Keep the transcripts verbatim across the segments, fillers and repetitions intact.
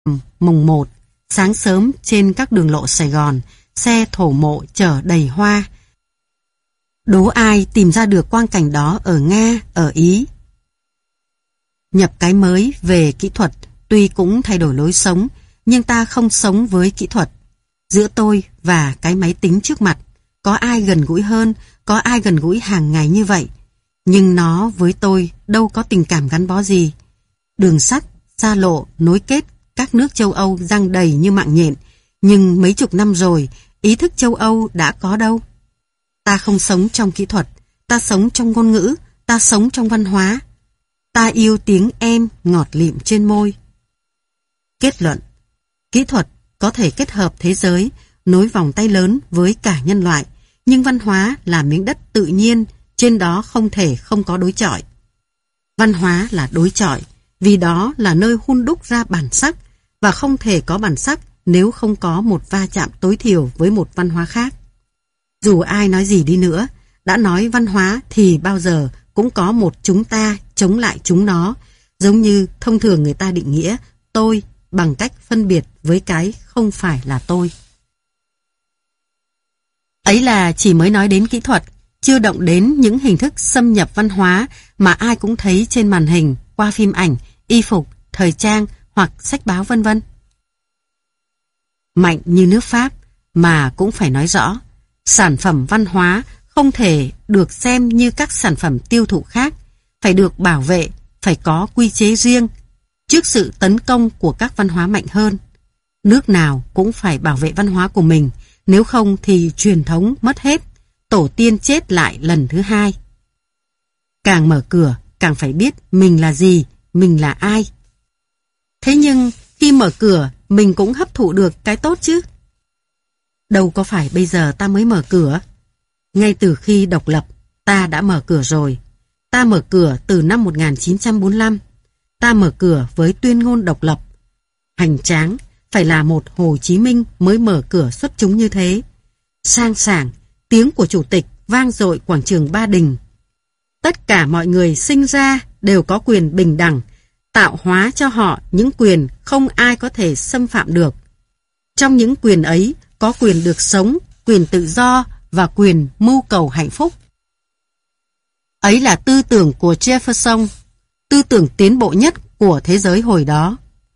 Mùng một, sáng sớm trên các đường lộ Sài Gòn, xe thổ mộ chở đầy hoa. Đố ai tìm ra được quang cảnh đó ở Nga, ở Ý. Nhập cái mới về kỹ thuật, tuy cũng thay đổi lối sống, nhưng ta không sống với kỹ thuật. Giữa tôi và cái máy tính trước mặt, có ai gần gũi hơn, có ai gần gũi hàng ngày như vậy. Nhưng nó với tôi đâu có tình cảm gắn bó gì. Đường sắt, xa lộ, nối kết các nước châu Âu giăng đầy như mạng nhện, nhưng mấy chục năm rồi, ý thức châu Âu đã có đâu. Ta không sống trong kỹ thuật, ta sống trong ngôn ngữ, ta sống trong văn hóa. Ta yêu tiếng em ngọt lịm trên môi. Kết luận, kỹ thuật có thể kết hợp thế giới, nối vòng tay lớn với cả nhân loại, nhưng văn hóa là miếng đất tự nhiên, trên đó không thể không có đối chọi. Văn hóa là đối chọi, vì đó là nơi hun đúc ra bản sắc, và không thể có bản sắc nếu không có một va chạm tối thiểu với một văn hóa khác. Dù ai nói gì đi nữa, đã nói văn hóa thì bao giờ cũng có một chúng ta chống lại chúng nó, giống như thông thường người ta định nghĩa tôi bằng cách phân biệt với cái không phải là tôi. Ấy là chỉ mới nói đến kỹ thuật, chưa động đến những hình thức xâm nhập văn hóa mà ai cũng thấy trên màn hình, qua phim ảnh, y phục, thời trang hoặc sách báo vân vân. Mạnh như nước Pháp, mà cũng phải nói rõ, sản phẩm văn hóa không thể được xem như các sản phẩm tiêu thụ khác, phải được bảo vệ, phải có quy chế riêng, trước sự tấn công của các văn hóa mạnh hơn. Nước nào cũng phải bảo vệ văn hóa của mình, nếu không thì truyền thống mất hết, tổ tiên chết lại lần thứ hai. Càng mở cửa, càng phải biết mình là gì, mình là ai. Thế nhưng, khi mở cửa, mình cũng hấp thụ được cái tốt chứ. Đâu có phải bây giờ ta mới mở cửa. Ngay từ khi độc lập, ta đã mở cửa rồi. Ta mở cửa từ năm một nghìn chín trăm bốn mươi lăm. Ta mở cửa với tuyên ngôn độc lập. Hành tráng, phải là một Hồ Chí Minh mới mở cửa xuất chúng như thế. Sang sảng, tiếng của Chủ tịch vang dội quảng trường Ba Đình. Tất cả mọi người sinh ra đều có quyền bình đẳng, tạo hóa cho họ những quyền không ai có thể xâm phạm được. Trong những quyền ấy có quyền được sống, quyền tự do và quyền mưu cầu hạnh phúc. Ấy là tư tưởng của Jefferson, tư tưởng tiến bộ nhất của thế giới hồi đó.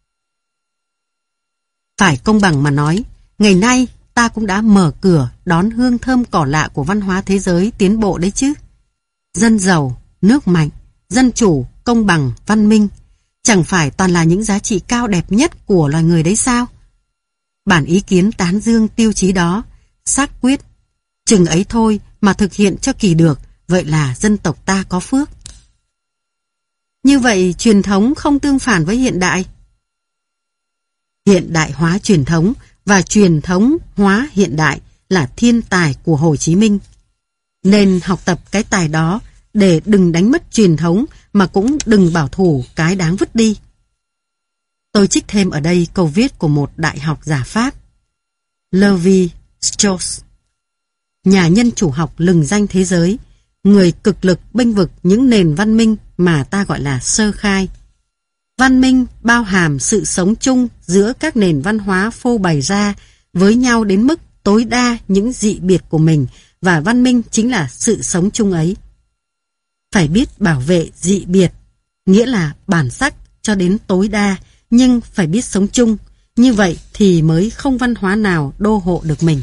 Phải công bằng mà nói, ngày nay ta cũng đã mở cửa đón hương thơm cỏ lạ của văn hóa thế giới tiến bộ đấy chứ. Dân giàu, nước mạnh, dân chủ, công bằng, văn minh, chẳng phải toàn là những giá trị cao đẹp nhất của loài người đấy sao? Bản ý kiến tán dương tiêu chí đó, xác quyết. Chừng ấy thôi mà thực hiện cho kỳ được, vậy là dân tộc ta có phước. Như vậy truyền thống không tương phản với hiện đại. Hiện đại hóa truyền thống và truyền thống hóa hiện đại là thiên tài của Hồ Chí Minh. Nên học tập cái tài đó để đừng đánh mất truyền thống mà cũng đừng bảo thủ cái đáng vứt đi. Tôi trích thêm ở đây câu viết của một đại học giả Pháp, Levi Strauss, nhà nhân chủ học lừng danh thế giới, người cực lực bênh vực những nền văn minh mà ta gọi là sơ khai. Văn minh bao hàm sự sống chung giữa các nền văn hóa phô bày ra với nhau đến mức tối đa những dị biệt của mình, và văn minh chính là sự sống chung ấy. Phải biết bảo vệ dị biệt, nghĩa là bản sắc cho đến tối đa, nhưng phải biết sống chung, như vậy thì mới không văn hóa nào đô hộ được mình.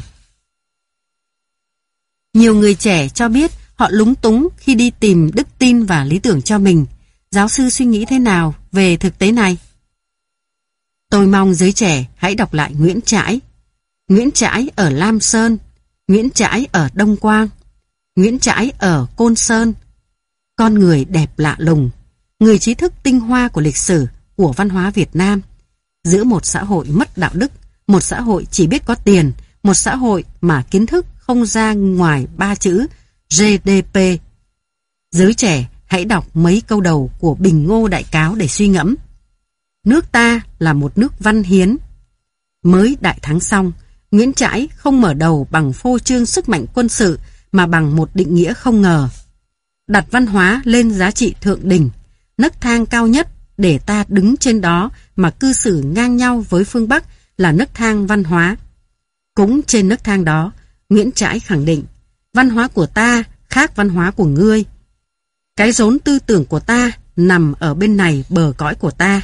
Nhiều người trẻ cho biết họ lúng túng khi đi tìm đức tin và lý tưởng cho mình. Giáo sư suy nghĩ thế nào về thực tế này? Tôi mong giới trẻ hãy đọc lại Nguyễn Trãi. Nguyễn Trãi ở Lam Sơn, Nguyễn Trãi ở Đông Quang, Nguyễn Trãi ở Côn Sơn. Con người đẹp lạ lùng, người trí thức tinh hoa của lịch sử, của văn hóa Việt Nam. Giữa một xã hội mất đạo đức, một xã hội chỉ biết có tiền, một xã hội mà kiến thức không ra ngoài ba chữ giê đê pê. Giới trẻ hãy đọc mấy câu đầu của Bình Ngô Đại Cáo để suy ngẫm. Nước ta là một nước văn hiến. Mới đại thắng xong, Nguyễn Trãi không mở đầu bằng phô trương sức mạnh quân sự mà bằng một định nghĩa không ngờ. Đặt văn hóa lên giá trị thượng đỉnh, nấc thang cao nhất để ta đứng trên đó mà cư xử ngang nhau với phương Bắc là nấc thang văn hóa. Cũng trên nấc thang đó, Nguyễn Trãi khẳng định, văn hóa của ta khác văn hóa của ngươi. Cái rốn tư tưởng của ta nằm ở bên này bờ cõi của ta.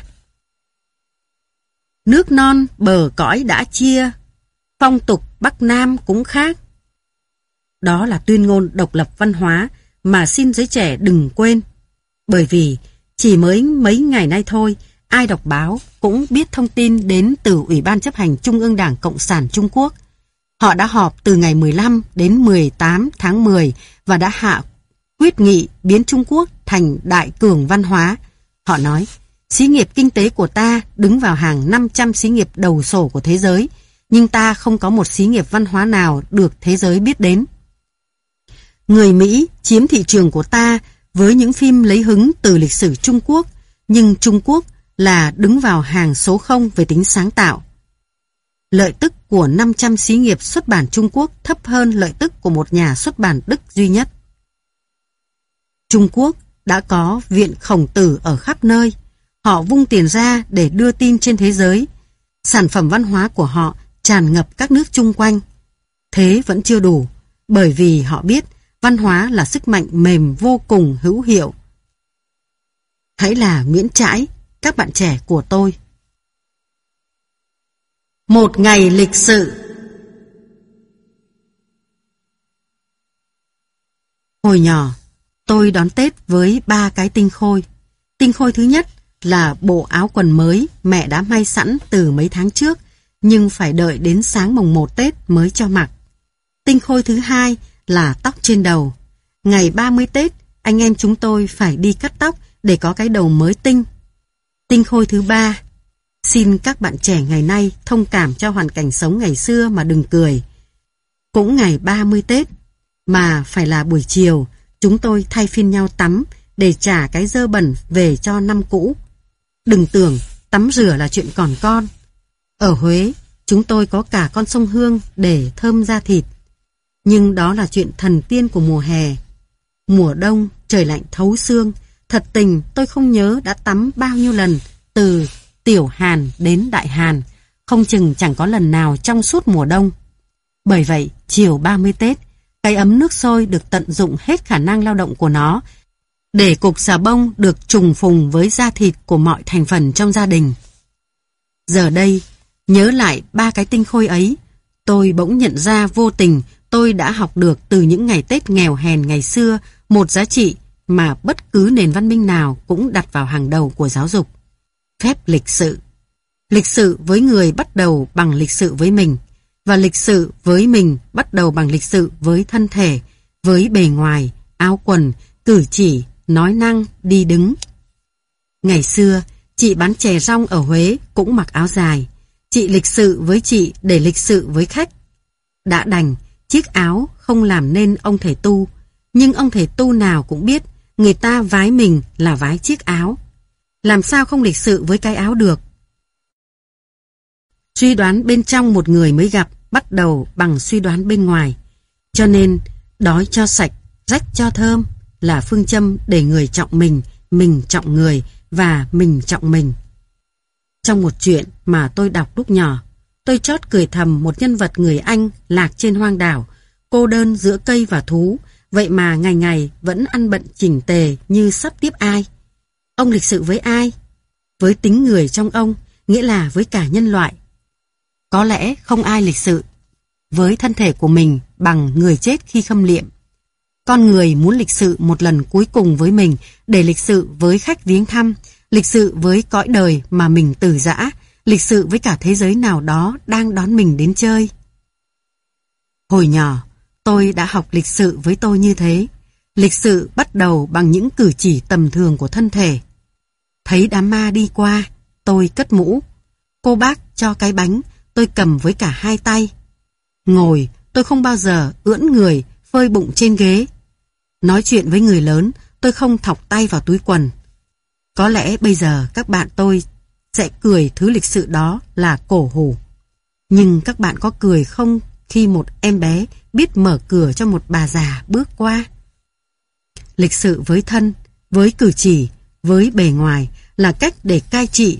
Nước non bờ cõi đã chia, phong tục Bắc Nam cũng khác. Đó là tuyên ngôn độc lập văn hóa mà xin giới trẻ đừng quên. Bởi vì chỉ mới mấy ngày nay thôi, ai đọc báo cũng biết thông tin đến từ Ủy ban chấp hành Trung ương Đảng Cộng sản Trung Quốc. Họ đã họp từ ngày mười lăm đến mười tám tháng mười và đã hạ quyết nghị biến Trung Quốc thành đại cường văn hóa. Họ nói, xí nghiệp kinh tế của ta đứng vào hàng năm trăm xí nghiệp đầu sổ của thế giới, nhưng ta không có một xí nghiệp văn hóa nào được thế giới biết đến. Người Mỹ chiếm thị trường của ta với những phim lấy hứng từ lịch sử Trung Quốc, nhưng Trung Quốc là đứng vào hàng số không về tính sáng tạo. Lợi tức của năm trăm xí nghiệp xuất bản Trung Quốc thấp hơn lợi tức của một nhà xuất bản Đức duy nhất. Trung Quốc đã có viện Khổng Tử ở khắp nơi. Họ vung tiền ra để đưa tin trên thế giới. Sản phẩm văn hóa của họ tràn ngập các nước chung quanh. Thế vẫn chưa đủ, bởi vì họ biết văn hóa là sức mạnh mềm vô cùng hữu hiệu. Hãy là Nguyễn Trãi, các bạn trẻ của tôi. Một ngày lịch sự. Hồi nhỏ, tôi đón Tết với ba cái tinh khôi. Tinh khôi thứ nhất là bộ áo quần mới mẹ đã may sẵn từ mấy tháng trước, nhưng phải đợi đến sáng mồng một Tết mới cho mặc. Tinh khôi thứ hai là tóc trên đầu. Ngày ba mươi Tết, anh em chúng tôi phải đi cắt tóc để có cái đầu mới tinh. Tinh khôi thứ ba, xin các bạn trẻ ngày nay thông cảm cho hoàn cảnh sống ngày xưa mà đừng cười. Cũng ngày ba mươi Tết, mà phải là buổi chiều, chúng tôi thay phiên nhau tắm để trả cái dơ bẩn về cho năm cũ. Đừng tưởng tắm rửa là chuyện còn con. Ở Huế, chúng tôi có cả con sông Hương để thơm da thịt. Nhưng đó là chuyện thần tiên của mùa hè. Mùa đông, trời lạnh thấu xương. Thật tình tôi không nhớ đã tắm bao nhiêu lần, từ Tiểu Hàn đến Đại Hàn. Không chừng chẳng có lần nào trong suốt mùa đông. Bởi vậy, chiều ba mươi Tết, cái ấm nước sôi được tận dụng hết khả năng lao động của nó, để cục xà bông được trùng phùng với da thịt của mọi thành phần trong gia đình. Giờ đây, nhớ lại ba cái tinh khôi ấy, tôi bỗng nhận ra vô tình tôi đã học được từ những ngày Tết nghèo hèn ngày xưa một giá trị mà bất cứ nền văn minh nào cũng đặt vào hàng đầu của giáo dục. Phép lịch sự. Lịch sự với người bắt đầu bằng lịch sự với mình, và lịch sự với mình bắt đầu bằng lịch sự với thân thể, với bề ngoài, áo quần, cử chỉ, nói năng, đi đứng. Ngày xưa, chị bán chè rong ở Huế cũng mặc áo dài. Chị lịch sự với chị để lịch sự với khách. Đã đành, chiếc áo không làm nên ông thầy tu, nhưng ông thầy tu nào cũng biết người ta vái mình là vái chiếc áo. Làm sao không lịch sự với cái áo được? Suy đoán bên trong một người mới gặp bắt đầu bằng suy đoán bên ngoài. Cho nên, đói cho sạch, rách cho thơm là phương châm để người trọng mình, mình trọng người và mình trọng mình. Trong một chuyện mà tôi đọc lúc nhỏ, tôi chót cười thầm một nhân vật người Anh lạc trên hoang đảo, cô đơn giữa cây và thú, vậy mà ngày ngày vẫn ăn bận chỉnh tề như sắp tiếp ai. Ông lịch sự với ai? Với tính người trong ông, nghĩa là với cả nhân loại. Có lẽ không ai lịch sự với thân thể của mình bằng người chết khi khâm liệm. Con người muốn lịch sự một lần cuối cùng với mình để lịch sự với khách viếng thăm, lịch sự với cõi đời mà mình từ giã, lịch sự với cả thế giới nào đó đang đón mình đến chơi. Hồi nhỏ, tôi đã học lịch sự với tôi như thế. Lịch sự bắt đầu bằng những cử chỉ tầm thường của thân thể. Thấy đám ma đi qua, tôi cất mũ. Cô bác cho cái bánh, tôi cầm với cả hai tay. Ngồi, tôi không bao giờ ưỡn người, phơi bụng trên ghế. Nói chuyện với người lớn, tôi không thọc tay vào túi quần. Có lẽ bây giờ các bạn tôi sẽ cười thứ lịch sự đó là cổ hủ. Nhưng các bạn có cười không khi một em bé biết mở cửa cho một bà già bước qua? Lịch sự với thân, với cử chỉ, với bề ngoài là cách để cai trị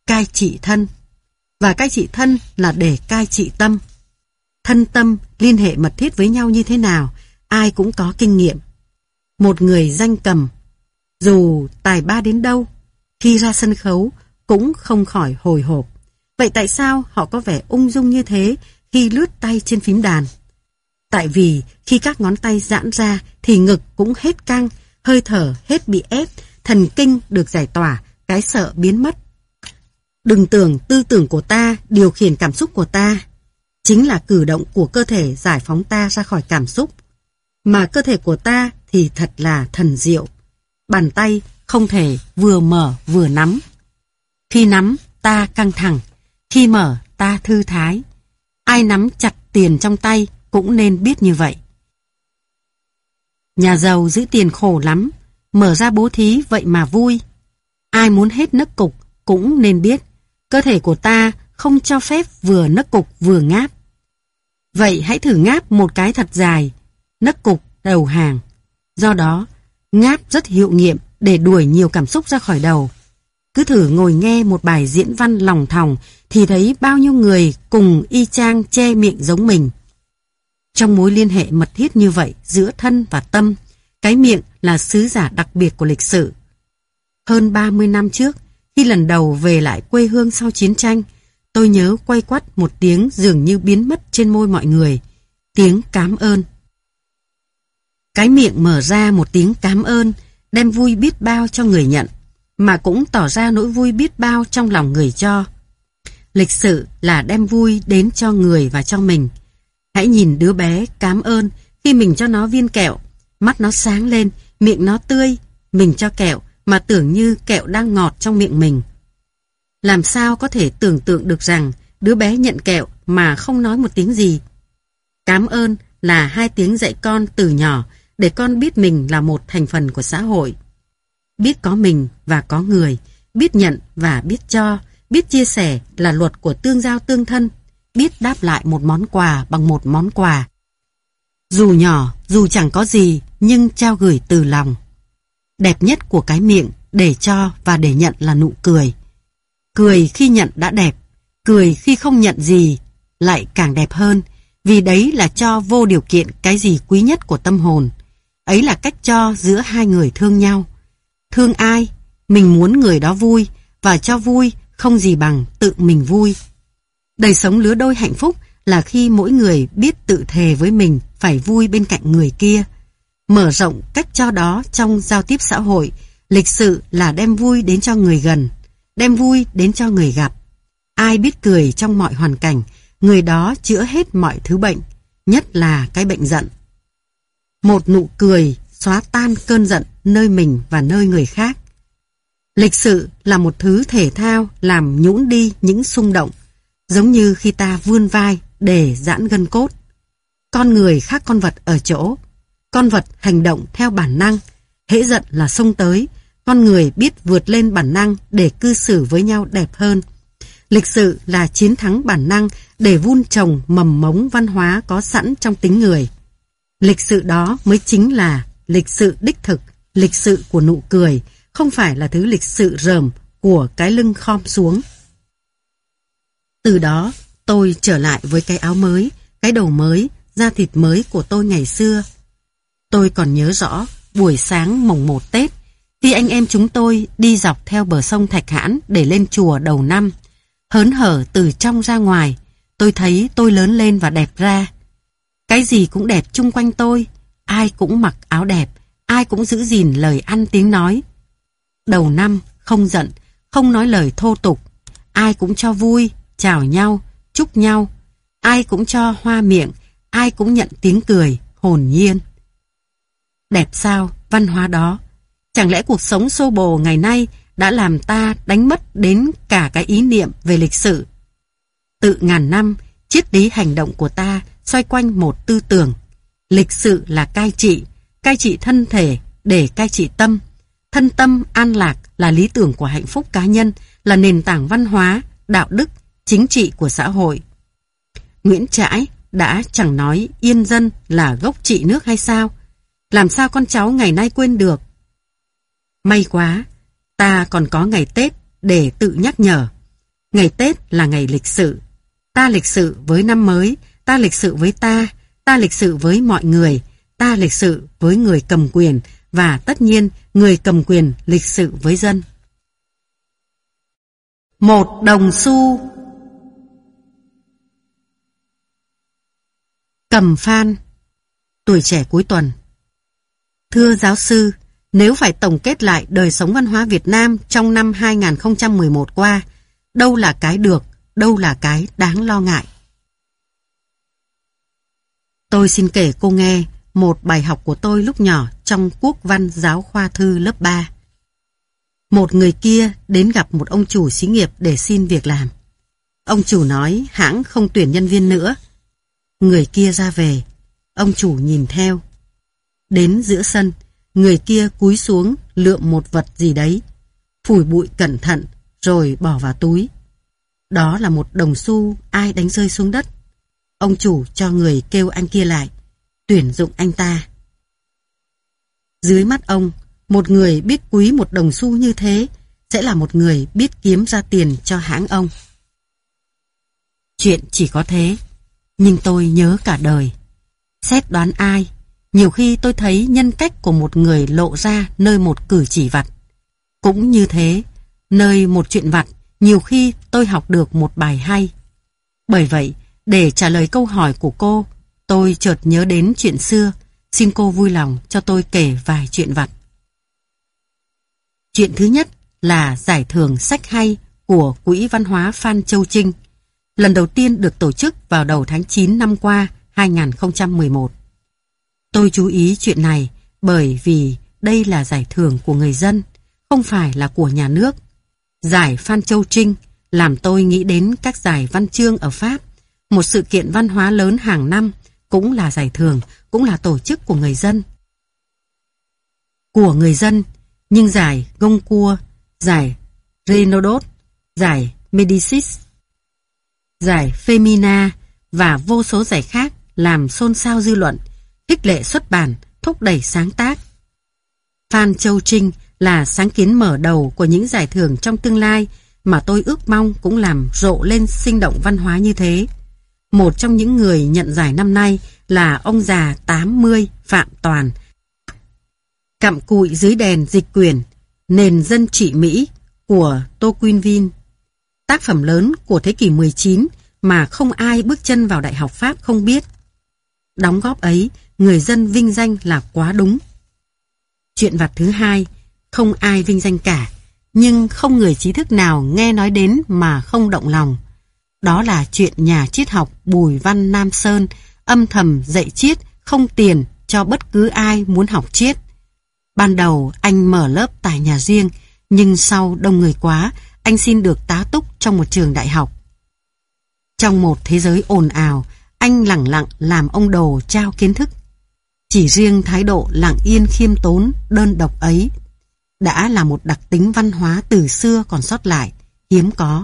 cai trị thân. Và cai trị thân là để cai trị tâm. Thân tâm liên hệ mật thiết với nhau như thế nào, ai cũng có kinh nghiệm. Một người danh cầm, dù tài ba đến đâu, khi ra sân khấu cũng không khỏi hồi hộp. Vậy tại sao họ có vẻ ung dung như thế khi lướt tay trên phím đàn? Tại vì khi các ngón tay giãn ra thì ngực cũng hết căng, hơi thở hết bị ép, thần kinh được giải tỏa, cái sợ biến mất. Đừng tưởng tư tưởng của ta điều khiển cảm xúc của ta. Chính là cử động của cơ thể giải phóng ta ra khỏi cảm xúc. Mà cơ thể của ta thì thật là thần diệu. Bàn tay không thể vừa mở vừa nắm. Khi nắm ta căng thẳng, khi mở ta thư thái. Ai nắm chặt tiền trong tay cũng nên biết như vậy. Nhà giàu giữ tiền khổ lắm, mở ra bố thí vậy mà vui. Ai muốn hết nấc cục cũng nên biết cơ thể của ta không cho phép vừa nấc cục vừa ngáp. Vậy hãy thử ngáp một cái thật dài, nấc cục đầu hàng. Do đó, ngáp rất hiệu nghiệm để đuổi nhiều cảm xúc ra khỏi đầu. Cứ thử ngồi nghe một bài diễn văn lòng thòng thì thấy bao nhiêu người cùng y chang che miệng giống mình. Trong mối liên hệ mật thiết như vậy giữa thân và tâm, cái miệng là sứ giả đặc biệt của lịch sử. Hơn ba mươi năm trước, khi lần đầu về lại quê hương sau chiến tranh, tôi nhớ quay quắt một tiếng dường như biến mất trên môi mọi người. Tiếng cám ơn. Cái miệng mở ra một tiếng cám ơn, đem vui biết bao cho người nhận, mà cũng tỏ ra nỗi vui biết bao trong lòng người cho. Lịch sự là đem vui đến cho người và cho mình. Hãy nhìn đứa bé cám ơn khi mình cho nó viên kẹo, mắt nó sáng lên, miệng nó tươi, mình cho kẹo mà tưởng như kẹo đang ngọt trong miệng mình. Làm sao có thể tưởng tượng được rằng đứa bé nhận kẹo mà không nói một tiếng gì? Cám ơn là hai tiếng dạy con từ nhỏ để con biết mình là một thành phần của xã hội. Biết có mình và có người, biết nhận và biết cho, biết chia sẻ là luật của tương giao tương thân, biết đáp lại một món quà bằng một món quà. Dù nhỏ, dù chẳng có gì, nhưng trao gửi từ lòng. Đẹp nhất của cái miệng để cho và để nhận là nụ cười. Cười khi nhận đã đẹp, cười khi không nhận gì lại càng đẹp hơn, vì đấy là cho vô điều kiện cái gì quý nhất của tâm hồn. Ấy là cách cho giữa hai người thương nhau. Thương ai? Mình muốn người đó vui, và cho vui không gì bằng tự mình vui. Đời sống lứa đôi hạnh phúc là khi mỗi người biết tự thề với mình phải vui bên cạnh người kia. Mở rộng cách cho đó trong giao tiếp xã hội, lịch sự là đem vui đến cho người gần, đem vui đến cho người gặp. Ai biết cười trong mọi hoàn cảnh, người đó chữa hết mọi thứ bệnh, nhất là cái bệnh giận. Một nụ cười xóa tan cơn giận nơi mình và nơi người khác. Lịch sự là một thứ thể thao làm nhũn đi những xung động, giống như khi ta vươn vai để giãn gân cốt. Con người khác con vật ở chỗ, con vật hành động theo bản năng, hễ giận là xông tới, con người biết vượt lên bản năng để cư xử với nhau đẹp hơn. Lịch sự là chiến thắng bản năng để vun trồng mầm mống văn hóa có sẵn trong tính người. Lịch sự đó mới chính là lịch sự đích thực, lịch sự của nụ cười, không phải là thứ lịch sự rờm của cái lưng khom xuống. Từ đó, tôi trở lại với cái áo mới, cái đầu mới, da thịt mới của tôi ngày xưa. Tôi còn nhớ rõ buổi sáng mồng một Tết, khi anh em chúng tôi đi dọc theo bờ sông Thạch Hãn để lên chùa đầu năm. Hớn hở từ trong ra ngoài, tôi thấy tôi lớn lên và đẹp ra. Cái gì cũng đẹp chung quanh tôi, ai cũng mặc áo đẹp, ai cũng giữ gìn lời ăn tiếng nói. Đầu năm không giận, không nói lời thô tục, ai cũng cho vui, chào nhau, chúc nhau, ai cũng cho hoa miệng, ai cũng nhận tiếng cười, hồn nhiên. Đẹp sao, văn hóa đó. Chẳng lẽ cuộc sống xô bồ ngày nay đã làm ta đánh mất đến cả cái ý niệm về lịch sử? Tự ngàn năm, triết lý hành động của ta xoay quanh một tư tưởng. Lịch sự là cai trị, cai trị thân thể để cai trị tâm. Thân tâm an lạc là lý tưởng của hạnh phúc cá nhân, là nền tảng văn hóa, đạo đức, chính trị của xã hội. Nguyễn Trãi đã chẳng nói yên dân là gốc trị nước hay sao? Làm sao con cháu ngày nay quên được? May quá, ta còn có ngày Tết để tự nhắc nhở. Ngày Tết là ngày lịch sự. Ta lịch sự với năm mới, ta lịch sự với ta, ta lịch sự với mọi người, ta lịch sự với người cầm quyền, và tất nhiên người cầm quyền lịch sự với dân. Một đồng xu. Cầm Phan. Tuổi trẻ cuối tuần. Thưa giáo sư, nếu phải tổng kết lại đời sống văn hóa Việt Nam trong năm hai nghìn không trăm mười một qua, đâu là cái được, đâu là cái đáng lo ngại? Tôi xin kể cô nghe một bài học của tôi lúc nhỏ trong quốc văn giáo khoa thư lớp ba. Một người kia đến gặp một ông chủ xí nghiệp để xin việc làm. Ông chủ nói hãng không tuyển nhân viên nữa. Người kia ra về. Ông chủ nhìn theo. Đến giữa sân, người kia cúi xuống lượm một vật gì đấy, phủi bụi cẩn thận rồi bỏ vào túi. Đó là một đồng xu ai đánh rơi xuống đất. Ông chủ cho người kêu anh kia lại, tuyển dụng anh ta. Dưới mắt ông, một người biết quý một đồng xu như thế sẽ là một người biết kiếm ra tiền cho hãng ông. Chuyện chỉ có thế, nhưng tôi nhớ cả đời. Xét đoán ai, nhiều khi tôi thấy nhân cách của một người lộ ra nơi một cử chỉ vặt. Cũng như thế, nơi một chuyện vặt, nhiều khi tôi học được một bài hay. Bởi vậy, để trả lời câu hỏi của cô, tôi chợt nhớ đến chuyện xưa, xin cô vui lòng cho tôi kể vài chuyện vặt. Chuyện thứ nhất là giải thưởng sách hay của Quỹ Văn hóa Phan Châu Trinh, lần đầu tiên được tổ chức vào đầu tháng chín năm qua, hai nghìn không trăm mười một. Tôi chú ý chuyện này bởi vì đây là giải thưởng của người dân, không phải là của nhà nước. Giải Phan Châu Trinh làm tôi nghĩ đến các giải văn chương ở Pháp, một sự kiện văn hóa lớn hàng năm, cũng là giải thưởng, cũng là tổ chức của người dân. Của người dân, nhưng giải Goncourt, giải Renaudot, giải Médicis, giải Femina và vô số giải khác làm xôn xao dư luận, khích lệ xuất bản, thúc đẩy sáng tác. Phan Châu Trinh là sáng kiến mở đầu của những giải thưởng trong tương lai mà tôi ước mong cũng làm rộ lên sinh động văn hóa như thế. Một trong những người nhận giải năm nay là ông già tám mươi Phạm Toàn, cặm cụi dưới đèn dịch quyển Nền dân trị Mỹ của Tocqueville, tác phẩm lớn của thế kỷ mười chín mà không ai bước chân vào Đại học Pháp không biết. Đóng góp ấy, người dân vinh danh là quá đúng. Chuyện vặt thứ hai, không ai vinh danh cả, nhưng không người trí thức nào nghe nói đến mà không động lòng. Đó là chuyện nhà triết học Bùi Văn Nam Sơn âm thầm dạy triết không tiền cho bất cứ ai muốn học triết. Ban đầu anh mở lớp tại nhà riêng, nhưng sau đông người quá, anh xin được tá túc trong một trường đại học. Trong một thế giới ồn ào, anh lẳng lặng làm ông đồ trao kiến thức. Chỉ riêng thái độ lặng yên khiêm tốn, đơn độc ấy đã là một đặc tính văn hóa từ xưa còn sót lại, hiếm có.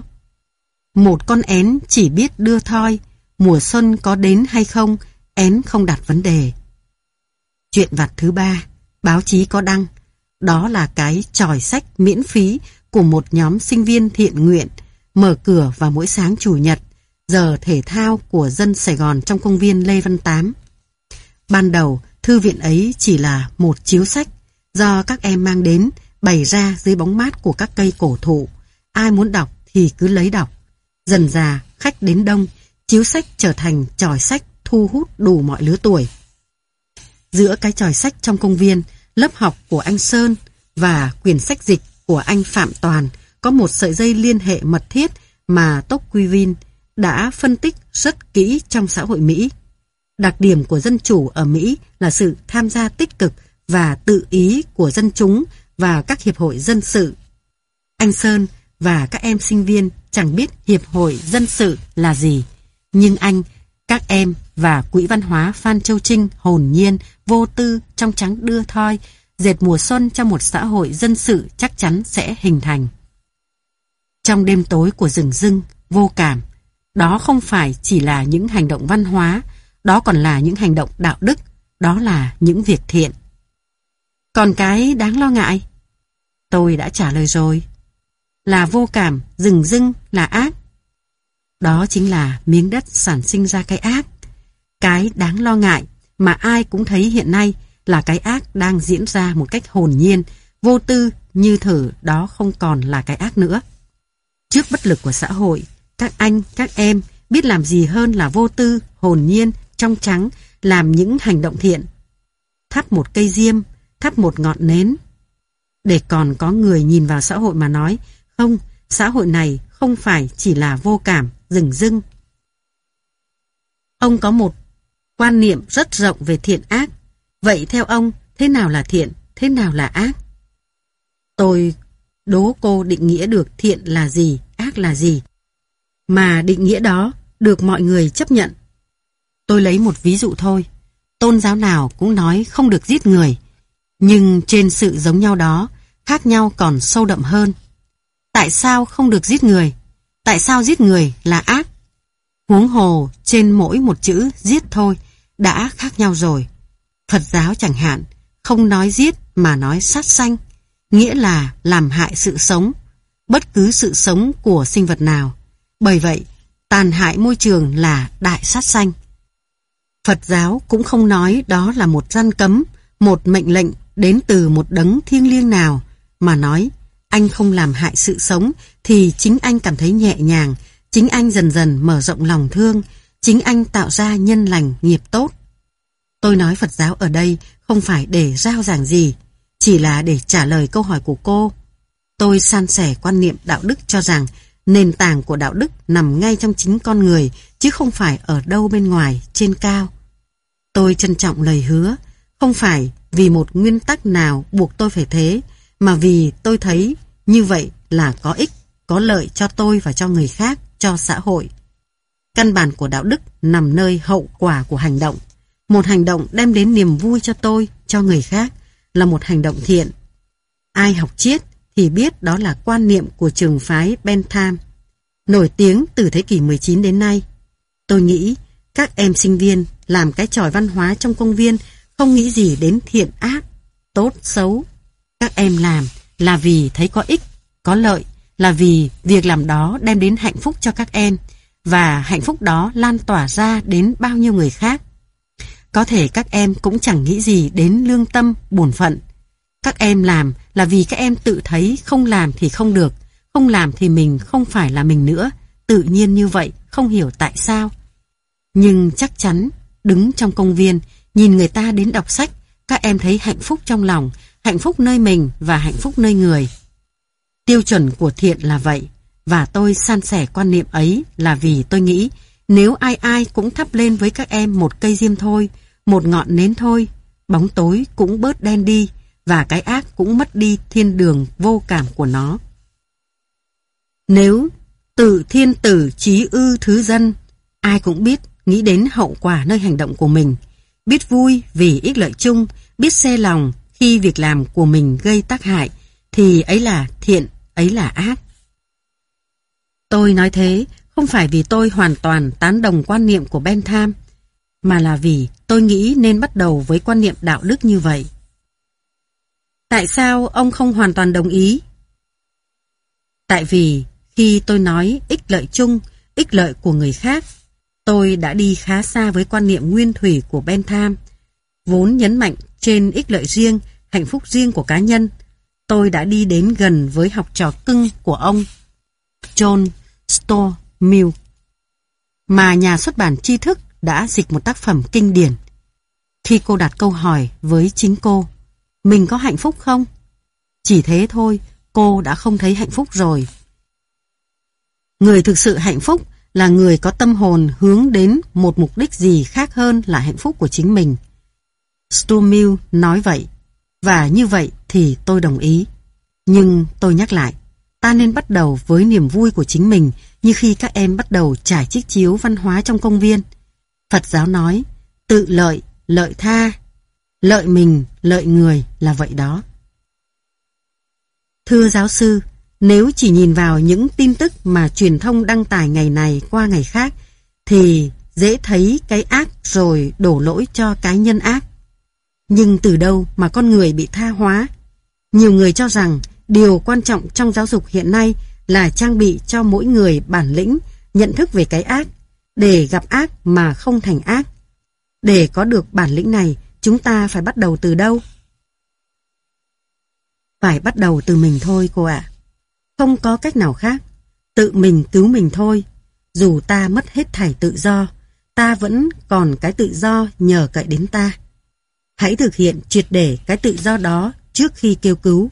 Một con én chỉ biết đưa thoi, mùa xuân có đến hay không, én không đặt vấn đề. Chuyện vặt thứ ba, báo chí có đăng, đó là cái chòi sách miễn phí của một nhóm sinh viên thiện nguyện, mở cửa vào mỗi sáng chủ nhật, giờ thể thao của dân Sài Gòn trong công viên Lê Văn Tám. Ban đầu, thư viện ấy chỉ là một chiếu sách, do các em mang đến, bày ra dưới bóng mát của các cây cổ thụ. Ai muốn đọc thì cứ lấy đọc. Dần dà, khách đến đông, chiếu sách trở thành chòi sách thu hút đủ mọi lứa tuổi. Giữa cái chòi sách trong công viên, lớp học của anh Sơn và quyển sách dịch của anh Phạm Toàn có một sợi dây liên hệ mật thiết mà Tocqueville đã phân tích rất kỹ trong xã hội Mỹ. Đặc điểm của dân chủ ở Mỹ là sự tham gia tích cực và tự ý của dân chúng và các hiệp hội dân sự. Anh Sơn và các em sinh viên chẳng biết hiệp hội dân sự là gì, nhưng anh, các em và Quỹ Văn hóa Phan Châu Trinh hồn nhiên, vô tư, trong trắng đưa thoi, dệt mùa xuân cho một xã hội dân sự chắc chắn sẽ hình thành. Trong đêm tối của rừng rưng, vô cảm, đó không phải chỉ là những hành động văn hóa, đó còn là những hành động đạo đức, đó là những việc thiện. Còn cái đáng lo ngại? Tôi đã trả lời rồi. là vô cảm, dửng dưng là ác. Đó chính là miếng đất sản sinh ra cái ác. Cái đáng lo ngại mà ai cũng thấy hiện nay là cái ác đang diễn ra một cách hồn nhiên, vô tư, như thử đó không còn là cái ác nữa. Trước bất lực của xã hội, các anh, các em biết làm gì hơn là vô tư, hồn nhiên, trong trắng, làm những hành động thiện. Thắp một cây diêm, thắp một ngọn nến. Để còn có người nhìn vào xã hội mà nói, không, xã hội này không phải chỉ là vô cảm, dửng dưng. Ông có một quan niệm rất rộng về thiện ác. Vậy theo ông, thế nào là thiện, thế nào là ác? Tôi đố cô định nghĩa được thiện là gì, ác là gì, mà định nghĩa đó được mọi người chấp nhận. Tôi lấy một ví dụ thôi. Tôn giáo nào cũng nói không được giết người, nhưng trên sự giống nhau đó, khác nhau còn sâu đậm hơn. Tại sao không được giết người? Tại sao giết người là ác? Huống hồ trên mỗi một chữ giết thôi đã khác nhau rồi. Phật giáo chẳng hạn, không nói giết mà nói sát sanh, nghĩa là làm hại sự sống, bất cứ sự sống của sinh vật nào. Bởi vậy, tàn hại môi trường là đại sát sanh. Phật giáo cũng không nói đó là một răn cấm, một mệnh lệnh đến từ một đấng thiêng liêng nào, mà nói anh không làm hại sự sống thì chính anh cảm thấy nhẹ nhàng, chính anh dần dần mở rộng lòng thương, chính anh tạo ra nhân lành nghiệp tốt. Tôi nói Phật giáo ở đây không phải để rao giảng gì, chỉ là để trả lời câu hỏi của cô. Tôi san sẻ quan niệm đạo đức cho rằng nền tảng của đạo đức nằm ngay trong chính con người, chứ không phải ở đâu bên ngoài, trên cao. Tôi trân trọng lời hứa, không phải vì một nguyên tắc nào buộc tôi phải thế, mà vì tôi thấy như vậy là có ích, có lợi cho tôi và cho người khác, cho xã hội. Căn bản của đạo đức nằm nơi hậu quả của hành động. Một hành động đem đến niềm vui cho tôi, cho người khác, là một hành động thiện. Ai học triết thì biết đó là quan niệm của trường phái Bentham, nổi tiếng từ thế kỷ mười chín đến nay. Tôi nghĩ các em sinh viên làm cái chòi văn hóa trong công viên không nghĩ gì đến thiện ác, tốt xấu. Các em làm là vì thấy có ích, có lợi, là vì việc làm đó đem đến hạnh phúc cho các em, và hạnh phúc đó lan tỏa ra đến bao nhiêu người khác. Có thể các em cũng chẳng nghĩ gì đến lương tâm, bổn phận. Các em làm là vì các em tự thấy không làm thì không được, không làm thì mình không phải là mình nữa, tự nhiên như vậy, không hiểu tại sao. Nhưng chắc chắn, đứng trong công viên, nhìn người ta đến đọc sách, các em thấy hạnh phúc trong lòng, hạnh phúc nơi mình và hạnh phúc nơi người. Tiêu chuẩn của thiện là vậy, và tôi san sẻ quan niệm ấy là vì tôi nghĩ nếu ai ai cũng thắp lên với các em một cây diêm thôi, một ngọn nến thôi, bóng tối cũng bớt đen đi, và cái ác cũng mất đi thiên đường vô cảm của nó. Nếu tự thiên tử chí ư thứ dân, ai cũng biết nghĩ đến hậu quả nơi hành động của mình, biết vui vì ích lợi chung, biết xe lòng khi việc làm của mình gây tác hại, thì ấy là thiện, ấy là ác. Tôi nói thế không phải vì tôi hoàn toàn tán đồng quan niệm của Bentham, mà là vì tôi nghĩ nên bắt đầu với quan niệm đạo đức như vậy. Tại sao ông không hoàn toàn đồng ý? Tại vì khi tôi nói ích lợi chung, ích lợi của người khác, tôi đã đi khá xa với quan niệm nguyên thủy của Bentham, vốn nhấn mạnh trên ích lợi riêng, hạnh phúc riêng của cá nhân. Tôi đã đi đến gần với học trò cưng của ông, John Stuart Mill, mà nhà xuất bản tri thức đã dịch một tác phẩm kinh điển. Khi cô đặt câu hỏi với chính cô, mình có hạnh phúc không? Chỉ thế thôi, cô đã không thấy hạnh phúc rồi. Người thực sự hạnh phúc là người có tâm hồn hướng đến một mục đích gì khác hơn là hạnh phúc của chính mình. Stuart Mill nói vậy, và như vậy thì tôi đồng ý. Nhưng tôi nhắc lại, ta nên bắt đầu với niềm vui của chính mình, như khi các em bắt đầu trải chiếc chiếu văn hóa trong công viên. Phật giáo nói, tự lợi, lợi tha, lợi mình, lợi người là vậy đó. Thưa giáo sư, nếu chỉ nhìn vào những tin tức mà truyền thông đăng tải ngày này qua ngày khác, thì dễ thấy cái ác rồi đổ lỗi cho cái nhân ác. Nhưng từ đâu mà con người bị tha hóa? Nhiều người cho rằng điều quan trọng trong giáo dục hiện nay là trang bị cho mỗi người bản lĩnh, nhận thức về cái ác, để gặp ác mà không thành ác. Để có được bản lĩnh này, chúng ta phải bắt đầu từ đâu? Phải bắt đầu từ mình thôi cô ạ. Không có cách nào khác. Tự mình cứu mình thôi. Dù ta mất hết thảy tự do, ta vẫn còn cái tự do nhờ cậy đến ta. Hãy thực hiện triệt để cái tự do đó trước khi kêu cứu.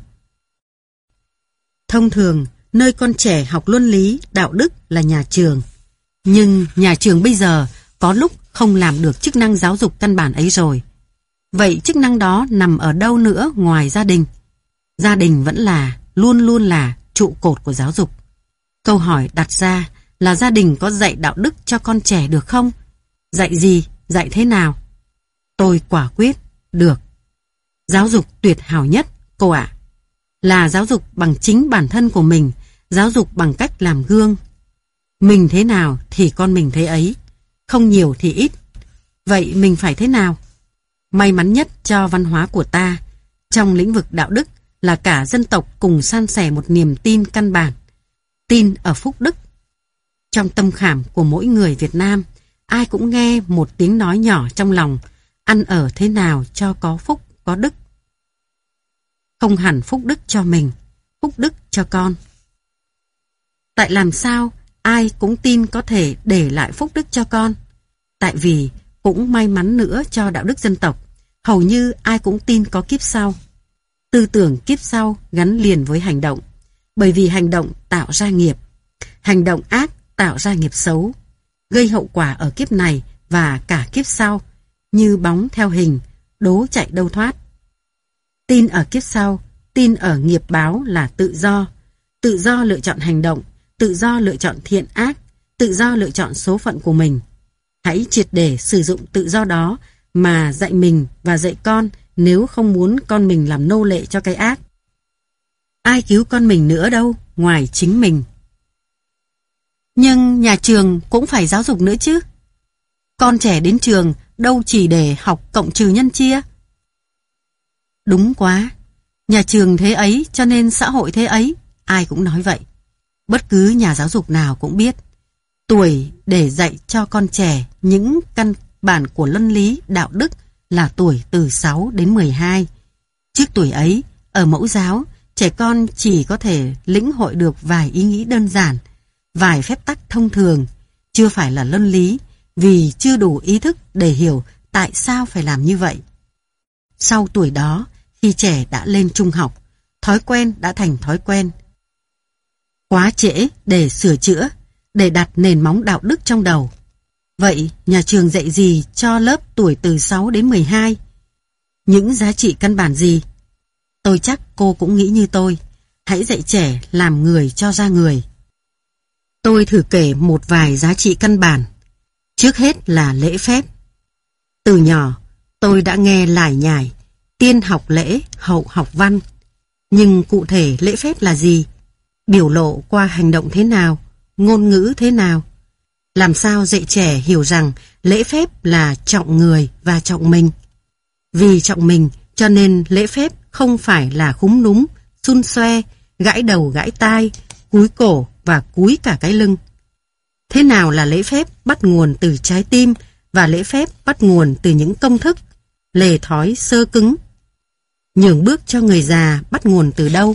Thông thường, nơi con trẻ học luân lý, đạo đức là nhà trường. Nhưng nhà trường bây giờ có lúc không làm được chức năng giáo dục căn bản ấy rồi. Vậy chức năng đó nằm ở đâu nữa ngoài gia đình? Gia đình vẫn là, luôn luôn là trụ cột của giáo dục. Câu hỏi đặt ra là gia đình có dạy đạo đức cho con trẻ được không? Dạy gì? Dạy thế nào? Tôi quả quyết, được. Giáo dục tuyệt hảo nhất, cô ạ, là giáo dục bằng chính bản thân của mình, giáo dục bằng cách làm gương. Mình thế nào thì con mình thế ấy, không nhiều thì ít. Vậy mình phải thế nào? May mắn nhất cho văn hóa của ta, trong lĩnh vực đạo đức, là cả dân tộc cùng san sẻ một niềm tin căn bản, tin ở phúc đức. Trong tâm khảm của mỗi người Việt Nam, ai cũng nghe một tiếng nói nhỏ trong lòng, ăn ở thế nào cho có phúc, có đức. Không hẳn phúc đức cho mình, phúc đức cho con. Tại làm sao ai cũng tin có thể để lại phúc đức cho con? Tại vì cũng may mắn nữa cho đạo đức dân tộc, hầu như ai cũng tin có kiếp sau. Tư tưởng kiếp sau gắn liền với hành động, bởi vì hành động tạo ra nghiệp. Hành động ác tạo ra nghiệp xấu, gây hậu quả ở kiếp này và cả kiếp sau, như bóng theo hình, đố chạy đâu thoát. Tin ở kiếp sau, tin ở nghiệp báo là tự do. Tự do lựa chọn hành động, tự do lựa chọn thiện ác, tự do lựa chọn số phận của mình. Hãy triệt để sử dụng tự do đó mà dạy mình và dạy con, nếu không muốn con mình làm nô lệ cho cái ác. Ai cứu con mình nữa đâu, ngoài chính mình. Nhưng nhà trường cũng phải giáo dục nữa chứ. Con trẻ đến trường đâu chỉ để học cộng trừ nhân chia. Đúng quá, nhà trường thế ấy cho nên xã hội thế ấy, ai cũng nói vậy. Bất cứ nhà giáo dục nào cũng biết, tuổi để dạy cho con trẻ những căn bản của luân lý, đạo đức là tuổi từ sáu đến mười hai. Trước tuổi ấy, ở mẫu giáo, trẻ con chỉ có thể lĩnh hội được vài ý nghĩ đơn giản, vài phép tắc thông thường, chưa phải là luân lý, vì chưa đủ ý thức để hiểu tại sao phải làm như vậy. Sau tuổi đó, khi trẻ đã lên trung học, thói quen đã thành thói quen. Quá trễ để sửa chữa, để đặt nền móng đạo đức trong đầu. Vậy nhà trường dạy gì cho lớp tuổi từ sáu đến mười hai? Những giá trị căn bản gì? Tôi chắc cô cũng nghĩ như tôi. Hãy dạy trẻ làm người cho ra người. Tôi thử kể một vài giá trị căn bản. Trước hết là lễ phép. Từ nhỏ, tôi đã nghe lải nhải, tiên học lễ, hậu học văn. Nhưng cụ thể lễ phép là gì? Biểu lộ qua hành động thế nào? Ngôn ngữ thế nào? Làm sao dạy trẻ hiểu rằng lễ phép là trọng người và trọng mình? Vì trọng mình cho nên lễ phép không phải là khúm núm, xun xoe, gãi đầu gãi tai, cúi cổ và cúi cả cái lưng. Thế nào là lễ phép bắt nguồn từ trái tim và lễ phép bắt nguồn từ những công thức, lề thói sơ cứng? Nhường bước cho người già bắt nguồn từ đâu?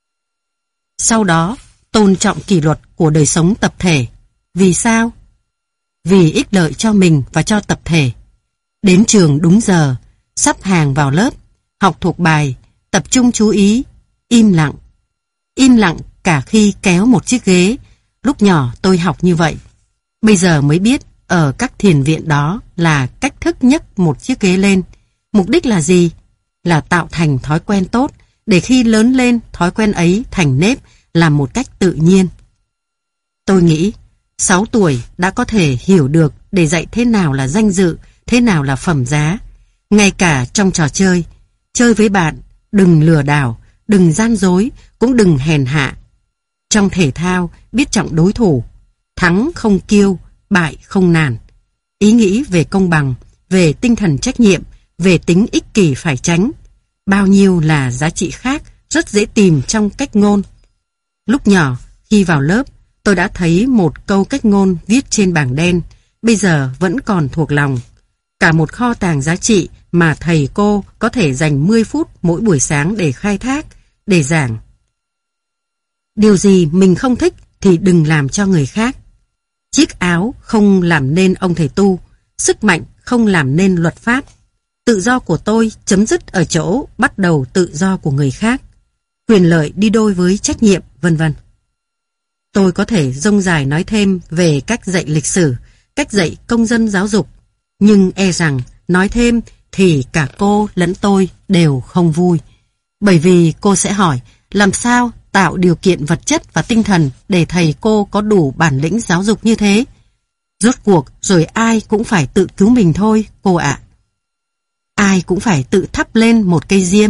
Sau đó, tôn trọng kỷ luật của đời sống tập thể. Vì sao? Vì ích lợi cho mình và cho tập thể. Đến trường đúng giờ, sắp hàng vào lớp, học thuộc bài, tập trung chú ý, im lặng. Im lặng cả khi kéo một chiếc ghế. Lúc nhỏ tôi học như vậy. Bây giờ mới biết ở các thiền viện đó là cách thức nhấc một chiếc ghế lên. Mục đích là gì? Là tạo thành thói quen tốt, để khi lớn lên thói quen ấy thành nếp, làm một cách tự nhiên. Tôi nghĩ sáu tuổi đã có thể hiểu được để dạy thế nào là danh dự, thế nào là phẩm giá. Ngay cả trong trò chơi, chơi với bạn, đừng lừa đảo, đừng gian dối, cũng đừng hèn hạ. Trong thể thao, biết trọng đối thủ, thắng không kiêu, bại không nản. Ý nghĩ về công bằng, về tinh thần trách nhiệm, về tính ích kỷ phải tránh. Bao nhiêu là giá trị khác rất dễ tìm trong cách ngôn. Lúc nhỏ, Khi vào lớp, tôi đã thấy một câu cách ngôn viết trên bảng đen, bây giờ vẫn còn thuộc lòng. Cả một kho tàng giá trị mà thầy cô có thể dành mười phút mỗi buổi sáng để khai thác, để giảng. Điều gì mình không thích thì đừng làm cho người khác. Chiếc áo không làm nên ông thầy tu, sức mạnh không làm nên luật pháp. Tự do của tôi chấm dứt ở chỗ bắt đầu tự do của người khác. Quyền lợi đi đôi với trách nhiệm, vân vân. Tôi có thể dông dài nói thêm về cách dạy lịch sử, cách dạy công dân giáo dục, nhưng e rằng nói thêm thì cả cô lẫn tôi đều không vui. Bởi vì cô sẽ hỏi làm sao tạo điều kiện vật chất và tinh thần để thầy cô có đủ bản lĩnh giáo dục như thế. Rốt cuộc rồi ai cũng phải tự cứu mình thôi, cô ạ. Ai cũng phải tự thắp lên một cây diêm.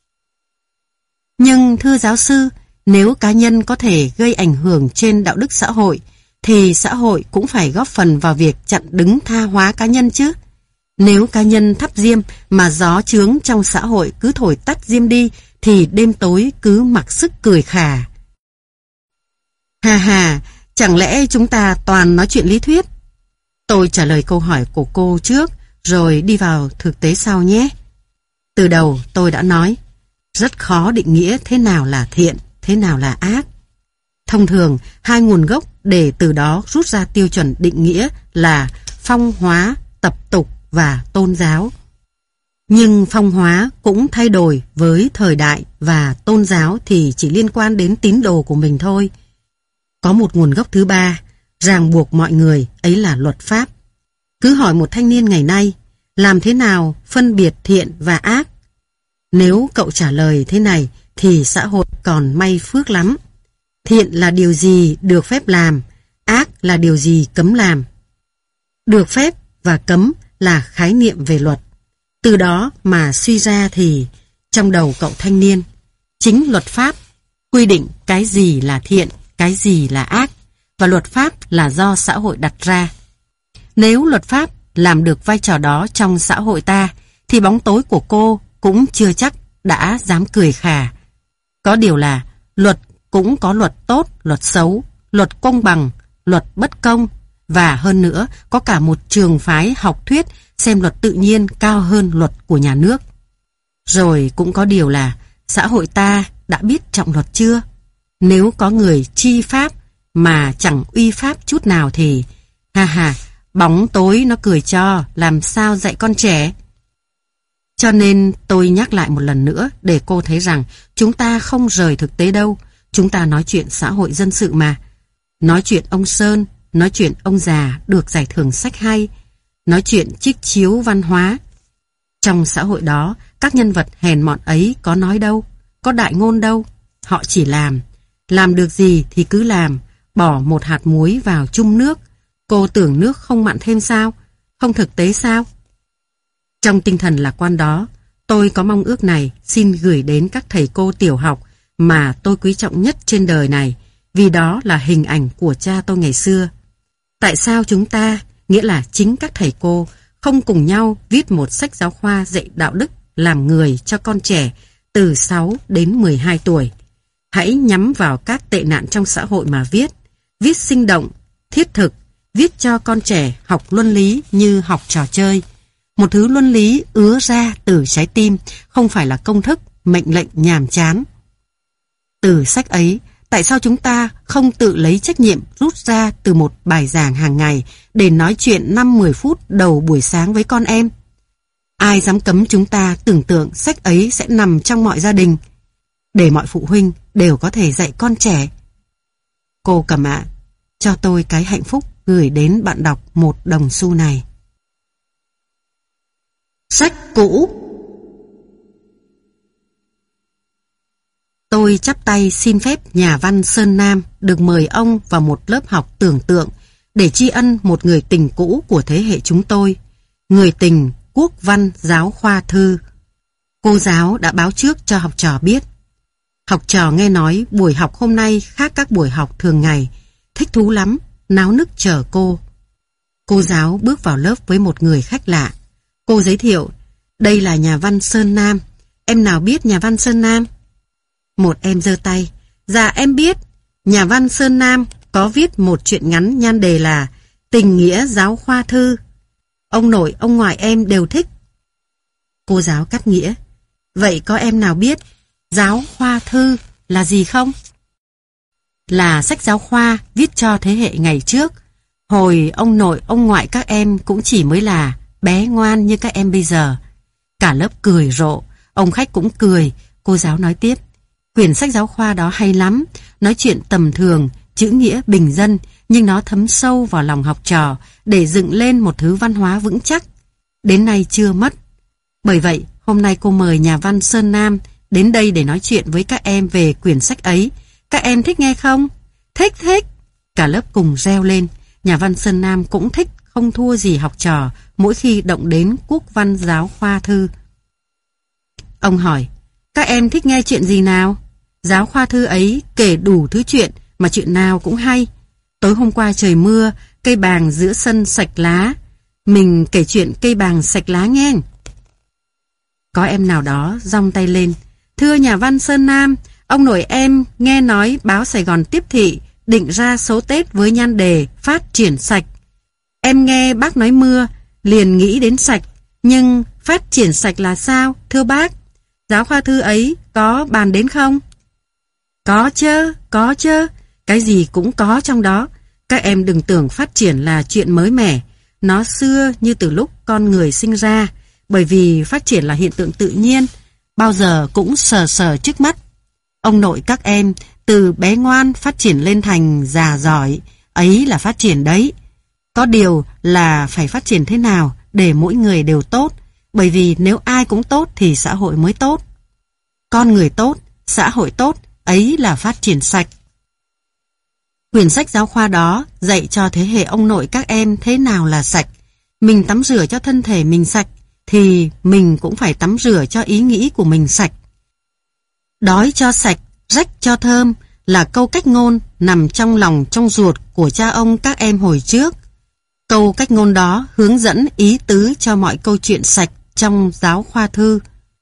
Nhưng thưa giáo sư, nếu cá nhân có thể gây ảnh hưởng trên đạo đức xã hội, thì xã hội cũng phải góp phần vào việc chặn đứng tha hóa cá nhân chứ. Nếu cá nhân thắp diêm mà gió chướng trong xã hội cứ thổi tắt diêm đi, thì đêm tối cứ mặc sức cười khà. Hà hà, chẳng lẽ chúng ta toàn nói chuyện lý thuyết? Tôi trả lời câu hỏi của cô trước, rồi đi vào thực tế sau nhé. Từ đầu tôi đã nói, rất khó định nghĩa thế nào là thiện, thế nào là ác. Thông thường, hai nguồn gốc để từ đó rút ra tiêu chuẩn định nghĩa là phong hóa, tập tục và tôn giáo. Nhưng phong hóa cũng thay đổi với thời đại và tôn giáo thì chỉ liên quan đến tín đồ của mình thôi. Có một nguồn gốc thứ ba, ràng buộc mọi người, ấy là luật pháp. Cứ hỏi một thanh niên ngày nay, làm thế nào phân biệt thiện và ác? Nếu cậu trả lời thế này thì xã hội còn may phước lắm. Thiện là điều gì được phép làm, ác là điều gì cấm làm. Được phép và cấm là khái niệm về luật. Từ đó mà suy ra thì trong đầu cậu thanh niên, chính luật pháp quy định cái gì là thiện, cái gì là ác, và luật pháp là do xã hội đặt ra. Nếu luật pháp làm được vai trò đó trong xã hội ta, thì bóng tối của cô cũng chưa chắc đã dám cười khà. Có điều là luật cũng có luật tốt, luật xấu, luật công bằng, luật bất công, và hơn nữa có cả một trường phái học thuyết xem luật tự nhiên cao hơn luật của nhà nước. Rồi cũng có điều là xã hội ta đã biết trọng luật chưa? Nếu có người chi pháp mà chẳng uy pháp chút nào thì ha ha, bóng tối nó cười cho, làm sao dạy con trẻ. Cho nên tôi nhắc lại một lần nữa để cô thấy rằng chúng ta không rời thực tế đâu. Chúng ta nói chuyện xã hội dân sự mà. Nói chuyện ông Sơn, nói chuyện ông già được giải thưởng sách hay, nói chuyện trích chiếu văn hóa. Trong xã hội đó, các nhân vật hèn mọn ấy có nói đâu, có đại ngôn đâu. Họ chỉ làm. Làm được gì thì cứ làm, bỏ một hạt muối vào chung nước. Cô tưởng nước không mặn thêm sao? Không thực tế sao? Trong tinh thần lạc quan đó, tôi có mong ước này xin gửi đến các thầy cô tiểu học mà tôi quý trọng nhất trên đời này, vì đó là hình ảnh của cha tôi ngày xưa. Tại sao chúng ta, nghĩa là chính các thầy cô, không cùng nhau viết một sách giáo khoa dạy đạo đức làm người cho con trẻ từ sáu đến mười hai tuổi? Hãy nhắm vào các tệ nạn trong xã hội mà viết. Viết sinh động, thiết thực, viết cho con trẻ học luân lý như học trò chơi. Một thứ luân lý ứa ra từ trái tim, không phải là công thức, mệnh lệnh nhàm chán. Từ sách ấy, tại sao chúng ta không tự lấy trách nhiệm rút ra từ một bài giảng hàng ngày để nói chuyện năm mười phút đầu buổi sáng với con em? Ai dám cấm chúng ta tưởng tượng sách ấy sẽ nằm trong mọi gia đình, để mọi phụ huynh đều có thể dạy con trẻ? Cô Cẩm ạ, cho tôi cái hạnh phúc gửi đến bạn đọc một đồng xu này. Sách cũ. Tôi chắp tay xin phép nhà văn Sơn Nam được mời ông vào một lớp học tưởng tượng để tri ân một người tình cũ của thế hệ chúng tôi, người tình Quốc văn giáo khoa Thư. Cô giáo đã báo trước cho học trò biết. Học trò nghe nói buổi học hôm nay khác các buổi học thường ngày, thích thú lắm, náo nức chờ cô. Cô giáo bước vào lớp với một người khách lạ. Cô giới thiệu, đây là nhà văn Sơn Nam. Em nào biết nhà văn Sơn Nam? Một em giơ tay. Dạ em biết. Nhà văn Sơn Nam có viết một truyện ngắn nhan đề là Tình nghĩa giáo khoa thư. Ông nội, ông ngoại em đều thích. Cô giáo cắt nghĩa. Vậy có em nào biết giáo khoa thư là gì không? Là sách giáo khoa viết cho thế hệ ngày trước. Hồi ông nội, ông ngoại các em cũng chỉ mới là bé ngoan như các em bây giờ. Cả lớp cười rộ, ông khách cũng cười. Cô giáo nói tiếp. Quyển sách giáo khoa đó hay lắm, nói chuyện tầm thường, chữ nghĩa bình dân, nhưng nó thấm sâu vào lòng học trò để dựng lên một thứ văn hóa vững chắc. Đến nay chưa mất. Bởi vậy, hôm nay cô mời nhà văn Sơn Nam đến đây để nói chuyện với các em về quyển sách ấy. Các em thích nghe không? Thích, thích. Cả lớp cùng reo lên. Nhà văn Sơn Nam cũng thích, không thua gì học trò mỗi khi động đến quốc văn giáo khoa thư. Ông hỏi, các em thích nghe chuyện gì nào? Giáo khoa thư ấy kể đủ thứ chuyện mà chuyện nào cũng hay. Tối hôm qua trời mưa, cây bàng giữa sân sạch lá. Mình kể chuyện cây bàng sạch lá nghe. Có em nào đó giong tay lên. Thưa nhà văn Sơn Nam, ông nội em nghe nói báo Sài Gòn tiếp thị định ra số Tết với nhan đề phát triển sạch. Em nghe bác nói mưa, liền nghĩ đến sạch. Nhưng phát triển sạch là sao, thưa bác? Giáo khoa thư ấy có bàn đến không? Có chứ, có chứ. Cái gì cũng có trong đó. Các em đừng tưởng phát triển là chuyện mới mẻ. Nó xưa như từ lúc con người sinh ra. Bởi vì phát triển là hiện tượng tự nhiên, bao giờ cũng sờ sờ trước mắt. Ông nội các em từ bé ngoan phát triển lên thành già giỏi, ấy là phát triển đấy. Có điều là phải phát triển thế nào để mỗi người đều tốt, bởi vì nếu ai cũng tốt thì xã hội mới tốt. Con người tốt, xã hội tốt, ấy là phát triển sạch. Quyển sách giáo khoa đó dạy cho thế hệ ông nội các em thế nào là sạch. Mình tắm rửa cho thân thể mình sạch, thì mình cũng phải tắm rửa cho ý nghĩ của mình sạch. Đói cho sạch, rách cho thơm là câu cách ngôn nằm trong lòng trong ruột của cha ông các em hồi trước. Câu cách ngôn đó hướng dẫn ý tứ cho mọi câu chuyện sạch trong giáo khoa thư.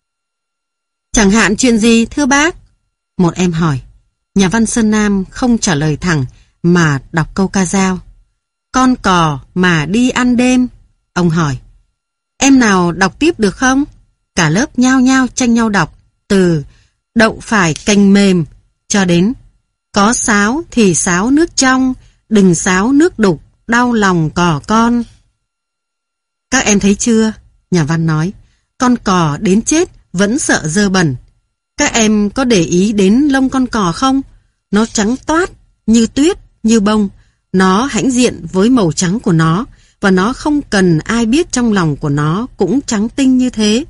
Chẳng hạn chuyện gì thưa bác? Một em hỏi. Nhà văn Sơn Nam không trả lời thẳng mà đọc câu ca dao. Con cò mà đi ăn đêm. Ông hỏi. Em nào đọc tiếp được không? Cả lớp nhao nhao tranh nhau đọc. Từ đậu phải cành mềm cho đến có sáo thì sáo nước trong, đừng sáo nước đục, đau lòng cò con. Các em thấy chưa? Nhà văn nói. Con cò đến chết vẫn sợ dơ bẩn. Các em có để ý đến lông con cò không? Nó trắng toát, như tuyết, như bông. Nó hãnh diện với màu trắng của nó, và nó không cần ai biết trong lòng của nó cũng trắng tinh như thế.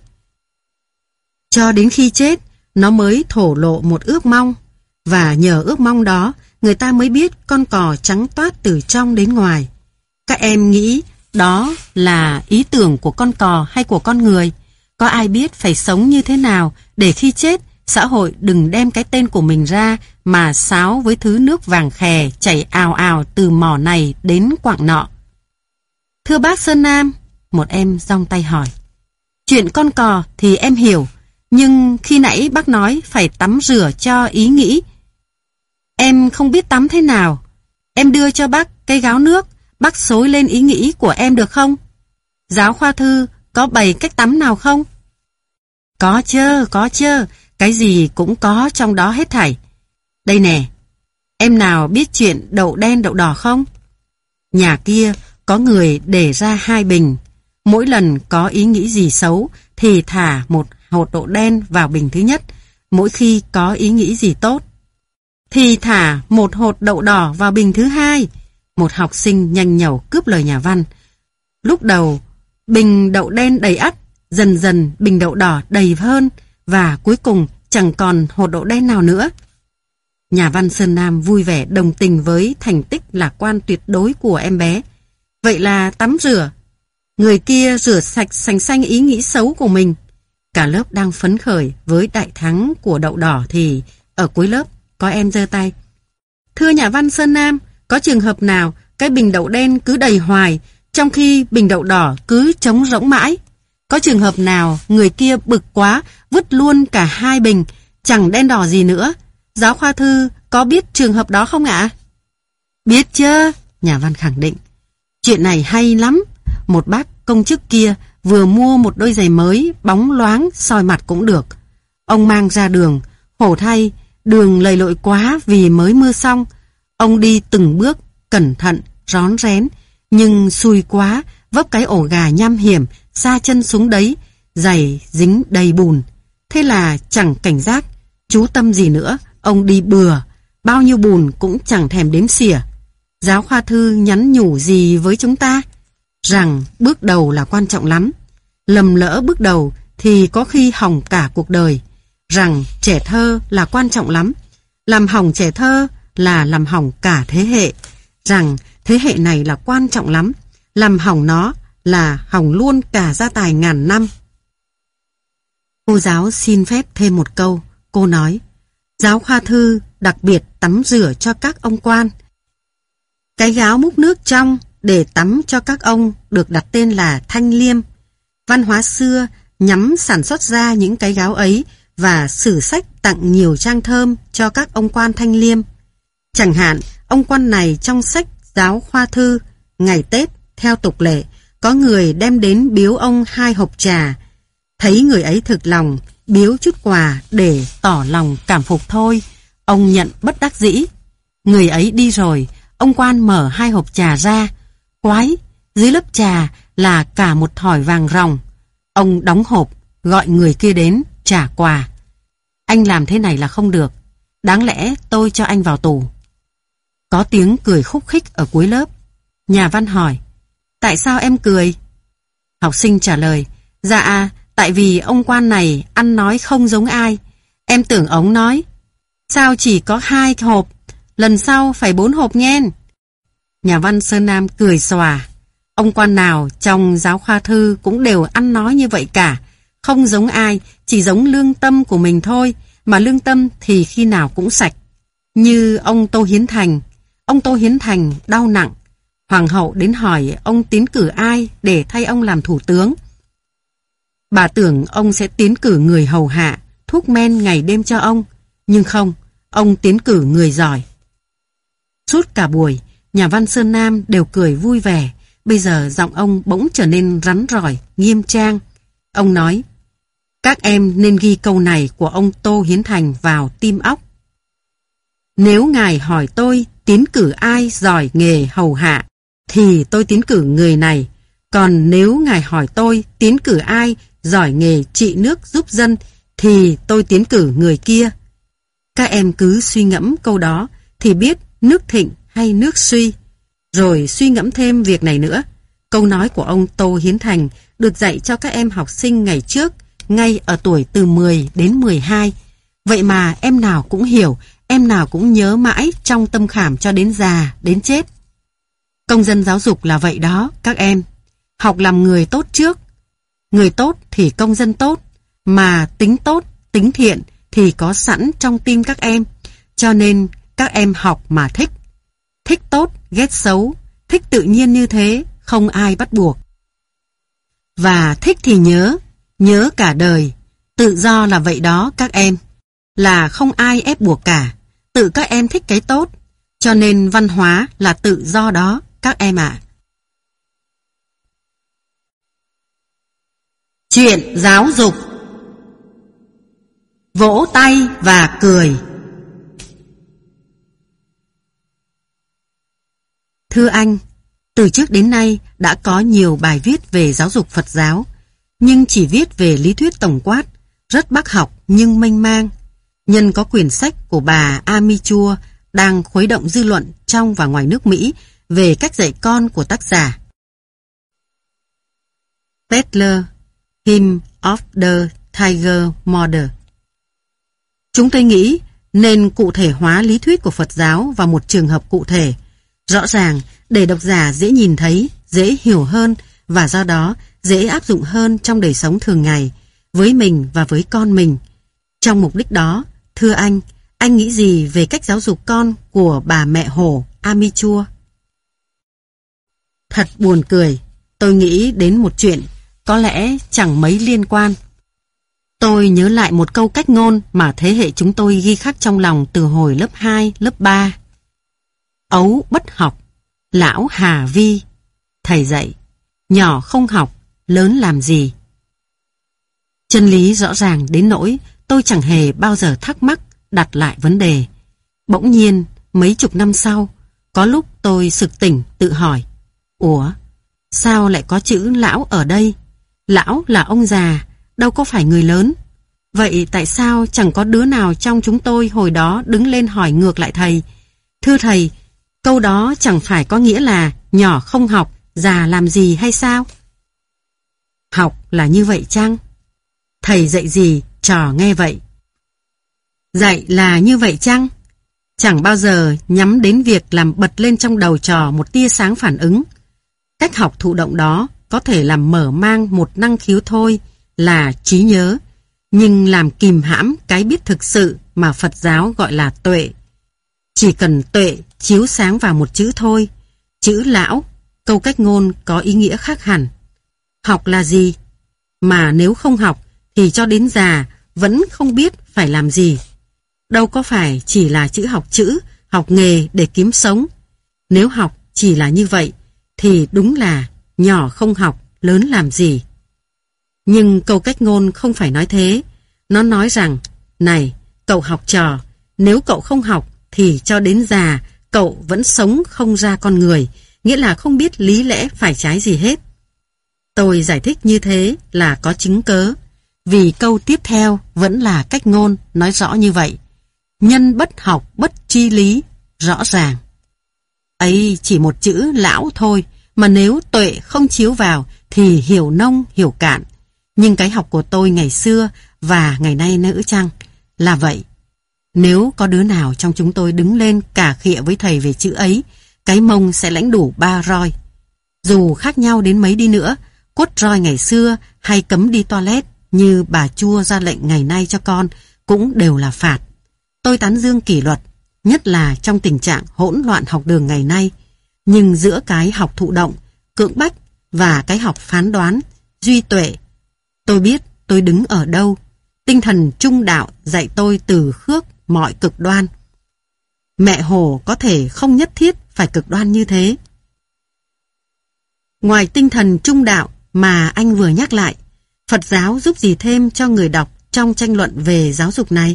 Cho đến khi chết, nó mới thổ lộ một ước mong, và nhờ ước mong đó, người ta mới biết con cò trắng toát từ trong đến ngoài. Các em nghĩ đó là ý tưởng của con cò hay của con người? Có ai biết phải sống như thế nào để khi chết, xã hội đừng đem cái tên của mình ra mà sáo với thứ nước vàng khè chảy ào ào từ mỏ này đến quặng nọ? Thưa bác Sơn Nam, một em giong tay hỏi. Chuyện con cò thì em hiểu, nhưng khi nãy bác nói phải tắm rửa cho ý nghĩ. Em không biết tắm thế nào. Em đưa cho bác cây gáo nước, bác xối lên ý nghĩ của em được không? Giáo khoa thư có bày cách tắm nào không? Có chứ, có chứ, cái gì cũng có trong đó hết thảy. Đây nè, em nào biết chuyện đậu đen đậu đỏ không? Nhà kia có người để ra hai bình. Mỗi lần có ý nghĩ gì xấu thì thả một hột đậu đen vào bình thứ nhất. Mỗi khi có ý nghĩ gì tốt thì thả một hột đậu đỏ vào bình thứ hai. Một học sinh nhanh nhẩu cướp lời nhà văn. Lúc đầu bình đậu đen đầy ắp, dần dần bình đậu đỏ đầy hơn, và cuối cùng chẳng còn hột đậu đen nào nữa. Nhà văn Sơn Nam vui vẻ đồng tình với thành tích lạc quan tuyệt đối của em bé. Vậy là tắm rửa. Người kia rửa sạch sành xanh ý nghĩ xấu của mình. Cả lớp đang phấn khởi với đại thắng của đậu đỏ thì ở cuối lớp có em giơ tay. Thưa nhà văn Sơn Nam, có trường hợp nào cái bình đậu đen cứ đầy hoài, trong khi bình đậu đỏ cứ trống rỗng mãi? Có trường hợp nào người kia bực quá vứt luôn cả hai bình, chẳng đen đỏ gì nữa? Giáo khoa thư có biết trường hợp đó không ạ? Biết chứ, nhà văn khẳng định. Chuyện này hay lắm. Một bác công chức kia vừa mua một đôi giày mới, bóng loáng, soi mặt cũng được. Ông mang ra đường, khổ thay, đường lầy lội quá vì mới mưa xong. Ông đi từng bước, cẩn thận, rón rén, nhưng xui quá, vấp cái ổ gà nham hiểm, sa chân xuống đấy, giày dính đầy bùn. Thế là chẳng cảnh giác, chú tâm gì nữa, ông đi bừa, bao nhiêu bùn cũng chẳng thèm đếm xỉa. Giáo khoa thư nhắn nhủ gì với chúng ta? Rằng bước đầu là quan trọng lắm. Lầm lỡ bước đầu thì có khi hỏng cả cuộc đời. Rằng trẻ thơ là quan trọng lắm. Làm hỏng trẻ thơ là làm hỏng cả thế hệ. Rằng thế hệ này là quan trọng lắm. Làm hỏng nó là hỏng luôn cả gia tài ngàn năm. Cô giáo xin phép thêm một câu. Cô nói, giáo khoa thư đặc biệt tắm rửa cho các ông quan. Cái gáo múc nước trong để tắm cho các ông được đặt tên là thanh liêm. Văn hóa xưa nhắm sản xuất ra những cái gáo ấy và sử sách tặng nhiều trang thơm cho các ông quan thanh liêm. Chẳng hạn, ông quan này trong sách giáo khoa thư, ngày Tết, theo tục lệ, có người đem đến biếu ông hai hộp trà. Thấy người ấy thực lòng, biếu chút quà để tỏ lòng cảm phục thôi. Ông nhận bất đắc dĩ. Người ấy đi rồi, ông quan mở hai hộp trà ra. Quái, dưới lớp trà là cả một thỏi vàng ròng. Ông đóng hộp, gọi người kia đến, trả quà. Anh làm thế này là không được. Đáng lẽ tôi cho anh vào tù. Có tiếng cười khúc khích ở cuối lớp. Nhà văn hỏi, tại sao em cười? Học sinh trả lời, dạ, tại vì ông quan này ăn nói không giống ai. Em tưởng ông nói, sao chỉ có hai hộp, lần sau phải bốn hộp nhen. Nhà văn Sơn Nam cười xòa. Ông quan nào trong giáo khoa thư cũng đều ăn nói như vậy cả. Không giống ai, chỉ giống lương tâm của mình thôi. Mà lương tâm thì khi nào cũng sạch. Như ông Tô Hiến Thành. Ông Tô Hiến Thành đau nặng. Hoàng hậu đến hỏi ông tiến cử ai để thay ông làm thủ tướng. Bà tưởng ông sẽ tiến cử người hầu hạ, thuốc men ngày đêm cho ông. Nhưng không, ông tiến cử người giỏi. Suốt cả buổi, nhà văn Sơn Nam đều cười vui vẻ. Bây giờ giọng ông bỗng trở nên rắn rỏi, nghiêm trang. Ông nói, các em nên ghi câu này của ông Tô Hiến Thành vào tim óc. Nếu ngài hỏi tôi tiến cử ai giỏi nghề hầu hạ, thì tôi tiến cử người này. Còn nếu ngài hỏi tôi tiến cử ai giỏi nghề trị nước giúp dân, thì tôi tiến cử người kia. Các em cứ suy ngẫm câu đó thì biết nước thịnh hay nước suy. Rồi suy ngẫm thêm việc này nữa. Câu nói của ông Tô Hiến Thành được dạy cho các em học sinh ngày trước, ngay ở tuổi từ mười đến mười hai. Vậy mà em nào cũng hiểu, em nào cũng nhớ mãi trong tâm khảm cho đến già, đến chết. Công dân giáo dục là vậy đó, các em. Học làm người tốt trước. Người tốt thì công dân tốt, mà tính tốt, tính thiện thì có sẵn trong tim các em. Cho nên các em học mà thích. Thích tốt, ghét xấu, thích tự nhiên như thế, không ai bắt buộc. Và thích thì nhớ, nhớ cả đời. Tự do là vậy đó các em. Là không ai ép buộc cả. Tự các em thích cái tốt. Cho nên văn hóa là tự do đó các em ạ. Chuyện giáo dục. Vỗ tay và cười. Thưa anh, từ trước đến nay đã có nhiều bài viết về giáo dục Phật giáo, nhưng chỉ viết về lý thuyết tổng quát, rất bác học nhưng mênh mang. Nhân có quyển sách của bà Amy Chua đang khuấy động dư luận trong và ngoài nước Mỹ về cách dạy con của tác giả Peddler, Hymn of the Tiger Mother. Chúng tôi nghĩ nên cụ thể hóa lý thuyết của Phật giáo vào một trường hợp cụ thể, rõ ràng để độc giả dễ nhìn thấy, dễ hiểu hơn và do đó dễ áp dụng hơn trong đời sống thường ngày, với mình và với con mình. Trong mục đích đó, thưa anh, anh nghĩ gì về cách giáo dục con của bà mẹ hổ Amy Chua? Thật buồn cười, tôi nghĩ đến một chuyện có lẽ chẳng mấy liên quan. Tôi nhớ lại một câu cách ngôn mà thế hệ chúng tôi ghi khắc trong lòng từ hồi lớp hai, lớp ba. Ấu bất học, lão hà vi. Thầy dạy, nhỏ không học, lớn làm gì? Chân lý rõ ràng đến nỗi tôi chẳng hề bao giờ thắc mắc đặt lại vấn đề. Bỗng nhiên, mấy chục năm sau, có lúc tôi sực tỉnh tự hỏi, ủa, sao lại có chữ lão ở đây? Lão là ông già, đâu có phải người lớn. Vậy tại sao chẳng có đứa nào trong chúng tôi hồi đó đứng lên hỏi ngược lại thầy? Thưa thầy, câu đó chẳng phải có nghĩa là nhỏ không học, già làm gì hay sao? Học là như vậy chăng? Thầy dạy gì, trò nghe vậy. Dạy là như vậy chăng? Chẳng bao giờ nhắm đến việc làm bật lên trong đầu trò một tia sáng phản ứng. Cách học thụ động đó có thể làm mở mang một năng khiếu thôi, là trí nhớ, nhưng làm kìm hãm cái biết thực sự mà Phật giáo gọi là tuệ. Chỉ cần tuệ chiếu sáng vào một chữ thôi, chữ lão, câu cách ngôn có ý nghĩa khác hẳn. Học là gì? Mà nếu không học thì cho đến già vẫn không biết phải làm gì. Đâu có phải chỉ là chữ học chữ, học nghề để kiếm sống. Nếu học chỉ là như vậy thì đúng là nhỏ không học, lớn làm gì. Nhưng câu cách ngôn không phải nói thế. Nó nói rằng, này, cậu học trò, nếu cậu không học thì cho đến già cậu vẫn sống không ra con người, nghĩa là không biết lý lẽ phải trái gì hết. Tôi giải thích như thế là có chứng cớ, vì câu tiếp theo vẫn là cách ngôn nói rõ như vậy. Nhân bất học bất tri lý, rõ ràng. Ấy chỉ một chữ lão thôi, mà nếu tuệ không chiếu vào thì hiểu nông hiểu cạn. Nhưng cái học của tôi ngày xưa và ngày nay nữa chăng là vậy. Nếu có đứa nào trong chúng tôi đứng lên cà khịa với thầy về chữ ấy, cái mông sẽ lãnh đủ ba roi. Dù khác nhau đến mấy đi nữa, quất roi ngày xưa hay cấm đi toilet như bà Chua ra lệnh ngày nay cho con cũng đều là phạt. Tôi tán dương kỷ luật, nhất là trong tình trạng hỗn loạn học đường ngày nay. Nhưng giữa cái học thụ động, cưỡng bách và cái học phán đoán, duy tuệ, tôi biết tôi đứng ở đâu. Tinh thần trung đạo dạy tôi từ khước mọi cực đoan. Mẹ Hồ có thể không nhất thiết phải cực đoan như thế. Ngoài tinh thần trung đạo mà anh vừa nhắc lại, Phật giáo giúp gì thêm cho người đọc trong tranh luận về giáo dục này?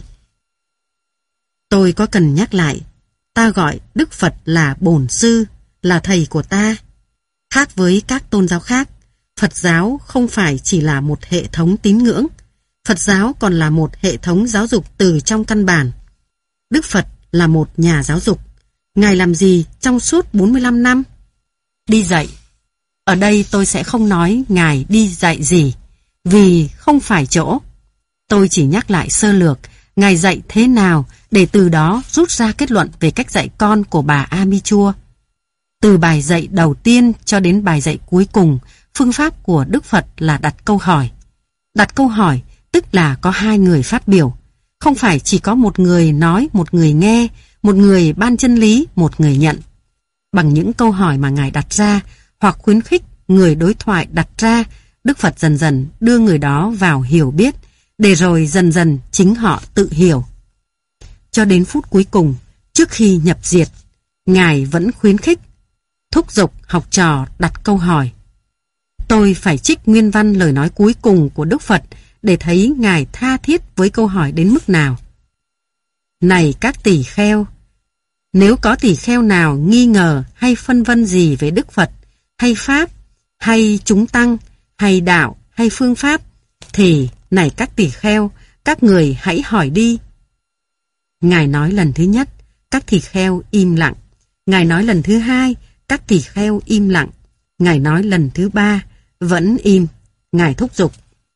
Tôi có cần nhắc lại, ta gọi Đức Phật là bổn sư, là thầy của ta. Khác với các tôn giáo khác, Phật giáo không phải chỉ là một hệ thống tín ngưỡng. Phật giáo còn là một hệ thống giáo dục từ trong căn bản. Đức Phật là một nhà giáo dục. Ngài làm gì trong suốt bốn mươi lăm năm? Đi dạy. Ở đây tôi sẽ không nói Ngài đi dạy gì, vì không phải chỗ. Tôi chỉ nhắc lại sơ lược Ngài dạy thế nào để từ đó rút ra kết luận về cách dạy con của bà A Mi Chua. Từ bài dạy đầu tiên cho đến bài dạy cuối cùng, phương pháp của Đức Phật là đặt câu hỏi. Đặt câu hỏi tức là có hai người phát biểu. Không phải chỉ có một người nói, một người nghe, một người ban chân lý, một người nhận. Bằng những câu hỏi mà Ngài đặt ra, hoặc khuyến khích người đối thoại đặt ra, Đức Phật dần dần đưa người đó vào hiểu biết, để rồi dần dần chính họ tự hiểu. Cho đến phút cuối cùng, trước khi nhập diệt, Ngài vẫn khuyến khích, thúc giục học trò đặt câu hỏi. Tôi phải trích nguyên văn lời nói cuối cùng của Đức Phật để thấy Ngài tha thiết với câu hỏi đến mức nào. Này các tỳ kheo, nếu có tỳ kheo nào nghi ngờ hay phân vân gì về Đức Phật, hay Pháp, hay chúng tăng, hay đạo, hay phương pháp, thì này các tỳ kheo, các người hãy hỏi đi. Ngài nói lần thứ nhất, các tỳ kheo im lặng. Ngài nói lần thứ hai, các tỳ kheo im lặng. Ngài nói lần thứ ba, vẫn im. Ngài thúc giục.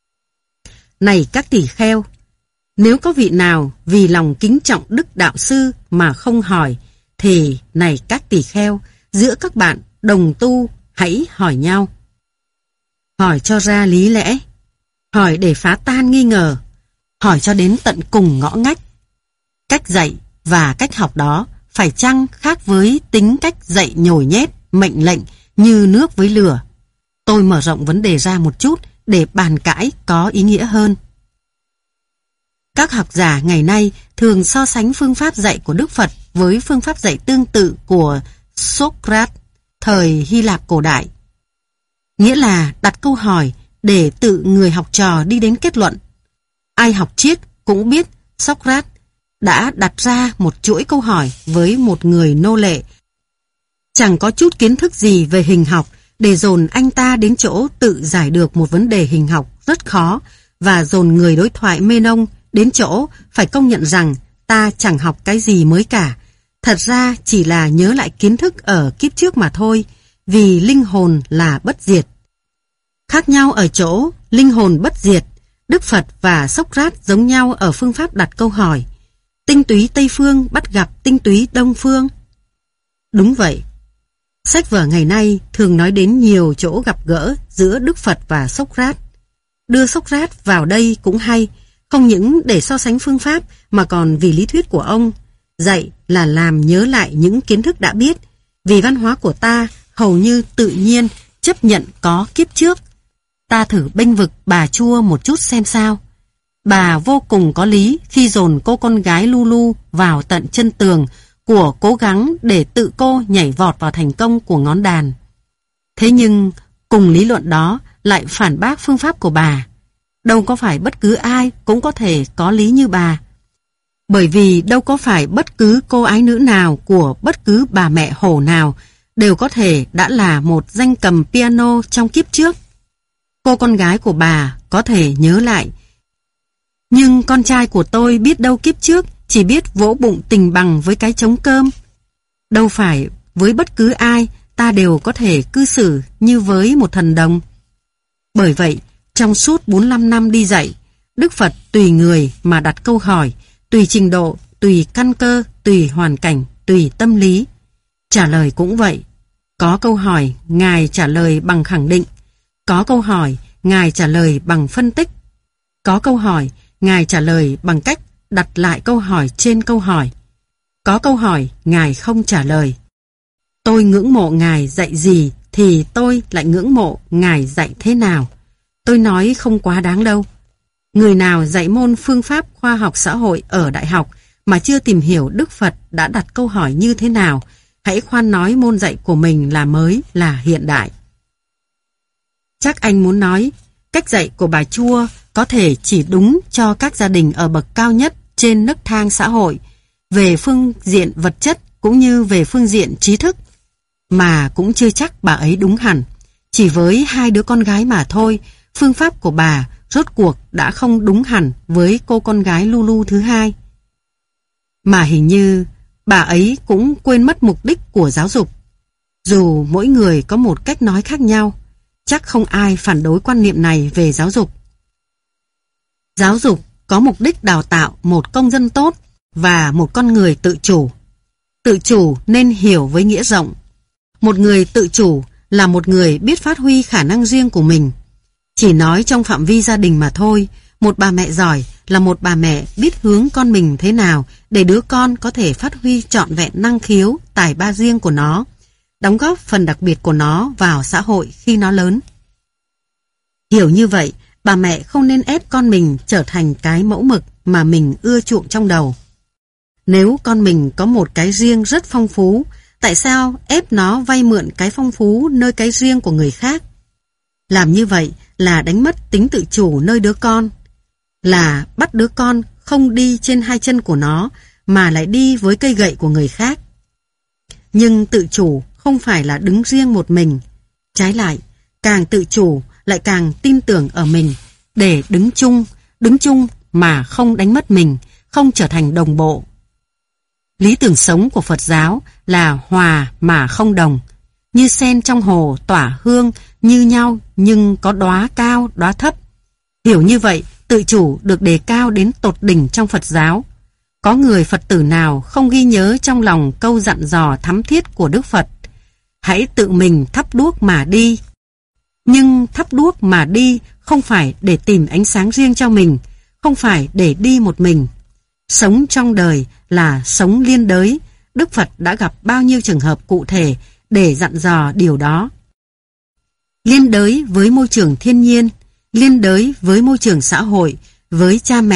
Này các tỳ kheo, nếu có vị nào vì lòng kính trọng Đức Đạo Sư mà không hỏi, thì này các tỳ kheo, giữa các bạn đồng tu hãy hỏi nhau. Hỏi cho ra lý lẽ, hỏi để phá tan nghi ngờ, hỏi cho đến tận cùng ngõ ngách. Cách dạy và cách học đó phải chăng khác với tính cách dạy nhồi nhét, mệnh lệnh như nước với lửa? Tôi mở rộng vấn đề ra một chút để bàn cãi có ý nghĩa hơn. Các học giả ngày nay thường so sánh phương pháp dạy của Đức Phật với phương pháp dạy tương tự của Socrates thời Hy Lạp cổ đại. Nghĩa là đặt câu hỏi để tự người học trò đi đến kết luận. Ai học triết cũng biết Socrates đã đặt ra một chuỗi câu hỏi với một người nô lệ, chẳng có chút kiến thức gì về hình học, để dồn anh ta đến chỗ tự giải được một vấn đề hình học rất khó, và dồn người đối thoại mê nông đến chỗ phải công nhận rằng ta chẳng học cái gì mới cả. Thật ra chỉ là nhớ lại kiến thức ở kiếp trước mà thôi, vì linh hồn là bất diệt. Khác nhau ở chỗ linh hồn bất diệt, Đức Phật và Socrates giống nhau ở phương pháp đặt câu hỏi. Tinh túy Tây Phương bắt gặp tinh túy Đông Phương. Đúng vậy. Sách vở ngày nay thường nói đến nhiều chỗ gặp gỡ giữa Đức Phật và Socrates. Đưa Socrates vào đây cũng hay, không những để so sánh phương pháp mà còn vì lý thuyết của ông. Dạy là làm nhớ lại những kiến thức đã biết, vì văn hóa của ta hầu như tự nhiên chấp nhận có kiếp trước. Ta thử bênh vực bà Chua một chút xem sao. Bà vô cùng có lý khi dồn cô con gái Lulu vào tận chân tường của cố gắng để tự cô nhảy vọt vào thành công của ngón đàn. Thế nhưng cùng lý luận đó lại phản bác phương pháp của bà. Đâu có phải bất cứ ai cũng có thể có lý như bà. Bởi vì đâu có phải bất cứ cô ái nữ nào của bất cứ bà mẹ Hồ nào đều có thể đã là một danh cầm piano trong kiếp trước. Cô con gái của bà có thể nhớ lại. Nhưng con trai của tôi biết đâu kiếp trước chỉ biết vỗ bụng tình bằng với cái trống cơm. Đâu phải với bất cứ ai ta đều có thể cư xử như với một thần đồng. Bởi vậy, trong suốt bốn mươi lăm năm đi dạy, Đức Phật tùy người mà đặt câu hỏi, tùy trình độ, tùy căn cơ, tùy hoàn cảnh, tùy tâm lý. Trả lời cũng vậy. Có câu hỏi, Ngài trả lời bằng khẳng định. Có câu hỏi, Ngài trả lời bằng phân tích. Có câu hỏi, Ngài trả lời bằng cách đặt lại câu hỏi trên câu hỏi. Có câu hỏi, Ngài không trả lời. Tôi ngưỡng mộ Ngài dạy gì thì tôi lại ngưỡng mộ Ngài dạy thế nào. Tôi nói không quá đáng đâu. Người nào dạy môn phương pháp khoa học xã hội ở đại học mà chưa tìm hiểu Đức Phật đã đặt câu hỏi như thế nào, hãy khoan nói môn dạy của mình là mới, là hiện đại. Chắc anh muốn nói, cách dạy của bà Chua có thể chỉ đúng cho các gia đình ở bậc cao nhất trên nấc thang xã hội, về phương diện vật chất cũng như về phương diện trí thức, mà cũng chưa chắc bà ấy đúng hẳn. Chỉ với hai đứa con gái mà thôi, phương pháp của bà rốt cuộc đã không đúng hẳn với cô con gái Lulu thứ hai. Mà hình như bà ấy cũng quên mất mục đích của giáo dục. Dù mỗi người có một cách nói khác nhau, chắc không ai phản đối quan niệm này về giáo dục. Giáo dục có mục đích đào tạo một công dân tốt và một con người tự chủ. Tự chủ nên hiểu với nghĩa rộng. Một người tự chủ là một người biết phát huy khả năng riêng của mình. Chỉ nói trong phạm vi gia đình mà thôi, một bà mẹ giỏi là một bà mẹ biết hướng con mình thế nào để đứa con có thể phát huy trọn vẹn năng khiếu, tài ba riêng của nó, đóng góp phần đặc biệt của nó vào xã hội khi nó lớn. Hiểu như vậy, bà mẹ không nên ép con mình trở thành cái mẫu mực mà mình ưa chuộng trong đầu. Nếu con mình có một cái riêng rất phong phú, tại sao ép nó vay mượn cái phong phú nơi cái riêng của người khác? Làm như vậy là đánh mất tính tự chủ nơi đứa con, là bắt đứa con không đi trên hai chân của nó mà lại đi với cây gậy của người khác. Nhưng tự chủ không phải là đứng riêng một mình. Trái lại, càng tự chủ lại càng tin tưởng ở mình để đứng chung, đứng chung mà không đánh mất mình, không trở thành đồng bộ. Lý tưởng sống của Phật giáo là hòa mà không đồng, như sen trong hồ tỏa hương như nhau nhưng có đóa cao đóa thấp. Hiểu như vậy, tự chủ được đề cao đến tột đỉnh trong Phật giáo. Có người Phật tử nào không ghi nhớ trong lòng câu dặn dò thắm thiết của Đức Phật: hãy tự mình thắp đuốc mà đi. Nhưng thắp đuốc mà đi không phải để tìm ánh sáng riêng cho mình, không phải để đi một mình. Sống trong đời là sống liên đới. Đức Phật đã gặp bao nhiêu trường hợp cụ thể để dặn dò điều đó. Liên đới với môi trường thiên nhiên, liên đới với môi trường xã hội, với cha mẹ,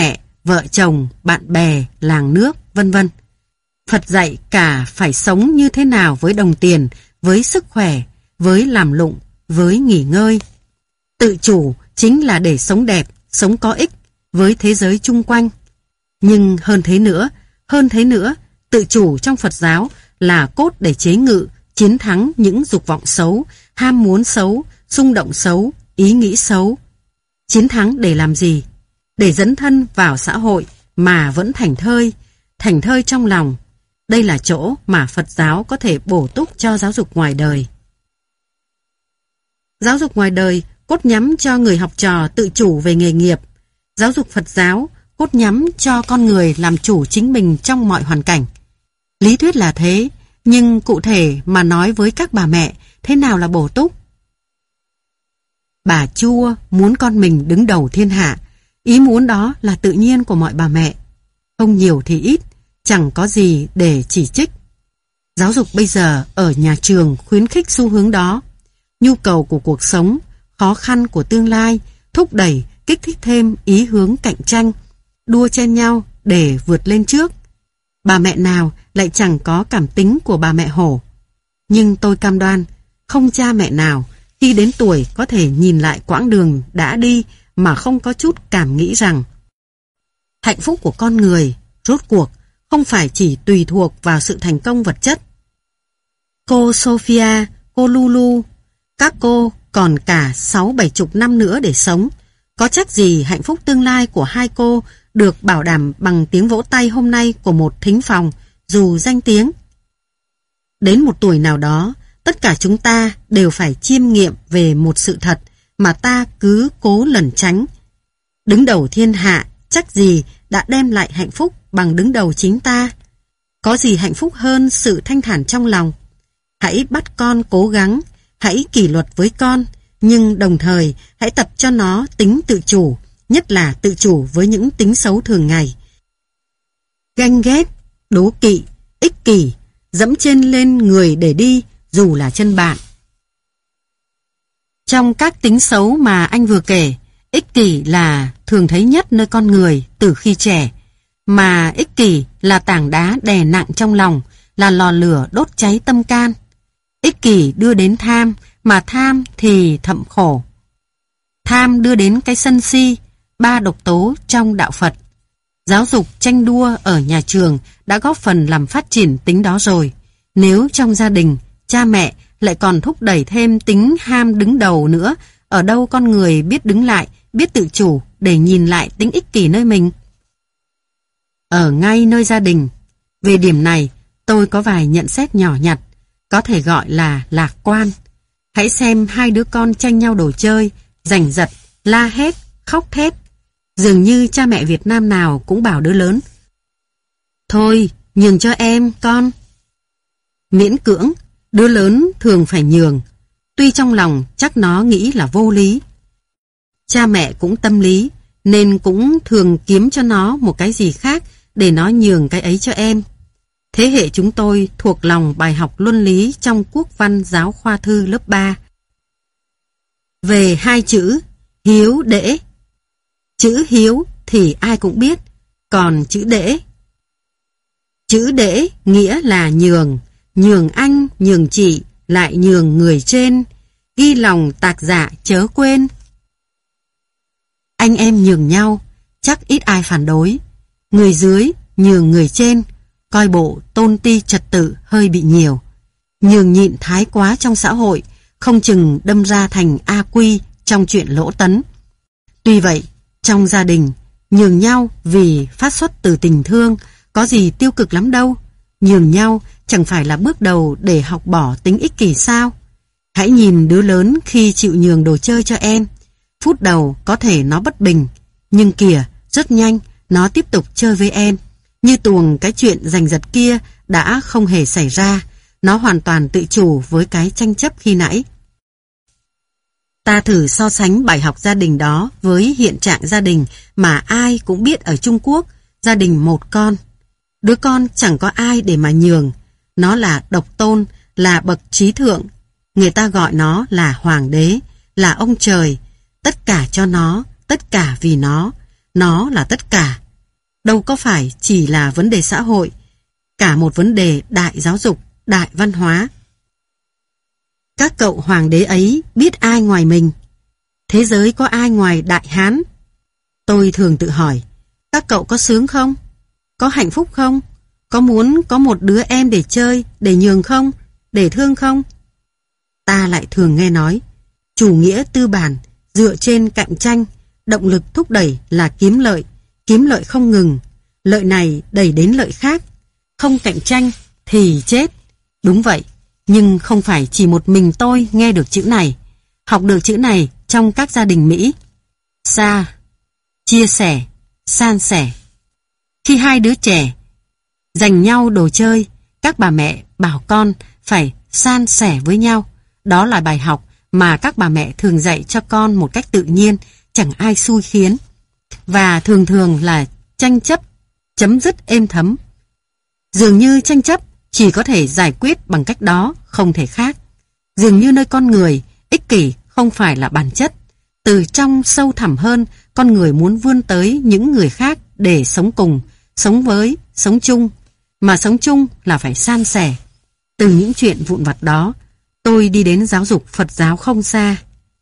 vợ chồng, bạn bè, làng nước, vân vân. Phật dạy cả phải sống như thế nào với đồng tiền, với sức khỏe, với làm lụng, với nghỉ ngơi. Tự chủ chính là để sống đẹp, sống có ích với thế giới chung quanh. Nhưng hơn thế nữa, hơn thế nữa, tự chủ trong Phật giáo là cốt để chế ngự, chiến thắng những dục vọng xấu, ham muốn xấu, xung động xấu, ý nghĩ xấu. Chiến thắng để làm gì? Để dấn thân vào xã hội mà vẫn thảnh thơi, thảnh thơi trong lòng. Đây là chỗ mà Phật giáo có thể bổ túc cho giáo dục ngoài đời. Giáo dục ngoài đời cốt nhắm cho người học trò tự chủ về nghề nghiệp. Giáo dục Phật giáo cốt nhắm cho con người làm chủ chính mình trong mọi hoàn cảnh. Lý thuyết là thế, nhưng cụ thể mà nói với các bà mẹ, thế nào là bổ túc? Bà Chua muốn con mình đứng đầu thiên hạ. Ý muốn đó là tự nhiên của mọi bà mẹ. Không nhiều thì ít, chẳng có gì để chỉ trích. Giáo dục bây giờ ở nhà trường khuyến khích xu hướng đó. Nhu cầu của cuộc sống, khó khăn của tương lai, thúc đẩy, kích thích thêm ý hướng cạnh tranh, đua chen nhau để vượt lên trước. Bà mẹ nào lại chẳng có cảm tính của bà mẹ hổ. Nhưng tôi cam đoan, không cha mẹ nào khi đến tuổi có thể nhìn lại quãng đường đã đi mà không có chút cảm nghĩ rằng hạnh phúc của con người rốt cuộc không phải chỉ tùy thuộc vào sự thành công vật chất. Cô Sophia, cô Lulu, các cô còn cả sáu bảy chục năm nữa để sống. Có chắc gì hạnh phúc tương lai của hai cô được bảo đảm bằng tiếng vỗ tay hôm nay của một thính phòng, dù danh tiếng. Đến một tuổi nào đó, tất cả chúng ta đều phải chiêm nghiệm về một sự thật mà ta cứ cố lẩn tránh. Đứng đầu thiên hạ chắc gì đã đem lại hạnh phúc bằng đứng đầu chính ta. Có gì hạnh phúc hơn sự thanh thản trong lòng. Hãy bắt con cố gắng, hãy kỷ luật với con, nhưng đồng thời hãy tập cho nó tính tự chủ, nhất là tự chủ với những tính xấu thường ngày. Ganh ghét, đố kỵ, ích kỷ, dẫm chân lên người để đi, dù là chân bạn. Trong các tính xấu mà anh vừa kể, ích kỷ là thường thấy nhất nơi con người từ khi trẻ, mà ích kỷ là tảng đá đè nặng trong lòng, là lò lửa đốt cháy tâm can. Ích kỷ đưa đến tham, mà tham thì thậm khổ. Tham đưa đến cái sân si, ba độc tố trong đạo Phật. Giáo dục tranh đua ở nhà trường đã góp phần làm phát triển tính đó rồi. Nếu trong gia đình, cha mẹ lại còn thúc đẩy thêm tính ham đứng đầu nữa, ở đâu con người biết đứng lại, biết tự chủ để nhìn lại tính ích kỷ nơi mình? Ở ngay nơi gia đình, về điểm này tôi có vài nhận xét nhỏ nhặt, có thể gọi là lạc quan. Hãy xem hai đứa con tranh nhau đồ chơi, giành giật, la hét, khóc thét. Dường như cha mẹ Việt Nam nào cũng bảo đứa lớn: thôi, nhường cho em, con. Miễn cưỡng, đứa lớn thường phải nhường, tuy trong lòng chắc nó nghĩ là vô lý. Cha mẹ cũng tâm lý, nên cũng thường kiếm cho nó một cái gì khác để nó nhường cái ấy cho em. Thế hệ chúng tôi thuộc lòng bài học luân lý trong Quốc văn giáo khoa thư lớp ba. Về hai chữ hiếu đễ. Chữ hiếu thì ai cũng biết, còn chữ đễ. Chữ đễ nghĩa là nhường, nhường anh, nhường chị, lại nhường người trên, ghi lòng tạc dạ chớ quên. Anh em nhường nhau, chắc ít ai phản đối. Người dưới nhường người trên, coi bộ tôn ti trật tự hơi bị nhiều. Nhường nhịn thái quá trong xã hội, không chừng đâm ra thành A Quy trong chuyện lỗ tấn. Tuy vậy, trong gia đình, nhường nhau vì phát xuất từ tình thương, có gì tiêu cực lắm đâu. Nhường nhau chẳng phải là bước đầu để học bỏ tính ích kỷ sao? Hãy nhìn đứa lớn khi chịu nhường đồ chơi cho em. Phút đầu có thể nó bất bình, nhưng kìa, rất nhanh, nó tiếp tục chơi với em. Như tuồng cái chuyện giành giật kia đã không hề xảy ra, nó hoàn toàn tự chủ với cái tranh chấp khi nãy. Ta thử so sánh bài học gia đình đó với hiện trạng gia đình mà ai cũng biết ở Trung Quốc, gia đình một con. Đứa con chẳng có ai để mà nhường, nó là độc tôn, là bậc trí thượng. Người ta gọi nó là hoàng đế, là ông trời, tất cả cho nó, tất cả vì nó, nó là tất cả. đâu có phải chỉ là vấn đề xã hội, cả một vấn đề đại giáo dục, đại văn hóa. Các cậu hoàng đế ấy biết ai ngoài mình? Thế giới có ai ngoài Đại Hán? Tôi thường tự hỏi, các cậu có sướng không? Có hạnh phúc không? Có muốn có một đứa em để chơi, để nhường không? Để thương không? Ta lại thường nghe nói, chủ nghĩa tư bản dựa trên cạnh tranh, động lực thúc đẩy là kiếm lợi, kiếm lợi không ngừng, lợi này đẩy đến lợi khác, không cạnh tranh thì chết. Đúng vậy, nhưng không phải chỉ một mình tôi nghe được chữ này, học được chữ này trong các gia đình Mỹ. Xa, chia sẻ, san sẻ. Khi hai đứa trẻ dành nhau đồ chơi, các bà mẹ bảo con phải san sẻ với nhau. Đó là bài học mà các bà mẹ thường dạy cho con một cách tự nhiên, chẳng ai xui khiến. Và thường thường là tranh chấp chấm dứt êm thấm. Dường như tranh chấp chỉ có thể giải quyết bằng cách đó, không thể khác. Dường như nơi con người, ích kỷ không phải là bản chất. Từ trong sâu thẳm hơn, con người muốn vươn tới những người khác để sống cùng, sống với, sống chung. Mà sống chung là phải san sẻ. Từ những chuyện vụn vặt đó, tôi đi đến giáo dục Phật giáo không xa.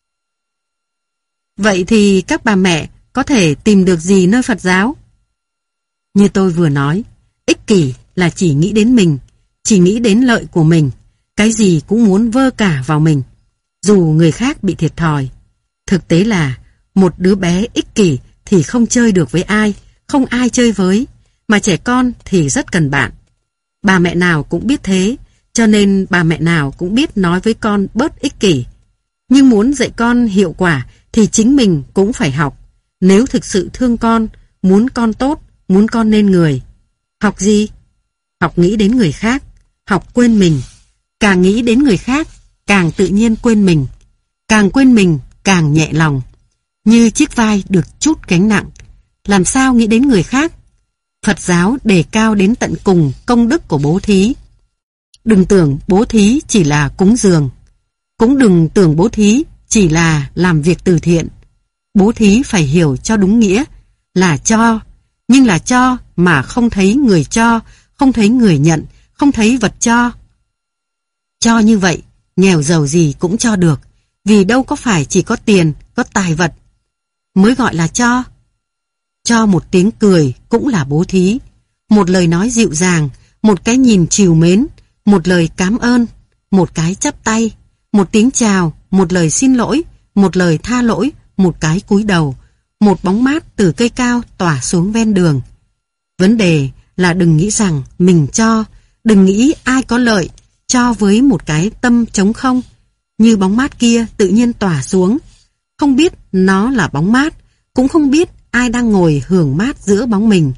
Vậy thì các bà mẹ có thể tìm được gì nơi Phật giáo? Như tôi vừa nói, ích kỷ là chỉ nghĩ đến mình, chỉ nghĩ đến lợi của mình, cái gì cũng muốn vơ cả vào mình, dù người khác bị thiệt thòi. Thực tế là một đứa bé ích kỷ thì không chơi được với ai, không ai chơi với, mà trẻ con thì rất cần bạn. Bà mẹ nào cũng biết thế, cho nên bà mẹ nào cũng biết nói với con bớt ích kỷ. Nhưng muốn dạy con hiệu quả thì chính mình cũng phải học. Nếu thực sự thương con, muốn con tốt, muốn con nên người. Học gì? Học nghĩ đến người khác, học quên mình. Càng nghĩ đến người khác, càng tự nhiên quên mình. Càng quên mình, càng nhẹ lòng. Như chiếc vai được trút gánh nặng. Làm sao nghĩ đến người khác? Phật giáo đề cao đến tận cùng công đức của bố thí. Đừng tưởng bố thí chỉ là cúng dường. Cũng đừng tưởng bố thí chỉ là làm việc từ thiện. Bố thí phải hiểu cho đúng nghĩa, là cho, nhưng là cho mà không thấy người cho, không thấy người nhận, không thấy vật cho. Cho như vậy, nghèo giàu gì cũng cho được, vì đâu có phải chỉ có tiền, có tài vật mới gọi là cho. Cho một tiếng cười cũng là bố thí, một lời nói dịu dàng, một cái nhìn trìu mến, một lời cảm ơn, một cái chắp tay, một tiếng chào, một lời xin lỗi, một lời tha lỗi, một cái cúi đầu, một bóng mát từ cây cao tỏa xuống ven đường. Vấn đề là đừng nghĩ rằng mình cho, đừng nghĩ ai có lợi, cho với một cái tâm trống không, như bóng mát kia tự nhiên tỏa xuống, không biết nó là bóng mát, cũng không biết ai đang ngồi hưởng mát giữa bóng mình.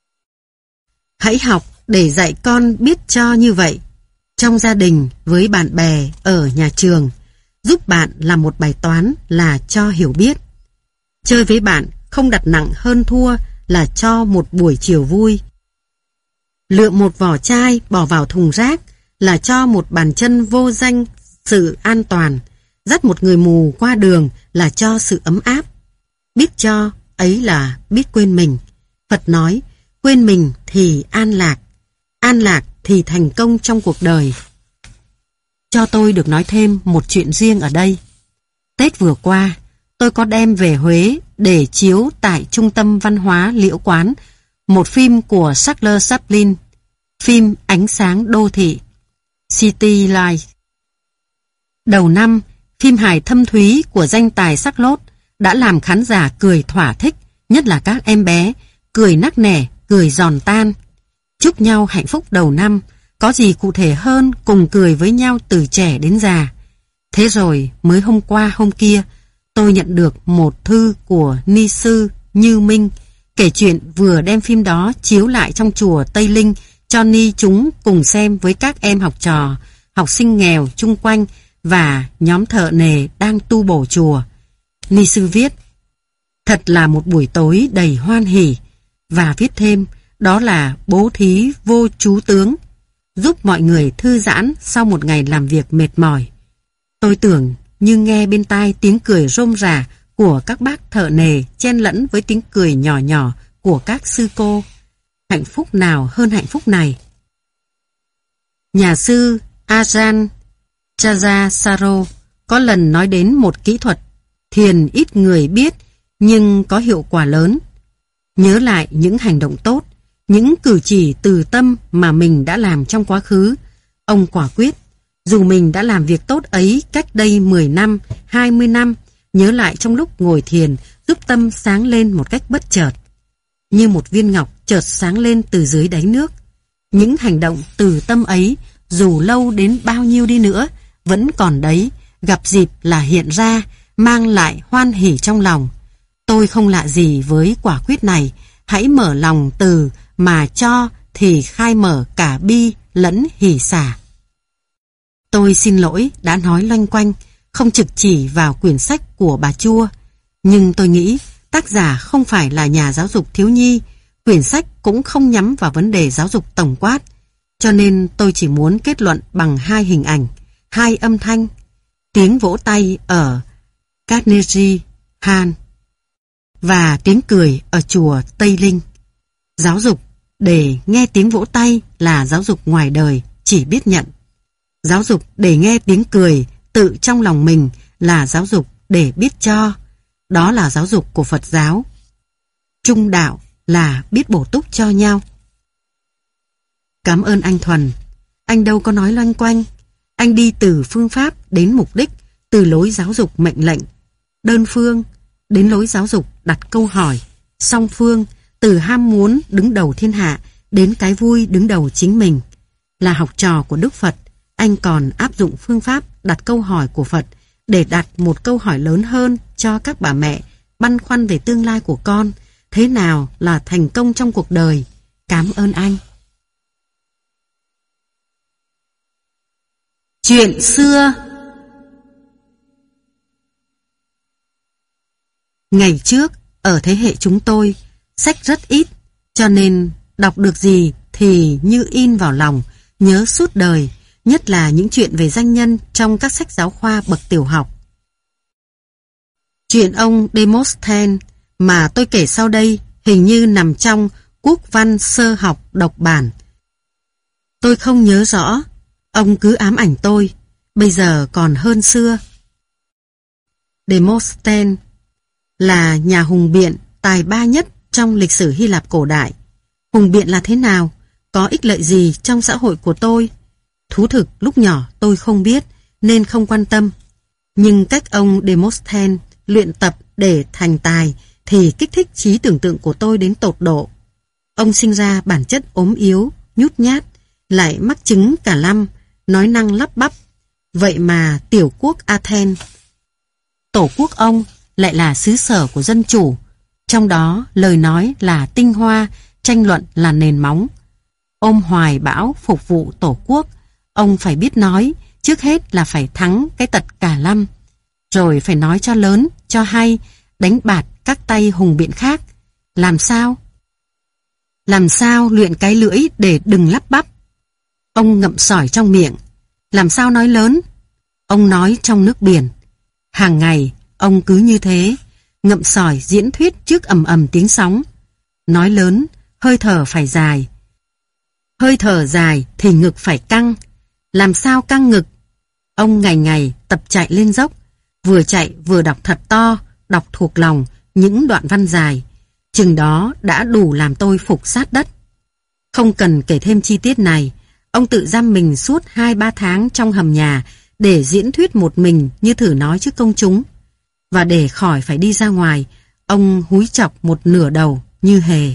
Hãy học để dạy con biết cho như vậy, trong gia đình, với bạn bè, ở nhà trường, giúp bạn làm một bài toán là cho hiểu biết. Chơi với bạn không đặt nặng hơn thua là cho một buổi chiều vui. Lượm một vỏ chai bỏ vào thùng rác là cho một bàn chân vô danh sự an toàn. Dắt một người mù qua đường là cho sự ấm áp. Biết cho ấy là biết quên mình. Phật nói, quên mình thì an lạc, an lạc thì thành công trong cuộc đời. Cho tôi được nói thêm một chuyện riêng ở đây. Tết vừa qua, tôi có đem về Huế để chiếu tại Trung tâm Văn hóa Liễu Quán một phim của Charles Chaplin, phim Ánh sáng đô thị, City Lights. Đầu năm, phim hài thâm thúy của danh tài Charles đã làm khán giả cười thỏa thích, nhất là các em bé, cười nắc nẻ, cười giòn tan. Chúc nhau hạnh phúc đầu năm, có gì cụ thể hơn cùng cười với nhau từ trẻ đến già. Thế rồi mới hôm qua hôm kia, tôi nhận được một thư của ni sư Như Minh kể chuyện vừa đem phim đó chiếu lại trong chùa Tây Linh cho ni chúng cùng xem với các em học trò, học sinh nghèo chung quanh và nhóm thợ nề đang tu bổ chùa. Ni sư viết, thật là một buổi tối đầy hoan hỉ, và viết thêm, đó là bố thí vô chú tướng, giúp mọi người thư giãn sau một ngày làm việc mệt mỏi. Tôi tưởng như nghe bên tai tiếng cười rôm rả của các bác thợ nề chen lẫn với tiếng cười nhỏ nhỏ của các sư cô. Hạnh phúc nào hơn hạnh phúc này? Nhà sư Ajahn Chajasaro có lần nói đến một kỹ thuật thiền ít người biết nhưng có hiệu quả lớn. Nhớ lại những hành động tốt, những cử chỉ từ tâm mà mình đã làm trong quá khứ. Ông quả quyết, dù mình đã làm việc tốt ấy cách đây mười năm, hai mươi năm, nhớ lại trong lúc ngồi thiền giúp tâm sáng lên một cách bất chợt. Như một viên ngọc chợt sáng lên từ dưới đáy nước. Những hành động từ tâm ấy, dù lâu đến bao nhiêu đi nữa, vẫn còn đấy, gặp dịp là hiện ra, mang lại hoan hỉ trong lòng. Tôi không lạ gì với quả quyết này, hãy mở lòng từ mà cho thì khai mở cả bi lẫn hỷ xả. Tôi xin lỗi đã nói loanh quanh, không trực chỉ vào quyển sách của bà Chua, nhưng tôi nghĩ tác giả không phải là nhà giáo dục thiếu nhi, quyển sách cũng không nhắm vào vấn đề giáo dục tổng quát, cho nên tôi chỉ muốn kết luận bằng hai hình ảnh, hai âm thanh, tiếng vỗ tay ở Carnegie Hall và tiếng cười ở chùa Tây Linh. Giáo dục để nghe tiếng vỗ tay là giáo dục ngoài đời, chỉ biết nhận. Giáo dục để nghe tiếng cười tự trong lòng mình là giáo dục để biết cho. Đó là giáo dục của Phật giáo. Trung đạo là biết bổ túc cho nhau. Cảm ơn anh Thuần. Anh đâu có nói loanh quanh. Anh đi từ phương pháp đến mục đích, từ lối giáo dục mệnh lệnh, đơn phương, đến lối giáo dục đặt câu hỏi, song phương, từ ham muốn đứng đầu thiên hạ đến cái vui đứng đầu chính mình. Là học trò của Đức Phật, anh còn áp dụng phương pháp đặt câu hỏi của Phật để đặt một câu hỏi lớn hơn cho các bà mẹ băn khoăn về tương lai của con, thế nào là thành công trong cuộc đời. Cảm ơn anh. Chuyện xưa. Ngày trước, ở thế hệ chúng tôi, sách rất ít, cho nên đọc được gì thì như in vào lòng, nhớ suốt đời, nhất là những chuyện về danh nhân trong các sách giáo khoa bậc tiểu học. Chuyện ông Demosthenes mà tôi kể sau đây hình như nằm trong Quốc văn sơ học độc bản. Tôi không nhớ rõ, ông cứ ám ảnh tôi, bây giờ còn hơn xưa. Demosthenes là nhà hùng biện tài ba nhất trong lịch sử Hy Lạp cổ đại. Hùng biện là thế nào? Có ích lợi gì trong xã hội của tôi? Thú thực lúc nhỏ tôi không biết nên không quan tâm. Nhưng cách ông Demosthenes luyện tập để thành tài thì kích thích trí tưởng tượng của tôi đến tột độ. Ông sinh ra bản chất ốm yếu, nhút nhát, lại mắc chứng cả lăm, nói năng lắp bắp. Vậy mà tiểu quốc Athens, tổ quốc ông lại là xứ sở của dân chủ. Trong đó lời nói là tinh hoa, tranh luận là nền móng. Ôm hoài bão phục vụ tổ quốc, ông phải biết nói, trước hết là phải thắng cái tật cả lăm, rồi phải nói cho lớn, cho hay, đánh bạt các tay hùng biện khác. Làm sao? Làm sao luyện cái lưỡi để đừng lắp bắp? Ông ngậm sỏi trong miệng. Làm sao nói lớn? Ông nói trong nước biển. Hàng ngày, ông cứ như thế, ngậm sỏi diễn thuyết trước ầm ầm tiếng sóng. Nói lớn, hơi thở phải dài. Hơi thở dài thì ngực phải căng. Làm sao căng ngực? Ông ngày ngày tập chạy lên dốc, vừa chạy vừa đọc thật to, đọc thuộc lòng những đoạn văn dài. Chừng đó đã đủ làm tôi phục sát đất. Không cần kể thêm chi tiết này, ông tự giam mình suốt hai ba tháng trong hầm nhà để diễn thuyết một mình như thử nói trước công chúng. Và để khỏi phải đi ra ngoài, ông húi chọc một nửa đầu như hề.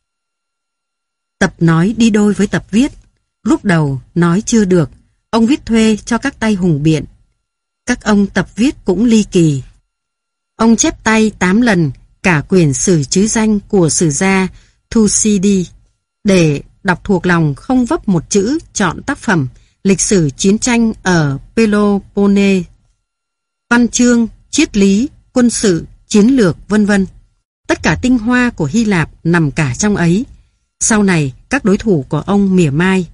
Tập nói đi đôi với tập viết. Lúc đầu nói chưa được, ông viết thuê cho các tay hùng biện. Các ông tập viết cũng ly kỳ. Ông chép tay tám lần cả quyển sử chứ danh của sử gia Thucydides để đọc thuộc lòng không vấp một chữ, chọn tác phẩm lịch sử chiến tranh ở Peloponnese, văn chương, triết lý, quân sự, chiến lược, vân vân. Tất cả tinh hoa của Hy Lạp nằm cả trong ấy. Sau này, các đối thủ của ông mỉa mai.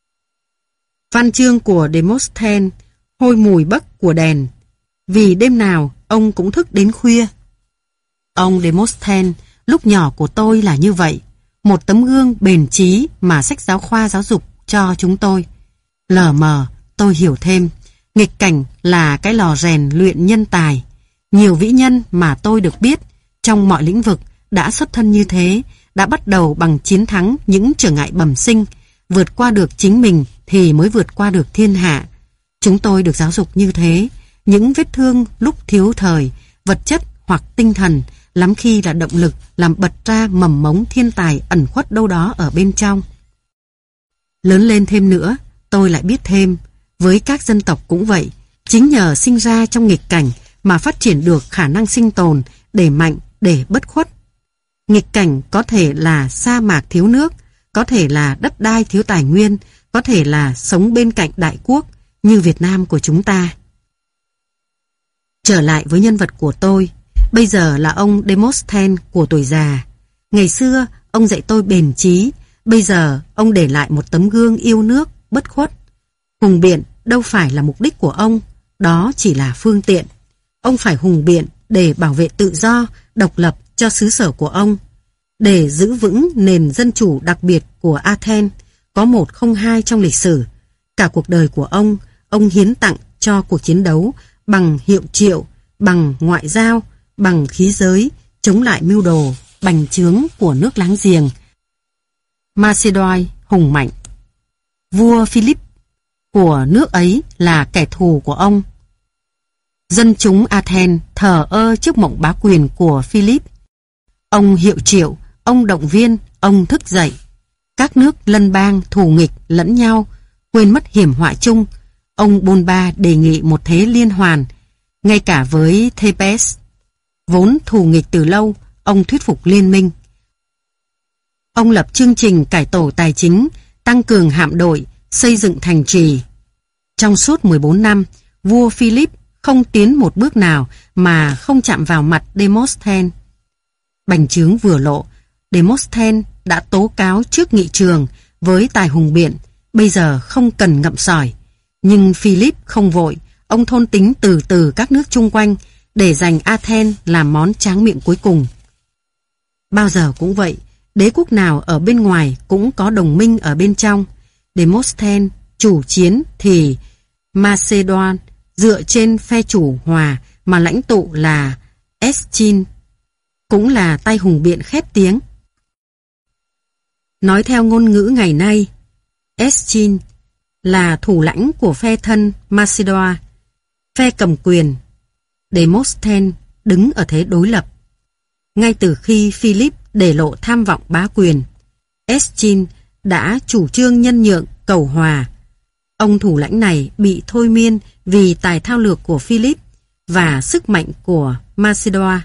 Văn chương của Demosthenes hôi mùi bấc của đèn, vì đêm nào ông cũng thức đến khuya. Ông Demosthenes lúc nhỏ của tôi là như vậy. Một tấm gương bền chí mà sách giáo khoa giáo dục cho chúng tôi. Lờ mờ, tôi hiểu thêm. Nghịch cảnh là cái lò rèn luyện nhân tài. Nhiều vĩ nhân mà tôi được biết trong mọi lĩnh vực đã xuất thân như thế, đã bắt đầu bằng chiến thắng những trở ngại bẩm sinh. Vượt qua được chính mình thì mới vượt qua được thiên hạ. Chúng tôi được giáo dục như thế. Những vết thương lúc thiếu thời, vật chất hoặc tinh thần, lắm khi là động lực làm bật ra mầm mống thiên tài ẩn khuất đâu đó ở bên trong. Lớn lên thêm nữa, tôi lại biết thêm, với các dân tộc cũng vậy, chính nhờ sinh ra trong nghịch cảnh mà phát triển được khả năng sinh tồn, để mạnh, để bất khuất. Nghịch cảnh có thể là sa mạc thiếu nước, có thể là đất đai thiếu tài nguyên, có thể là sống bên cạnh đại quốc như Việt Nam của chúng ta. Trở lại với nhân vật của tôi, bây giờ là ông Demosthenes của tuổi già. Ngày xưa, ông dạy tôi bền chí, bây giờ ông để lại một tấm gương yêu nước, bất khuất. Hùng biện đâu phải là mục đích của ông, đó chỉ là phương tiện. Ông phải hùng biện để bảo vệ tự do, độc lập cho xứ sở của ông. Để giữ vững nền dân chủ đặc biệt của Athens, có một không hai trong lịch sử. Cả cuộc đời của ông, ông hiến tặng cho cuộc chiến đấu bằng hiệu triệu, bằng ngoại giao, bằng khí giới, chống lại mưu đồ, bành trướng của nước láng giềng. Macedon hùng mạnh. Vua Philip của nước ấy là kẻ thù của ông. Dân chúng Athens thờ ơ trước mộng bá quyền của Philip. Ông hiệu triệu, ông động viên, ông thức dậy. Các nước lân bang thù nghịch lẫn nhau, quên mất hiểm họa chung. Ông bôn ba đề nghị một thế liên hoàn, ngay cả với Thebes, vốn thù nghịch từ lâu, ông thuyết phục liên minh. Ông lập chương trình cải tổ tài chính, tăng cường hạm đội, xây dựng thành trì. Trong suốt mười bốn năm, vua Philip không tiến một bước nào mà không chạm vào mặt Demosthenes. Bành trướng vừa lộ, Demosthenes đã tố cáo trước nghị trường với tài hùng biện, bây giờ không cần ngậm sỏi. Nhưng Philip không vội, ông thôn tính từ từ các nước chung quanh để dành Athens làm món tráng miệng cuối cùng. Bao giờ cũng vậy, đế quốc nào ở bên ngoài cũng có đồng minh ở bên trong. Demosthenes chủ chiến thì Macedon dựa trên phe chủ hòa mà lãnh tụ là Eschines, cũng là tay hùng biện khét tiếng. Nói theo ngôn ngữ ngày nay, Eschines là thủ lãnh của phe thân Macedon, phe cầm quyền. Demosthenes đứng ở thế đối lập. Ngay từ khi Philip để lộ tham vọng bá quyền, Eschines đã chủ trương nhân nhượng cầu hòa. Ông thủ lãnh này bị thôi miên vì tài thao lược của Philip và sức mạnh của Macedon.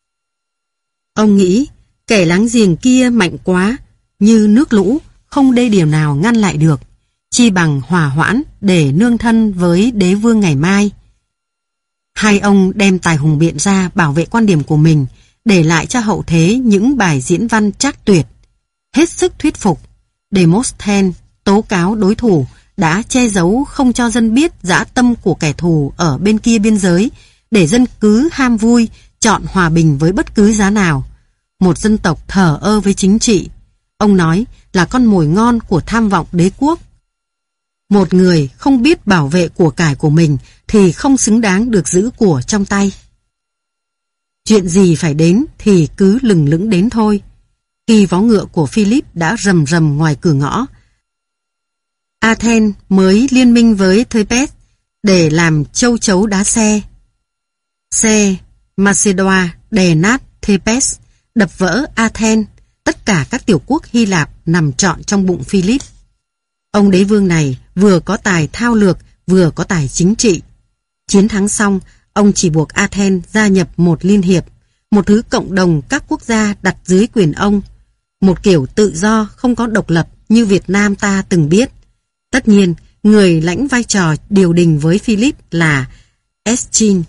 Ông nghĩ kẻ láng giềng kia mạnh quá, như nước lũ, không đê điều nào ngăn lại được, chi bằng hòa hoãn để nương thân với đế vương ngày mai. Hai ông đem tài hùng biện ra bảo vệ quan điểm của mình, để lại cho hậu thế những bài diễn văn trác tuyệt. Hết sức thuyết phục, Demosthenes tố cáo đối thủ đã che giấu không cho dân biết dã tâm của kẻ thù ở bên kia biên giới, để dân cứ ham vui, chọn hòa bình với bất cứ giá nào. Một dân tộc thờ ơ với chính trị, ông nói là con mồi ngon của tham vọng đế quốc. Một người không biết bảo vệ của cải của mình thì không xứng đáng được giữ của trong tay. Chuyện gì phải đến thì cứ lừng lững đến thôi. Khi vó ngựa của Philip đã rầm rầm ngoài cửa ngõ, Athens mới liên minh với Thebes để làm châu chấu đá xe. Xe Macedon đè nát Thebes, đập vỡ Athens. Tất cả các tiểu quốc Hy Lạp nằm trọn trong bụng Philip. Ông đế vương này vừa có tài thao lược, vừa có tài chính trị. Chiến thắng xong, ông chỉ buộc Athens gia nhập một liên hiệp, một thứ cộng đồng các quốc gia đặt dưới quyền ông, một kiểu tự do không có độc lập như Việt Nam ta từng biết. Tất nhiên, người lãnh vai trò điều đình với Philip là Eschines.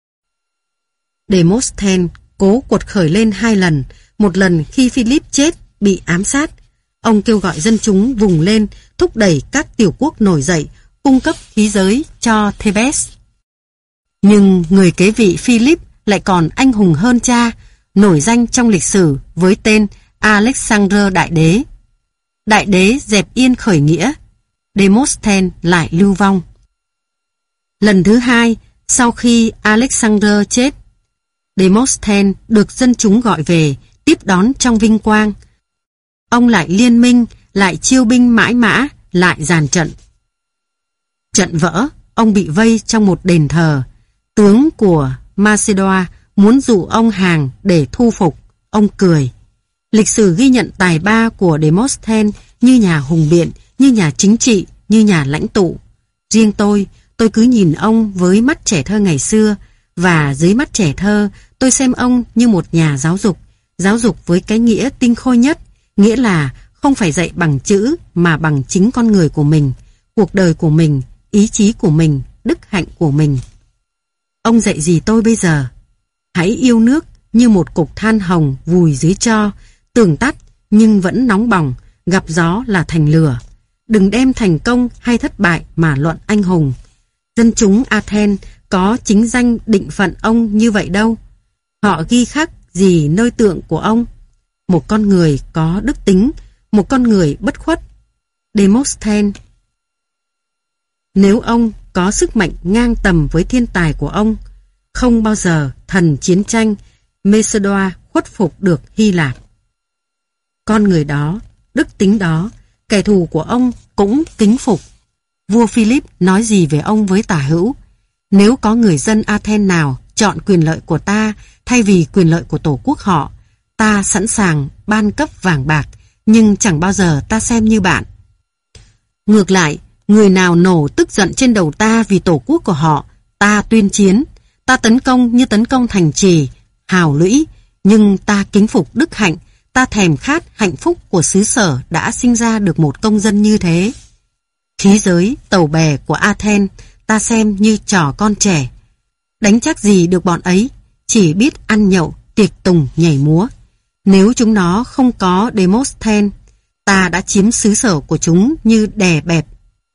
Demosthenes cố quật khởi lên hai lần, một lần khi Philip chết bị ám sát. Ông kêu gọi dân chúng vùng lên, thúc đẩy các tiểu quốc nổi dậy, cung cấp khí giới cho Thebes. Nhưng người kế vị Philip lại còn anh hùng hơn cha, nổi danh trong lịch sử với tên Alexander Đại Đế. Đại Đế dẹp yên khởi nghĩa, Demosthenes lại lưu vong. Lần thứ hai, sau khi Alexander chết, Demosthenes được dân chúng gọi về, tiếp đón trong vinh quang. Ông lại liên minh, lại chiêu binh mãi mã, lại dàn trận. Trận vỡ, ông bị vây trong một đền thờ. Tướng của Macedonia muốn dụ ông hàng để thu phục, ông cười. Lịch sử ghi nhận tài ba của Demosthenes như nhà hùng biện, như nhà chính trị, như nhà lãnh tụ. Riêng tôi, tôi cứ nhìn ông với mắt trẻ thơ ngày xưa, và dưới mắt trẻ thơ, tôi xem ông như một nhà giáo dục, giáo dục với cái nghĩa tinh khôi nhất, nghĩa là không phải dạy bằng chữ mà bằng chính con người của mình, cuộc đời của mình, ý chí của mình, đức hạnh của mình. Ông dạy gì tôi bây giờ? Hãy yêu nước như một cục than hồng vùi dưới tro, tường tắt nhưng vẫn nóng bỏng, gặp gió là thành lửa. Đừng đem thành công hay thất bại mà luận anh hùng. Dân chúng Athens có chính danh định phận ông như vậy đâu. Họ ghi khắc gì nơi tượng của ông? Một con người có đức tính, một con người bất khuất. Demosthenes. Nếu ông có sức mạnh ngang tầm với thiên tài của ông, không bao giờ thần chiến tranh Macedonia khuất phục được Hy Lạp. Con người đó, đức tính đó, kẻ thù của ông cũng kính phục. Vua Philip nói gì về ông với tả hữu? Nếu có người dân Athens nào chọn quyền lợi của ta thay vì quyền lợi của tổ quốc họ, ta sẵn sàng ban cấp vàng bạc, nhưng chẳng bao giờ ta xem như bạn. Ngược lại, người nào nổ tức giận trên đầu ta vì tổ quốc của họ, ta tuyên chiến, ta tấn công như tấn công thành trì, hào lũy, nhưng ta kính phục đức hạnh, ta thèm khát hạnh phúc của xứ sở đã sinh ra được một công dân như thế. Khí giới, tàu bè của Athens ta xem như trò con trẻ. Đánh chắc gì được bọn ấy, chỉ biết ăn nhậu, tiệc tùng, nhảy múa. Nếu chúng nó không có Demosthenes, ta đã chiếm xứ sở của chúng như đè bẹp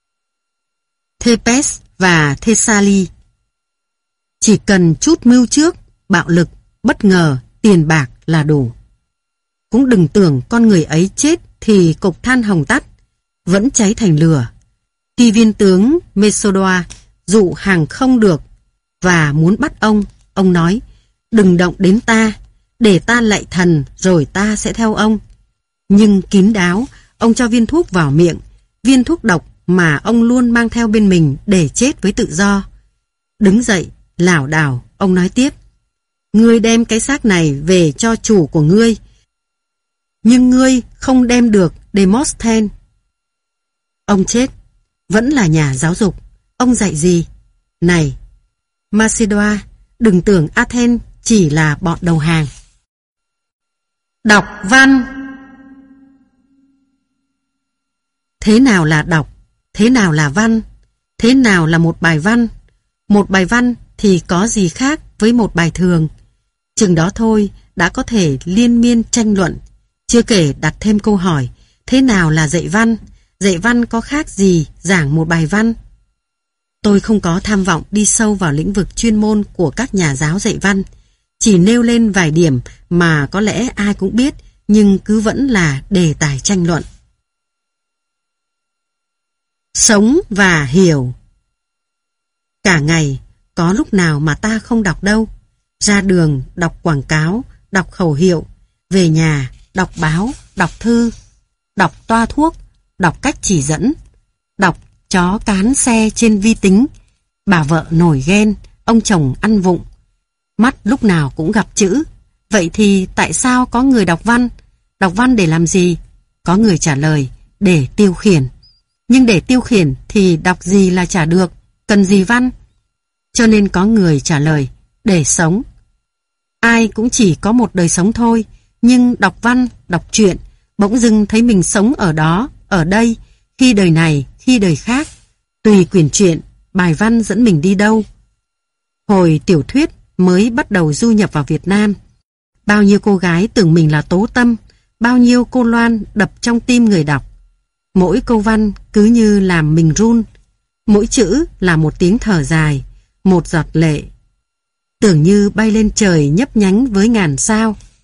Thebes và Thessaly. Chỉ cần chút mưu trước, bạo lực, bất ngờ, tiền bạc là đủ. Cũng đừng tưởng con người ấy chết thì cục than hồng tắt, vẫn cháy thành lửa. Khi viên tướng Macedonia dụ hàng không được và muốn bắt ông, ông nói, đừng động đến ta, để ta lạy thần rồi ta sẽ theo ông. Nhưng kín đáo, ông cho viên thuốc vào miệng, viên thuốc độc mà ông luôn mang theo bên mình để chết với tự do. Đứng dậy, lảo đảo, ông nói tiếp, ngươi đem cái xác này về cho chủ của ngươi, nhưng ngươi không đem được Demosthenes. Ông chết, vẫn là nhà giáo dục. Ông dạy gì? Này, Macedonia, đừng tưởng Athens chỉ là bọn đầu hàng. Đọc văn. Thế nào là đọc? Thế nào là văn? Thế nào là một bài văn? Một bài văn thì có gì khác với một bài thường? Chừng đó thôi đã có thể liên miên tranh luận, chưa kể đặt thêm câu hỏi, thế nào là dạy văn? Dạy văn có khác gì giảng một bài văn? Tôi không có tham vọng đi sâu vào lĩnh vực chuyên môn của các nhà giáo dạy văn, chỉ nêu lên vài điểm mà có lẽ ai cũng biết, nhưng cứ vẫn là đề tài tranh luận. Sống và hiểu. Cả ngày, có lúc nào mà ta không đọc đâu. Ra đường, đọc quảng cáo, đọc khẩu hiệu, về nhà, đọc báo, đọc thư, đọc toa thuốc, đọc cách chỉ dẫn, đọc chó cán xe trên vi tính, bà vợ nổi ghen, ông chồng ăn vụng. Mắt lúc nào cũng gặp chữ. Vậy thì tại sao có người đọc văn? Đọc văn để làm gì? Có người trả lời, để tiêu khiển. Nhưng để tiêu khiển thì đọc gì là chả được, cần gì văn? Cho nên có người trả lời, để sống. Ai cũng chỉ có một đời sống thôi, nhưng đọc văn, đọc truyện, bỗng dưng thấy mình sống ở đó, ở đây, khi đời này, khi đời khác. Tùy quyển truyện, bài văn dẫn mình đi đâu. Hồi tiểu thuyết mới bắt đầu du nhập vào Việt Nam, bao nhiêu cô gái tưởng mình là Tố Tâm, bao nhiêu cô loan đập trong tim người đọc. Mỗi câu văn cứ như làm mình run, mỗi chữ là một tiếng thở dài, một giọt lệ. Tưởng như bay lên trời nhấp nhánh với ngàn sao,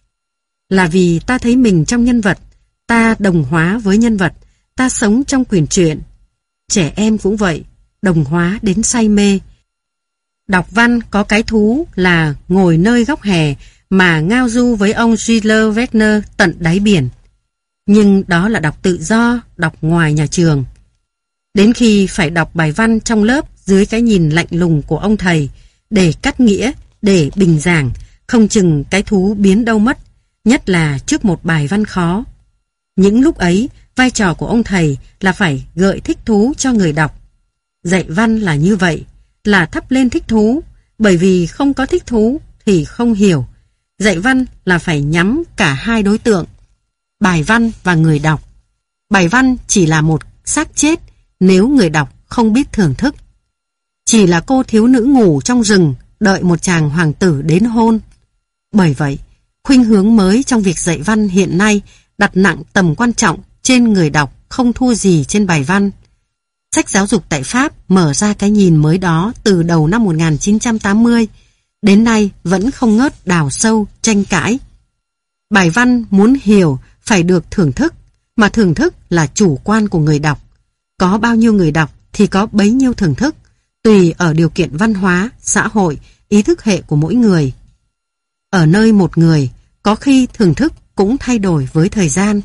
là vì ta thấy mình trong nhân vật, ta đồng hóa với nhân vật, ta sống trong quyển truyện. Trẻ em cũng vậy, đồng hóa đến say mê. Đọc văn có cái thú là ngồi nơi góc hè mà ngao du với ông Jules Verne tận đáy biển. Nhưng đó là đọc tự do, đọc ngoài nhà trường. Đến khi phải đọc bài văn trong lớp dưới cái nhìn lạnh lùng của ông thầy, để cắt nghĩa, để bình giảng, không chừng cái thú biến đâu mất, nhất là trước một bài văn khó. Những lúc ấy, vai trò của ông thầy là phải gợi thích thú cho người đọc. Dạy văn là như vậy, là thắp lên thích thú, bởi vì không có thích thú thì không hiểu. Dạy văn là phải nhắm cả hai đối tượng, bài văn và người đọc. Bài văn chỉ là một xác chết nếu người đọc không biết thưởng thức. Chỉ là cô thiếu nữ ngủ trong rừng đợi một chàng hoàng tử đến hôn. Bởi vậy, khuynh hướng mới trong việc dạy văn hiện nay đặt nặng tầm quan trọng trên người đọc không thua gì trên bài văn. Sách giáo dục tại Pháp mở ra cái nhìn mới đó từ đầu năm một nghìn chín trăm tám mươi, đến nay vẫn không ngớt đào sâu, tranh cãi. Bài văn muốn hiểu phải được thưởng thức, mà thưởng thức là chủ quan của người đọc. Có bao nhiêu người đọc thì có bấy nhiêu thưởng thức, tùy ở điều kiện văn hóa, xã hội, ý thức hệ của mỗi người. Ở nơi một người, có khi thưởng thức cũng thay đổi với thời gian.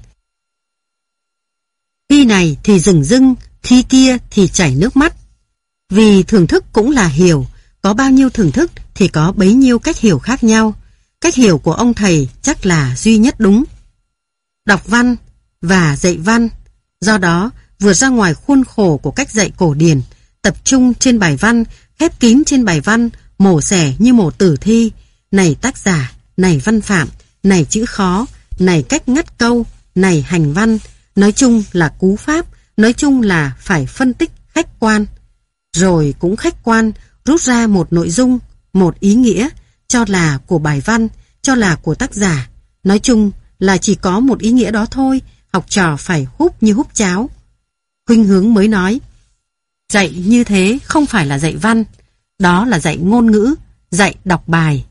Khi này thì rừng rưng, khi kia thì chảy nước mắt. Vì thưởng thức cũng là hiểu, có bao nhiêu thưởng thức thì có bấy nhiêu cách hiểu khác nhau. Cách hiểu của ông thầy chắc là duy nhất đúng. Đọc văn và dạy văn, do đó vượt ra ngoài khuôn khổ của cách dạy cổ điển, tập trung trên bài văn, khép kín trên bài văn, mổ xẻ như mổ tử thi, này tác giả, này văn phạm, này chữ khó, này cách ngắt câu, này hành văn, nói chung là cú pháp, nói chung là phải phân tích khách quan. Rồi cũng khách quan rút ra một nội dung, một ý nghĩa, cho là của bài văn, cho là của tác giả. Nói chung là chỉ có một ý nghĩa đó thôi, học trò phải húp như húp cháo. Khuynh hướng mới nói, dạy như thế không phải là dạy văn, đó là dạy ngôn ngữ, dạy đọc bài.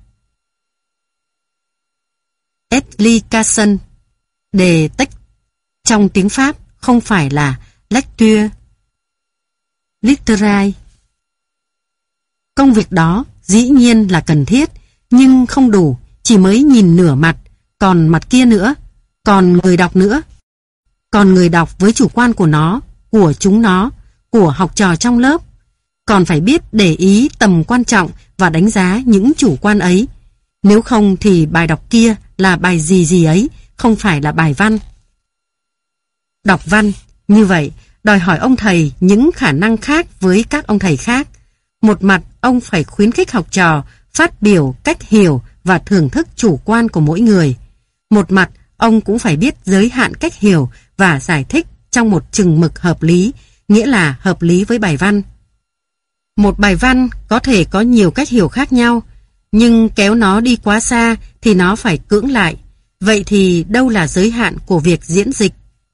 Explication, đề texte trong tiếng Pháp không phải là lecture littéraire. Công việc đó dĩ nhiên là cần thiết, nhưng không đủ, chỉ mới nhìn nửa mặt, còn mặt kia nữa, còn người đọc nữa. Còn người đọc với chủ quan của nó, của chúng nó, của học trò trong lớp, còn phải biết để ý tầm quan trọng và đánh giá những chủ quan ấy. Nếu không thì bài đọc kia là bài gì gì ấy, không phải là bài văn. Đọc văn, như vậy, đòi hỏi ông thầy những khả năng khác với các ông thầy khác. Một mặt, ông phải khuyến khích học trò phát biểu cách hiểu và thưởng thức chủ quan của mỗi người. Một mặt, ông cũng phải biết giới hạn cách hiểu và giải thích trong một chừng mực hợp lý, nghĩa là hợp lý với bài văn. Một bài văn có thể có nhiều cách hiểu khác nhau, nhưng kéo nó đi quá xa thì nó phải cưỡng lại. Vậy thì đâu là giới hạn của việc diễn dịch?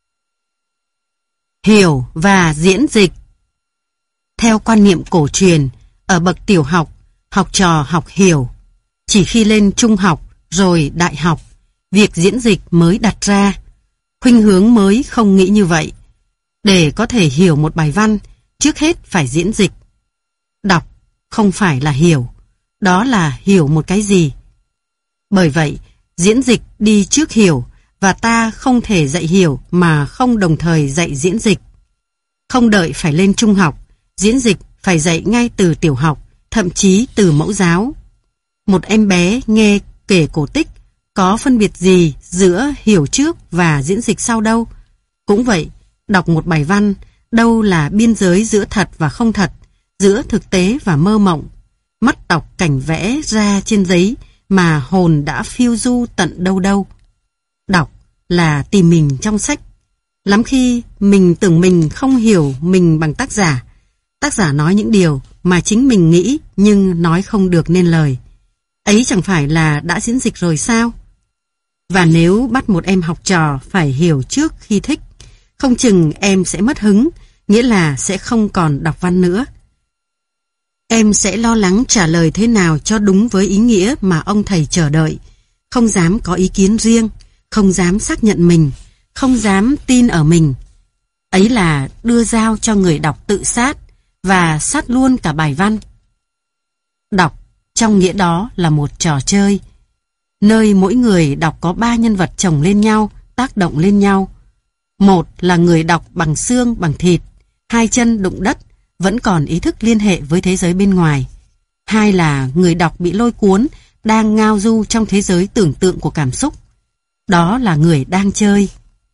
Hiểu và diễn dịch. Theo quan niệm cổ truyền, ở bậc tiểu học, học trò học hiểu. Chỉ khi lên trung học rồi đại học, việc diễn dịch mới đặt ra. Khuynh hướng mới không nghĩ như vậy. Để có thể hiểu một bài văn, trước hết phải diễn dịch. Đọc không phải là hiểu, đó là hiểu một cái gì. Bởi vậy, diễn dịch đi trước hiểu, và ta không thể dạy hiểu mà không đồng thời dạy diễn dịch. Không đợi phải lên trung học, diễn dịch phải dạy ngay từ tiểu học, thậm chí từ mẫu giáo. Một em bé nghe kể cổ tích, có phân biệt gì giữa hiểu trước và diễn dịch sau đâu. Cũng vậy, đọc một bài văn, đâu là biên giới giữa thật và không thật, giữa thực tế và mơ mộng. Mắt đọc cảnh vẽ ra trên giấy mà hồn đã phiêu du tận đâu đâu. Đọc là tìm mình trong sách. Lắm khi mình tưởng mình không hiểu mình bằng tác giả. Tác giả nói những điều mà chính mình nghĩ nhưng nói không được nên lời. Ấy chẳng phải là đã diễn dịch rồi sao? Và nếu bắt một em học trò phải hiểu trước khi thích, không chừng em sẽ mất hứng, nghĩa là sẽ không còn đọc văn nữa. Em sẽ lo lắng trả lời thế nào cho đúng với ý nghĩa mà ông thầy chờ đợi, không dám có ý kiến riêng, không dám xác nhận mình, không dám tin ở mình. Ấy là đưa dao cho người đọc tự sát và sát luôn cả bài văn. Đọc trong nghĩa đó là một trò chơi, nơi mỗi người đọc có ba nhân vật chồng lên nhau, tác động lên nhau. Một là người đọc bằng xương, bằng thịt, hai chân đụng đất, vẫn còn ý thức liên hệ với thế giới bên ngoài. Hai là người đọc bị lôi cuốn, đang ngao du trong thế giới tưởng tượng của cảm xúc. Đó là người đang chơi.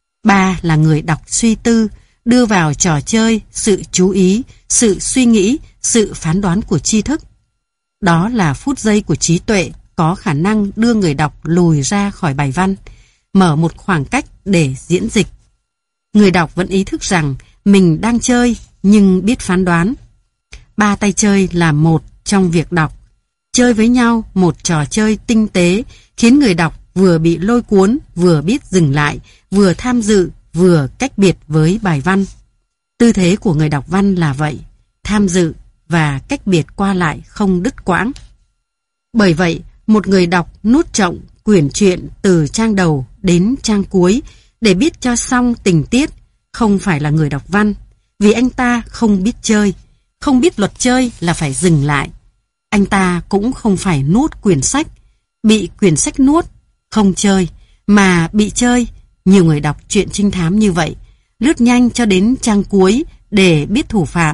Ba là người đọc suy tư, đưa vào trò chơi sự chú ý, sự suy nghĩ, sự phán đoán của tri thức. Đó là phút giây của trí tuệ có khả năng đưa người đọc lùi ra khỏi bài văn, mở một khoảng cách để diễn dịch. Người đọc vẫn ý thức rằng mình đang chơi nhưng biết phán đoán. Ba tay chơi là một trong việc đọc. Chơi với nhau một trò chơi tinh tế khiến người đọc vừa bị lôi cuốn, vừa biết dừng lại, vừa tham dự, vừa cách biệt với bài văn. Tư thế của người đọc văn là vậy, tham dự và cách biệt qua lại không đứt quãng. Bởi vậy, một người đọc nuốt trọn quyển truyện từ trang đầu đến trang cuối để biết cho xong tình tiết không phải là người đọc văn, vì anh ta không biết chơi, không biết luật chơi là phải dừng lại. Anh ta cũng không phải nuốt quyển sách, bị quyển sách nuốt, không chơi, mà bị chơi. Nhiều người đọc truyện trinh thám như vậy, lướt nhanh cho đến trang cuối để biết thủ phạm.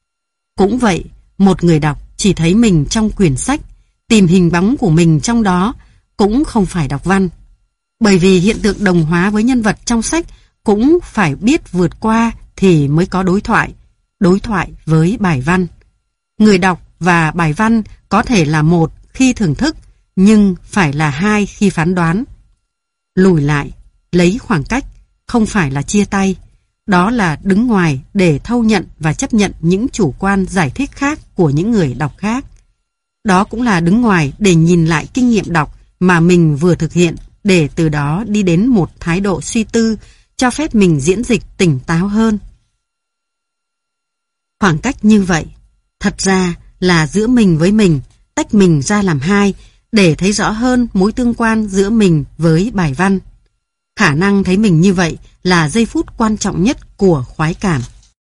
Cũng vậy, một người đọc chỉ thấy mình trong quyển sách, tìm hình bóng của mình trong đó, cũng không phải đọc văn. Bởi vì hiện tượng đồng hóa với nhân vật trong sách cũng phải biết vượt qua thì mới có đối thoại, đối thoại với bài văn. Người đọc và bài văn có thể là một khi thưởng thức, nhưng phải là hai khi phán đoán. Lùi lại, lấy khoảng cách, không phải là chia tay. Đó là đứng ngoài để thâu nhận và chấp nhận những chủ quan giải thích khác của những người đọc khác. Đó cũng là đứng ngoài để nhìn lại kinh nghiệm đọc mà mình vừa thực hiện, để từ đó đi đến một thái độ suy tư, cho phép mình diễn dịch tỉnh táo hơn. Khoảng cách như vậy, thật ra là giữa mình với mình, tách mình ra làm hai, để thấy rõ hơn mối tương quan giữa mình với bài văn. Khả năng thấy mình như vậy là giây phút quan trọng nhất của khoái cảm.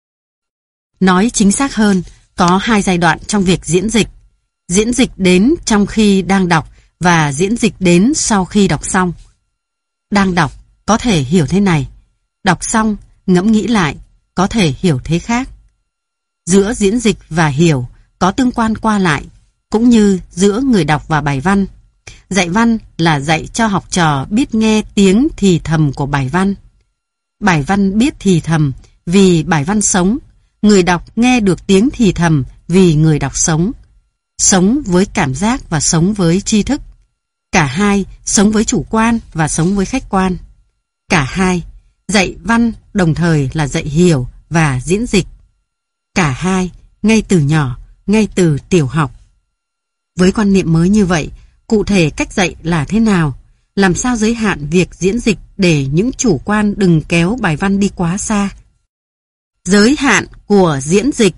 Nói chính xác hơn, có hai giai đoạn trong việc diễn dịch. Diễn dịch đến trong khi đang đọc và diễn dịch đến sau khi đọc xong. Đang đọc có thể hiểu thế này, đọc xong ngẫm nghĩ lại có thể hiểu thế khác. Giữa diễn dịch và hiểu có tương quan qua lại, cũng như giữa người đọc và bài văn. Dạy văn là dạy cho học trò biết nghe tiếng thì thầm của bài văn. Bài văn biết thì thầm vì bài văn sống. Người đọc nghe được tiếng thì thầm vì người đọc sống. Sống với cảm giác và sống với tri thức. Cả hai sống với chủ quan và sống với khách quan. Cả hai dạy văn đồng thời là dạy hiểu và diễn dịch. Cả hai ngay từ nhỏ, ngay từ tiểu học. Với quan niệm mới như vậy, cụ thể cách dạy là thế nào? Làm sao giới hạn việc diễn dịch để những chủ quan đừng kéo bài văn đi quá xa? Giới hạn của diễn dịch.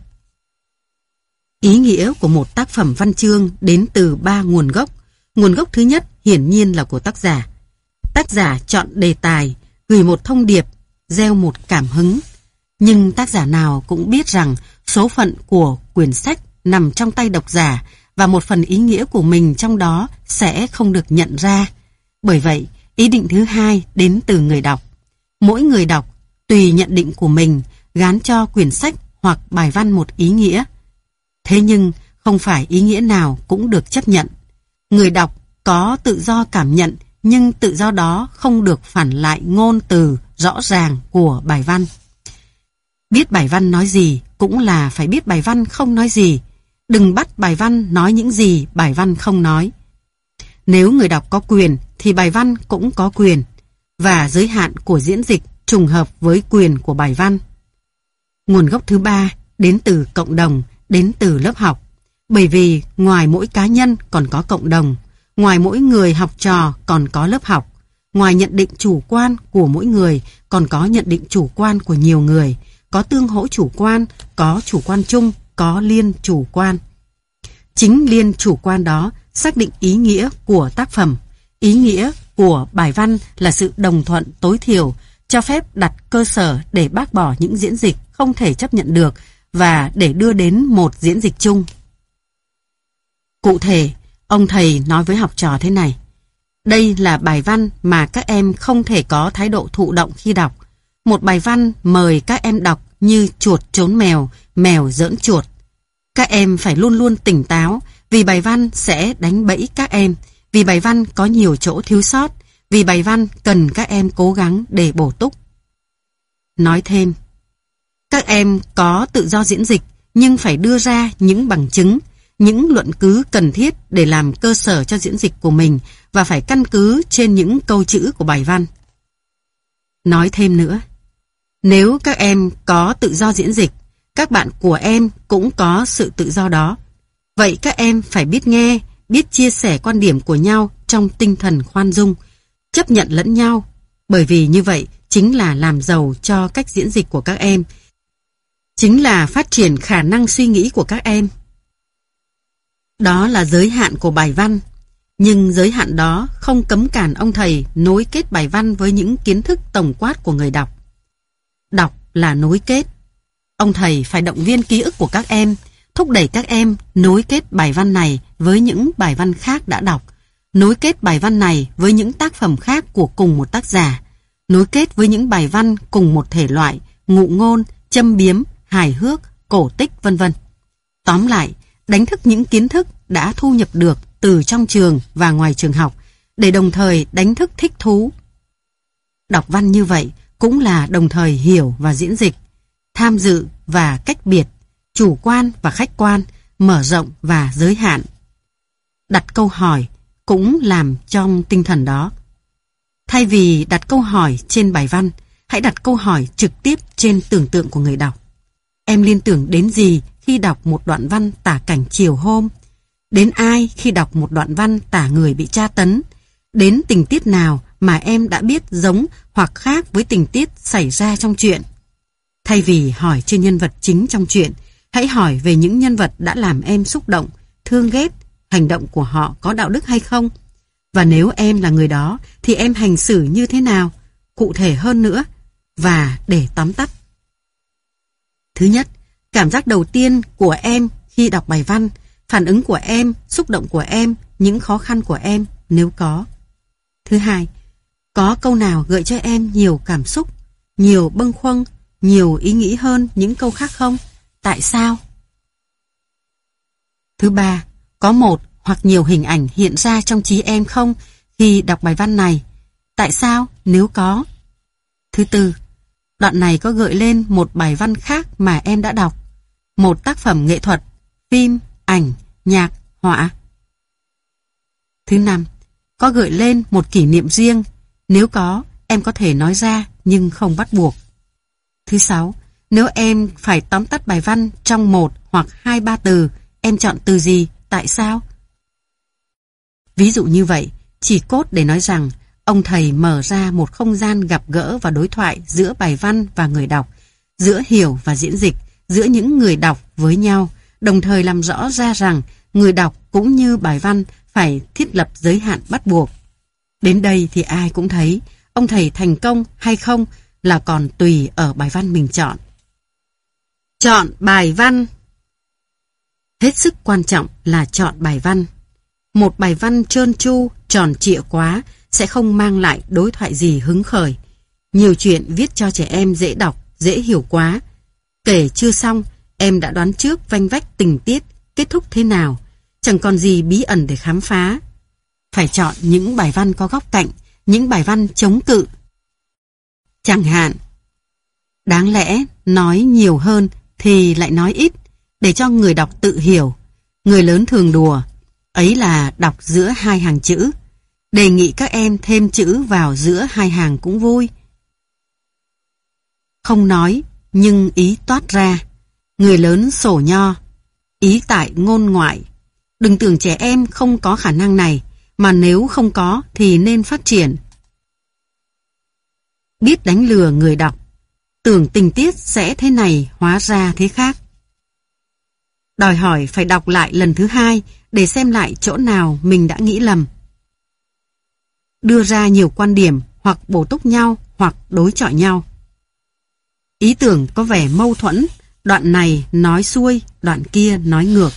Ý nghĩa của một tác phẩm văn chương đến từ ba nguồn gốc. Nguồn gốc thứ nhất hiển nhiên là của tác giả. Tác giả chọn đề tài, gửi một thông điệp, gieo một cảm hứng. Nhưng tác giả nào cũng biết rằng số phận của quyển sách nằm trong tay độc giả và một phần ý nghĩa của mình trong đó sẽ không được nhận ra. Bởi vậy, ý định thứ hai đến từ người đọc. Mỗi người đọc, tùy nhận định của mình, gán cho quyển sách hoặc bài văn một ý nghĩa. Thế nhưng, không phải ý nghĩa nào cũng được chấp nhận. Người đọc có tự do cảm nhận, nhưng tự do đó không được phản lại ngôn từ rõ ràng của bài văn. Biết bài văn nói gì cũng là phải biết bài văn không nói gì. Đừng bắt bài văn nói những gì bài văn không nói. Nếu người đọc có quyền thì bài văn cũng có quyền, và giới hạn của diễn dịch trùng hợp với quyền của bài văn. Nguồn gốc thứ ba đến từ cộng đồng, đến từ lớp học. Bởi vì ngoài mỗi cá nhân còn có cộng đồng, ngoài mỗi người học trò còn có lớp học, ngoài nhận định chủ quan của mỗi người còn có nhận định chủ quan của nhiều người, có tương hỗ chủ quan, có chủ quan chung, có liên chủ quan. Chính liên chủ quan đó xác định ý nghĩa của tác phẩm, ý nghĩa của bài văn là sự đồng thuận tối thiểu, cho phép đặt cơ sở để bác bỏ những diễn dịch không thể chấp nhận được và để đưa đến một diễn dịch chung. Cụ thể, ông thầy nói với học trò thế này: đây là bài văn mà các em không thể có thái độ thụ động khi đọc. Một bài văn mời các em đọc như chuột trốn mèo, mèo giỡn chuột. Các em phải luôn luôn tỉnh táo, vì bài văn sẽ đánh bẫy các em, vì bài văn có nhiều chỗ thiếu sót, vì bài văn cần các em cố gắng để bổ túc. Nói thêm, các em có tự do diễn dịch, nhưng phải đưa ra những bằng chứng, những luận cứ cần thiết để làm cơ sở cho diễn dịch của mình và phải căn cứ trên những câu chữ của bài văn. Nói thêm nữa, nếu các em có tự do diễn dịch, các bạn của em cũng có sự tự do đó. Vậy các em phải biết nghe, biết chia sẻ quan điểm của nhau trong tinh thần khoan dung, chấp nhận lẫn nhau, bởi vì như vậy chính là làm giàu cho cách diễn dịch của các em, chính là phát triển khả năng suy nghĩ của các em. Đó là giới hạn của bài văn, nhưng giới hạn đó không cấm cản ông thầy nối kết bài văn với những kiến thức tổng quát của người đọc. Đọc là nối kết. Ông thầy phải động viên ký ức của các em, thúc đẩy các em nối kết bài văn này với những bài văn khác đã đọc, nối kết bài văn này với những tác phẩm khác của cùng một tác giả, nối kết với những bài văn cùng một thể loại, ngụ ngôn, châm biếm, hài hước, cổ tích, vân vân. Tóm lại, đánh thức những kiến thức đã thu nhập được từ trong trường và ngoài trường học, để đồng thời đánh thức thích thú. Đọc văn như vậy cũng là đồng thời hiểu và diễn dịch, tham dự và cách biệt, chủ quan và khách quan, mở rộng và giới hạn. Đặt câu hỏi cũng làm trong tinh thần đó. Thay vì đặt câu hỏi trên bài văn, hãy đặt câu hỏi trực tiếp trên tưởng tượng của người đọc. Em liên tưởng đến gì khi đọc một đoạn văn tả cảnh chiều hôm? Đến ai khi đọc một đoạn văn tả người bị tra tấn? Đến tình tiết nào mà em đã biết giống hoặc khác với tình tiết xảy ra trong truyện? Thay vì hỏi trên nhân vật chính trong truyện, hãy hỏi về những nhân vật đã làm em xúc động, thương ghét, hành động của họ có đạo đức hay không? Và nếu em là người đó, thì em hành xử như thế nào? Cụ thể hơn nữa, và để tóm tắt. Thứ nhất, cảm giác đầu tiên của em khi đọc bài văn, phản ứng của em, xúc động của em, những khó khăn của em nếu có. Thứ hai, có câu nào gợi cho em nhiều cảm xúc, nhiều bâng khuâng, nhiều ý nghĩ hơn những câu khác không? Tại sao? Thứ ba, có một hoặc nhiều hình ảnh hiện ra trong trí em không khi đọc bài văn này? Tại sao nếu có? Thứ tư, đoạn này có gợi lên một bài văn khác mà em đã đọc, một tác phẩm nghệ thuật, phim, ảnh, nhạc, họa. Thứ năm, có gợi lên một kỷ niệm riêng? Nếu có, em có thể nói ra nhưng không bắt buộc. Thứ sáu, nếu em phải tóm tắt bài văn trong một hoặc hai ba từ, em chọn từ gì? Tại sao? Ví dụ như vậy, chỉ cốt để nói rằng ông thầy mở ra một không gian gặp gỡ và đối thoại giữa bài văn và người đọc, giữa hiểu và diễn dịch, giữa những người đọc với nhau, đồng thời làm rõ ra rằng người đọc cũng như bài văn phải thiết lập giới hạn bắt buộc. Đến đây thì ai cũng thấy ông thầy thành công hay không là còn tùy ở bài văn mình chọn. Chọn bài văn. Hết sức quan trọng là chọn bài văn. Một bài văn trơn tru, tròn trịa quá sẽ không mang lại đối thoại gì hứng khởi. Nhiều chuyện viết cho trẻ em dễ đọc, dễ hiểu quá. Kể chưa xong, em đã đoán trước vanh vách tình tiết, kết thúc thế nào. Chẳng còn gì bí ẩn để khám phá. Phải chọn những bài văn có góc cạnh, những bài văn chống cự. Chẳng hạn, đáng lẽ nói nhiều hơn thì lại nói ít, để cho người đọc tự hiểu. Người lớn thường đùa, ấy là đọc giữa hai hàng chữ. Đề nghị các em thêm chữ vào giữa hai hàng cũng vui. Không nói, nhưng ý toát ra. Người lớn sổ nho, ý tại ngôn ngoại. Đừng tưởng trẻ em không có khả năng này, mà nếu không có thì nên phát triển. Biết đánh lừa người đọc, tưởng tình tiết sẽ thế này hóa ra thế khác. Đòi hỏi phải đọc lại lần thứ hai để xem lại chỗ nào mình đã nghĩ lầm. đưa ra nhiều quan điểm hoặc bổ túc nhau hoặc đối chọi nhau. Ý tưởng có vẻ mâu thuẫn, đoạn này nói xuôi, đoạn kia nói ngược.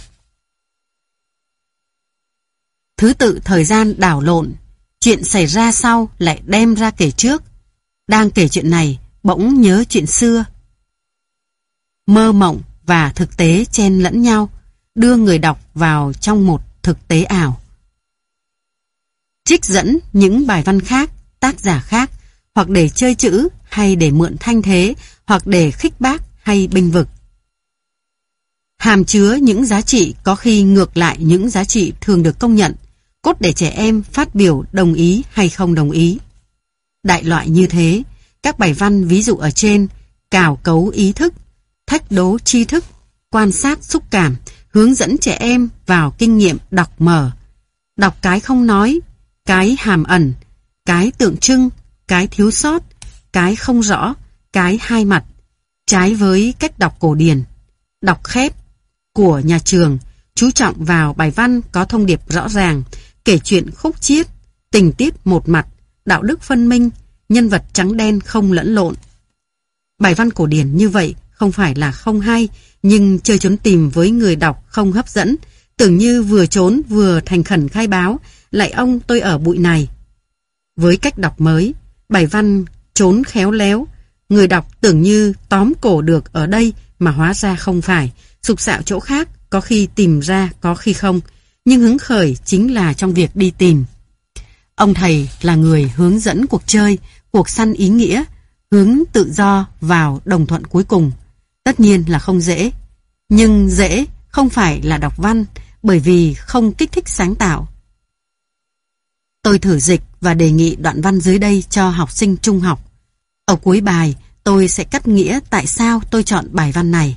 Thứ tự thời gian đảo lộn, chuyện xảy ra sau lại đem ra kể trước. Đang kể chuyện này, bỗng nhớ chuyện xưa. Mơ mộng và thực tế chen lẫn nhau, đưa người đọc vào trong một thực tế ảo. Trích dẫn những bài văn khác, tác giả khác, hoặc để chơi chữ, hay để mượn thanh thế, hoặc để khích bác hay bênh vực. Hàm chứa những giá trị có khi ngược lại những giá trị thường được công nhận, cốt để trẻ em phát biểu đồng ý hay không đồng ý. Đại loại như thế, các bài văn ví dụ ở trên cào cấu ý thức, thách đố tri thức, quan sát xúc cảm, hướng dẫn trẻ em vào kinh nghiệm đọc mở. Đọc cái không nói, cái hàm ẩn, cái tượng trưng, cái thiếu sót, cái không rõ, cái hai mặt, trái với cách đọc cổ điển. Đọc khép của nhà trường chú trọng vào bài văn có thông điệp rõ ràng, kể chuyện khúc chiết, tình tiết một mặt, đạo đức phân minh, nhân vật trắng đen không lẫn lộn. Bài văn cổ điển như vậy không phải là không hay, nhưng chơi trốn tìm với người đọc không hấp dẫn, tưởng như vừa trốn vừa thành khẩn khai báo, lại ông tôi ở bụi này. Với cách đọc mới, bài văn trốn khéo léo, người đọc tưởng như tóm cổ được ở đây mà hóa ra không phải, sục sạo chỗ khác, có khi tìm ra, có khi không, nhưng hứng khởi chính là trong việc đi tìm. Ông thầy là người hướng dẫn cuộc chơi, cuộc săn ý nghĩa, hướng tự do vào đồng thuận cuối cùng. Tất nhiên là không dễ, nhưng dễ không phải là đọc văn, bởi vì không kích thích sáng tạo. Tôi thử dịch và đề nghị đoạn văn dưới đây cho học sinh trung học. Ở cuối bài, tôi sẽ cắt nghĩa tại sao tôi chọn bài văn này.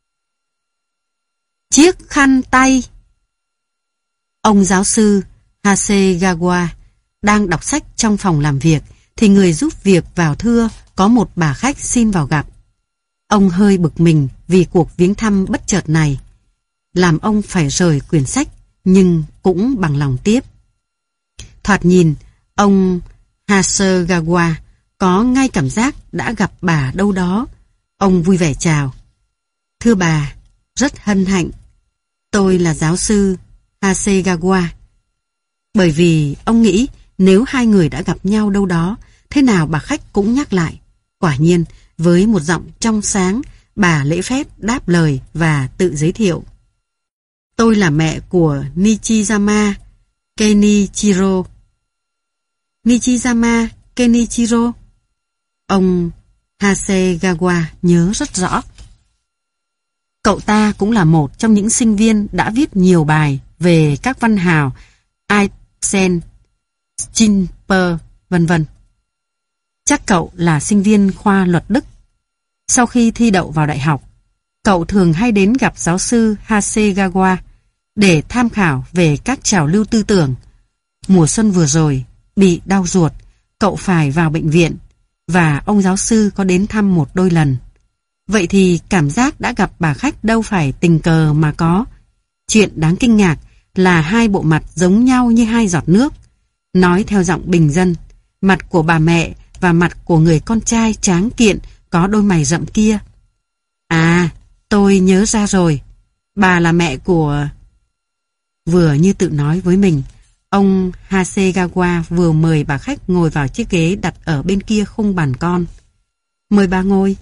Chiếc khăn tay. Ông giáo sư Hasegawa đang đọc sách trong phòng làm việc, thì người giúp việc vào thưa có một bà khách xin vào gặp. Ông hơi bực mình vì cuộc viếng thăm bất chợt này, làm ông phải rời quyển sách, nhưng cũng bằng lòng tiếp. Thoạt nhìn, ông Hasegawa có ngay cảm giác đã gặp bà đâu đó. Ông vui vẻ chào. Thưa bà, rất hân hạnh. Tôi là giáo sư Hasegawa. Bởi vì ông nghĩ nếu hai người đã gặp nhau đâu đó, thế nào bà khách cũng nhắc lại. Quả nhiên, với một giọng trong sáng, bà lễ phép đáp lời và tự giới thiệu. Tôi là mẹ của Nichizama Kenichiro. Nichizama Kenichiro? Ông Hasegawa nhớ rất rõ. Cậu ta cũng là một trong những sinh viên đã viết nhiều bài về các văn hào Ibsen, Strindberg, vân vân. Chắc cậu là sinh viên khoa luật Đức. Sau khi thi đậu vào đại học, cậu thường hay đến gặp giáo sư Hasegawa để tham khảo về các trào lưu tư tưởng. Mùa xuân vừa rồi, bị đau ruột, cậu phải vào bệnh viện, và ông giáo sư có đến thăm một đôi lần. Vậy thì cảm giác đã gặp bà khách đâu phải tình cờ mà có. Chuyện đáng kinh ngạc là hai bộ mặt giống nhau như hai giọt nước. Nói theo giọng bình dân, mặt của bà mẹ và mặt của người con trai tráng kiện có đôi mày rậm kia. À, tôi nhớ ra rồi. Bà là mẹ của... Vừa như tự nói với mình, ông Hasegawa vừa mời bà khách ngồi vào chiếc ghế đặt ở bên kia khung bàn con. Mời bà ngồi.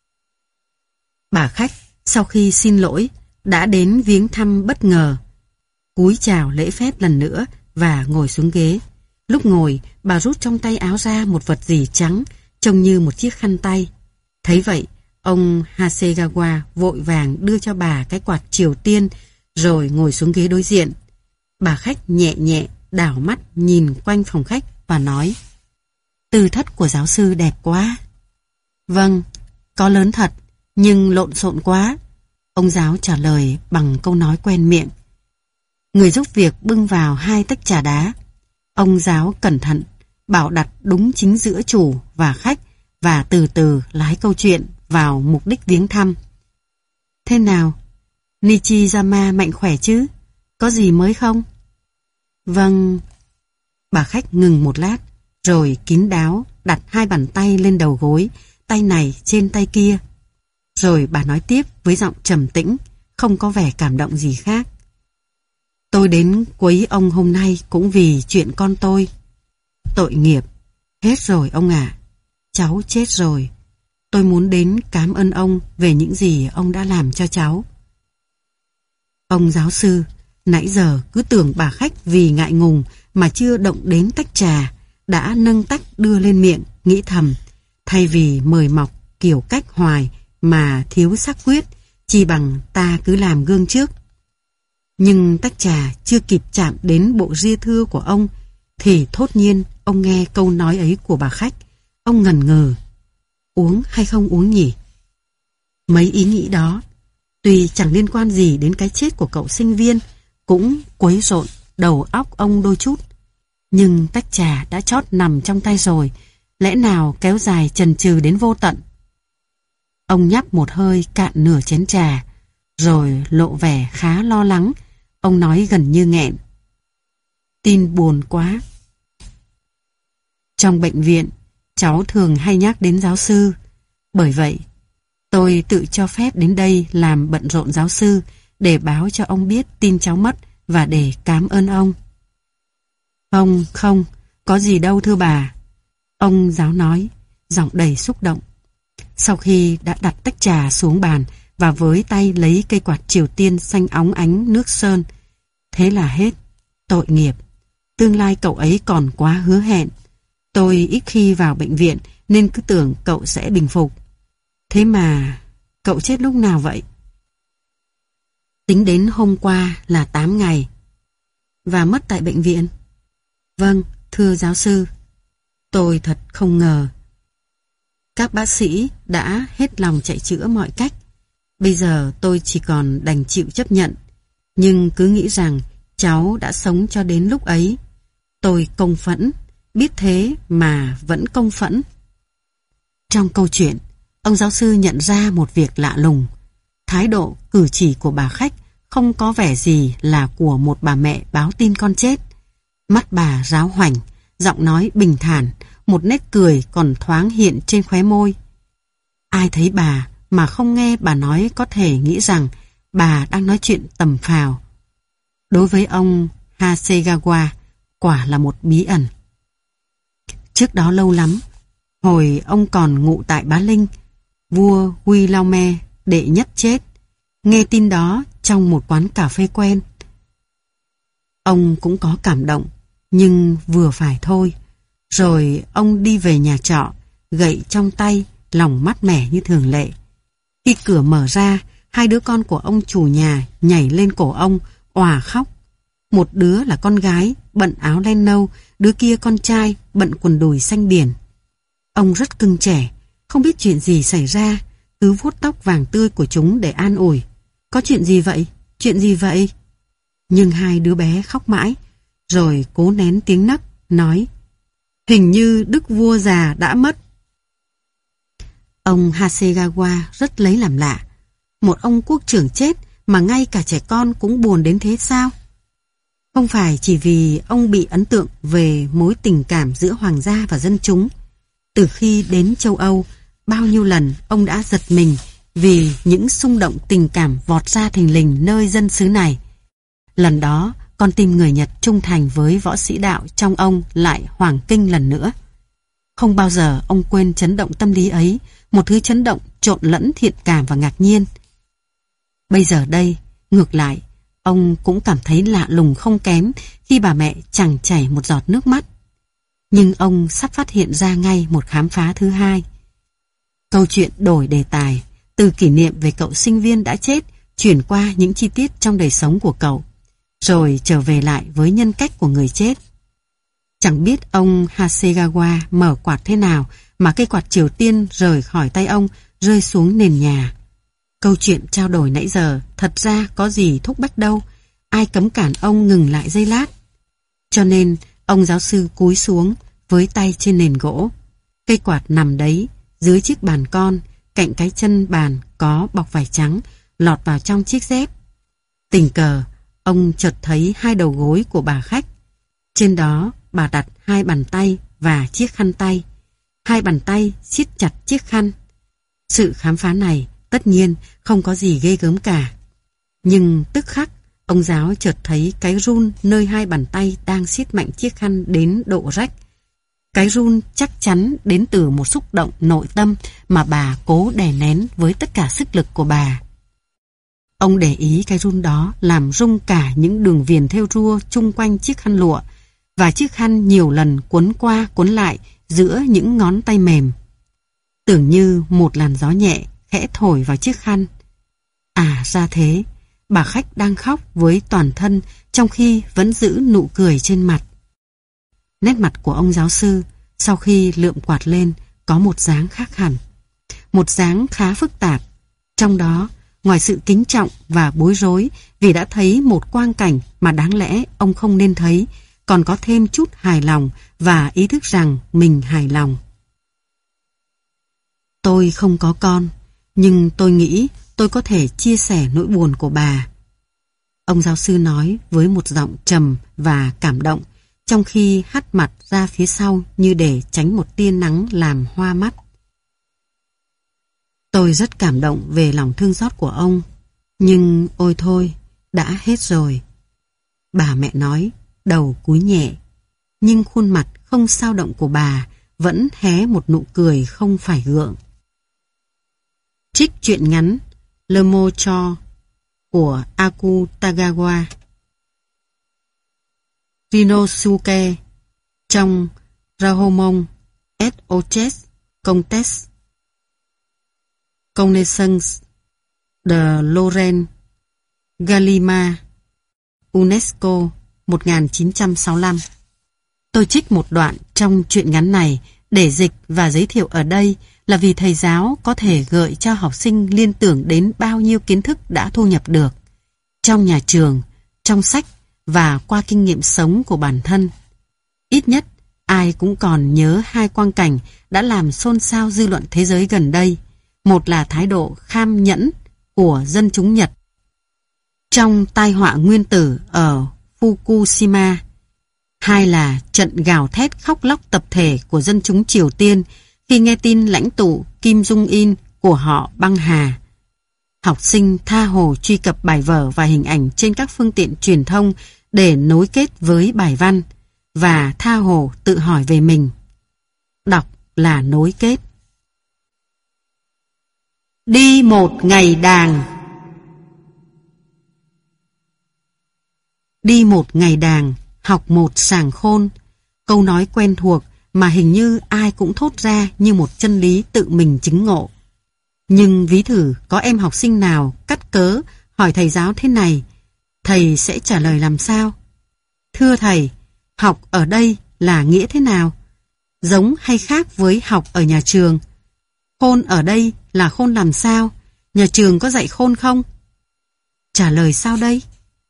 Bà khách, sau khi xin lỗi, đã đến viếng thăm bất ngờ. Cúi chào lễ phép lần nữa và ngồi xuống ghế. Lúc ngồi, bà rút trong tay áo ra một vật gì trắng, trông như một chiếc khăn tay. Thấy vậy, ông Hasegawa vội vàng đưa cho bà cái quạt Triều Tiên, rồi ngồi xuống ghế đối diện. Bà khách nhẹ nhẹ đảo mắt nhìn quanh phòng khách và nói: Tư thất của giáo sư đẹp quá. Vâng, có lớn thật, nhưng lộn xộn quá. Ông giáo trả lời bằng câu nói quen miệng. Người giúp việc bưng vào hai tách trà đá. Ông giáo cẩn thận, bảo đặt đúng chính giữa chủ và khách, và từ từ lái câu chuyện vào mục đích viếng thăm. Thế nào? Nichizama mạnh khỏe chứ? Có gì mới không? Vâng. Bà khách ngừng một lát, rồi kín đáo đặt hai bàn tay lên đầu gối, tay này trên tay kia. Rồi bà nói tiếp với giọng trầm tĩnh, không có vẻ cảm động gì khác. Tôi đến quấy ông hôm nay cũng vì chuyện con tôi. Tội nghiệp, hết rồi ông ạ. Cháu chết rồi. Tôi muốn đến cảm ơn ông về những gì ông đã làm cho cháu. Ông giáo sư, nãy giờ cứ tưởng bà khách vì ngại ngùng mà chưa động đến tách trà, đã nâng tách đưa lên miệng, nghĩ thầm, thay vì mời mọc kiểu cách hoài mà thiếu xác quyết, chi bằng ta cứ làm gương trước. Nhưng tách trà chưa kịp chạm đến bộ ria thưa của ông, thì thốt nhiên ông nghe câu nói ấy của bà khách. Ông ngần ngừ, uống hay không uống nhỉ? Mấy ý nghĩ đó, tuy chẳng liên quan gì đến cái chết của cậu sinh viên, cũng quấy rộn đầu óc ông đôi chút. Nhưng tách trà đã chót nằm trong tay rồi, lẽ nào kéo dài chần chừ đến vô tận? Ông nhấp một hơi cạn nửa chén trà, rồi lộ vẻ khá lo lắng. Ông nói gần như nghẹn. Tin buồn quá. Trong bệnh viện, cháu thường hay nhắc đến giáo sư. Bởi vậy, tôi tự cho phép đến đây làm bận rộn giáo sư để báo cho ông biết tin cháu mất và để cảm ơn ông. Không, không, có gì đâu thưa bà. Ông giáo nói, giọng đầy xúc động. Sau khi đã đặt tách trà xuống bàn và với tay lấy cây quạt Triều Tiên xanh óng ánh nước sơn. Thế là hết. Tội nghiệp. Tương lai cậu ấy còn quá hứa hẹn. Tôi ít khi vào bệnh viện nên cứ tưởng cậu sẽ bình phục. Thế mà cậu chết lúc nào vậy? Tính đến hôm qua là tám ngày. Và mất tại bệnh viện? Vâng, thưa giáo sư. Tôi thật không ngờ. Các bác sĩ đã hết lòng chạy chữa mọi cách. Bây giờ tôi chỉ còn đành chịu chấp nhận. Nhưng cứ nghĩ rằng cháu đã sống cho đến lúc ấy. Tôi công phẫn, biết thế mà vẫn công phẫn. Trong câu chuyện, ông giáo sư nhận ra một việc lạ lùng. Thái độ cử chỉ của bà khách không có vẻ gì là của một bà mẹ báo tin con chết. Mắt bà ráo hoảnh, giọng nói bình thản, một nét cười còn thoáng hiện trên khóe môi. Ai thấy bà mà không nghe bà nói có thể nghĩ rằng bà đang nói chuyện tầm phào. Đối với ông Hasegawa, quả là một bí ẩn. Trước đó lâu lắm, hồi ông còn ngụ tại Bá Linh, vua Guillaume đệ nhất chết. Nghe tin đó trong một quán cà phê quen. Ông cũng có cảm động, nhưng vừa phải thôi. Rồi ông đi về nhà trọ, gậy trong tay, lòng mát mẻ như thường lệ. Khi cửa mở ra, hai đứa con của ông chủ nhà nhảy lên cổ ông, òa khóc. Một đứa là con gái, bận áo len nâu, đứa kia con trai, bận quần đùi xanh biển. Ông rất cưng trẻ, không biết chuyện gì xảy ra, cứ vuốt tóc vàng tươi của chúng để an ủi. Có chuyện gì vậy? Chuyện gì vậy? Nhưng hai đứa bé khóc mãi, rồi cố nén tiếng nấc, nói: Hình như đức vua già đã mất. Ông Hasegawa rất lấy làm lạ. Một ông quốc trưởng chết mà ngay cả trẻ con cũng buồn đến thế sao? Không phải chỉ vì ông bị ấn tượng về mối tình cảm giữa hoàng gia và dân chúng. Từ khi đến châu Âu, bao nhiêu lần ông đã giật mình vì những xung động tình cảm vọt ra thình lình nơi dân xứ này. Lần đó, con tim người Nhật trung thành với võ sĩ đạo trong ông lại hoảng kinh lần nữa. Không bao giờ ông quên chấn động tâm lý ấy, một thứ chấn động trộn lẫn thiện cảm và ngạc nhiên. Bây giờ đây, ngược lại, ông cũng cảm thấy lạ lùng không kém khi bà mẹ chẳng chảy một giọt nước mắt. Nhưng ông sắp phát hiện ra ngay một khám phá thứ hai. Câu chuyện đổi đề tài, từ kỷ niệm về cậu sinh viên đã chết chuyển qua những chi tiết trong đời sống của cậu, rồi trở về lại với nhân cách của người chết. Chẳng biết ông Hasegawa mở quạt thế nào mà cây quạt Triều Tiên rời khỏi tay ông, rơi xuống nền nhà. Câu chuyện trao đổi nãy giờ thật ra có gì thúc bách đâu, ai cấm cản ông ngừng lại giây lát. Cho nên ông giáo sư cúi xuống với tay trên nền gỗ. Cây quạt nằm đấy, dưới chiếc bàn con, cạnh cái chân bàn có bọc vải trắng, lọt vào trong chiếc dép. Tình cờ, ông chợt thấy hai đầu gối của bà khách. Trên đó bà đặt hai bàn tay và chiếc khăn tay. Hai bàn tay siết chặt chiếc khăn. Sự khám phá này tất nhiên không có gì ghê gớm cả. Nhưng tức khắc, ông giáo chợt thấy cái run nơi hai bàn tay đang siết mạnh chiếc khăn đến độ rách. Cái run chắc chắn đến từ một xúc động nội tâm mà bà cố đè nén với tất cả sức lực của bà. Ông để ý cái run đó làm rung cả những đường viền thêu rua chung quanh chiếc khăn lụa, và chiếc khăn nhiều lần cuốn qua cuốn lại giữa những ngón tay mềm. Tưởng như một làn gió nhẹ khẽ thổi vào chiếc khăn. À ra thế, bà khách đang khóc với toàn thân trong khi vẫn giữ nụ cười trên mặt. Nét mặt của ông giáo sư sau khi lượm quạt lên có một dáng khác hẳn. Một dáng khá phức tạp. Trong đó, ngoài sự kính trọng và bối rối vì đã thấy một quang cảnh mà đáng lẽ ông không nên thấy, còn có thêm chút hài lòng và ý thức rằng mình hài lòng. Tôi không có con, nhưng tôi nghĩ tôi có thể chia sẻ nỗi buồn của bà. Ông giáo sư nói với một giọng trầm và cảm động, trong khi hắt mặt ra phía sau như để tránh một tia nắng làm hoa mắt. Tôi rất cảm động về lòng thương xót của ông, nhưng ôi thôi, đã hết rồi. Bà mẹ nói, đầu cúi nhẹ, nhưng khuôn mặt không sao động của bà vẫn hé một nụ cười không phải gượng. Trích truyện ngắn Le Mot Cho của Akutagawa Rinosuke trong Rahomon et autres Contes Connaissances de Laurent Galima, UNESCO, một nghìn chín trăm sáu mươi lăm. Tôi trích một đoạn trong truyện ngắn này để dịch và giới thiệu ở đây là vì thầy giáo có thể gợi cho học sinh liên tưởng đến bao nhiêu kiến thức đã thu nhập được trong nhà trường, trong sách và qua kinh nghiệm sống của bản thân. Ít nhất, ai cũng còn nhớ hai quang cảnh đã làm xôn xao dư luận thế giới gần đây. Một là thái độ kham nhẫn của dân chúng Nhật trong tai họa nguyên tử ở Fukushima. Hai là trận gào thét khóc lóc tập thể của dân chúng Triều Tiên khi nghe tin lãnh tụ Kim Jong-un của họ băng hà. Học sinh tha hồ truy cập bài vở và hình ảnh trên các phương tiện truyền thông để nối kết với bài văn, và tha hồ tự hỏi về mình. Đọc là nối kết. Đi một ngày đàng. Đi một ngày đàng, học một sàng khôn. Câu nói quen thuộc mà hình như ai cũng thốt ra như một chân lý tự mình chứng ngộ. Nhưng ví thử có em học sinh nào cắt cớ hỏi thầy giáo thế này, thầy sẽ trả lời làm sao? Thưa thầy, học ở đây là nghĩa thế nào? Giống hay khác với học ở nhà trường? Khôn ở đây là khôn làm sao? Nhà trường có dạy khôn không? Trả lời sao đây?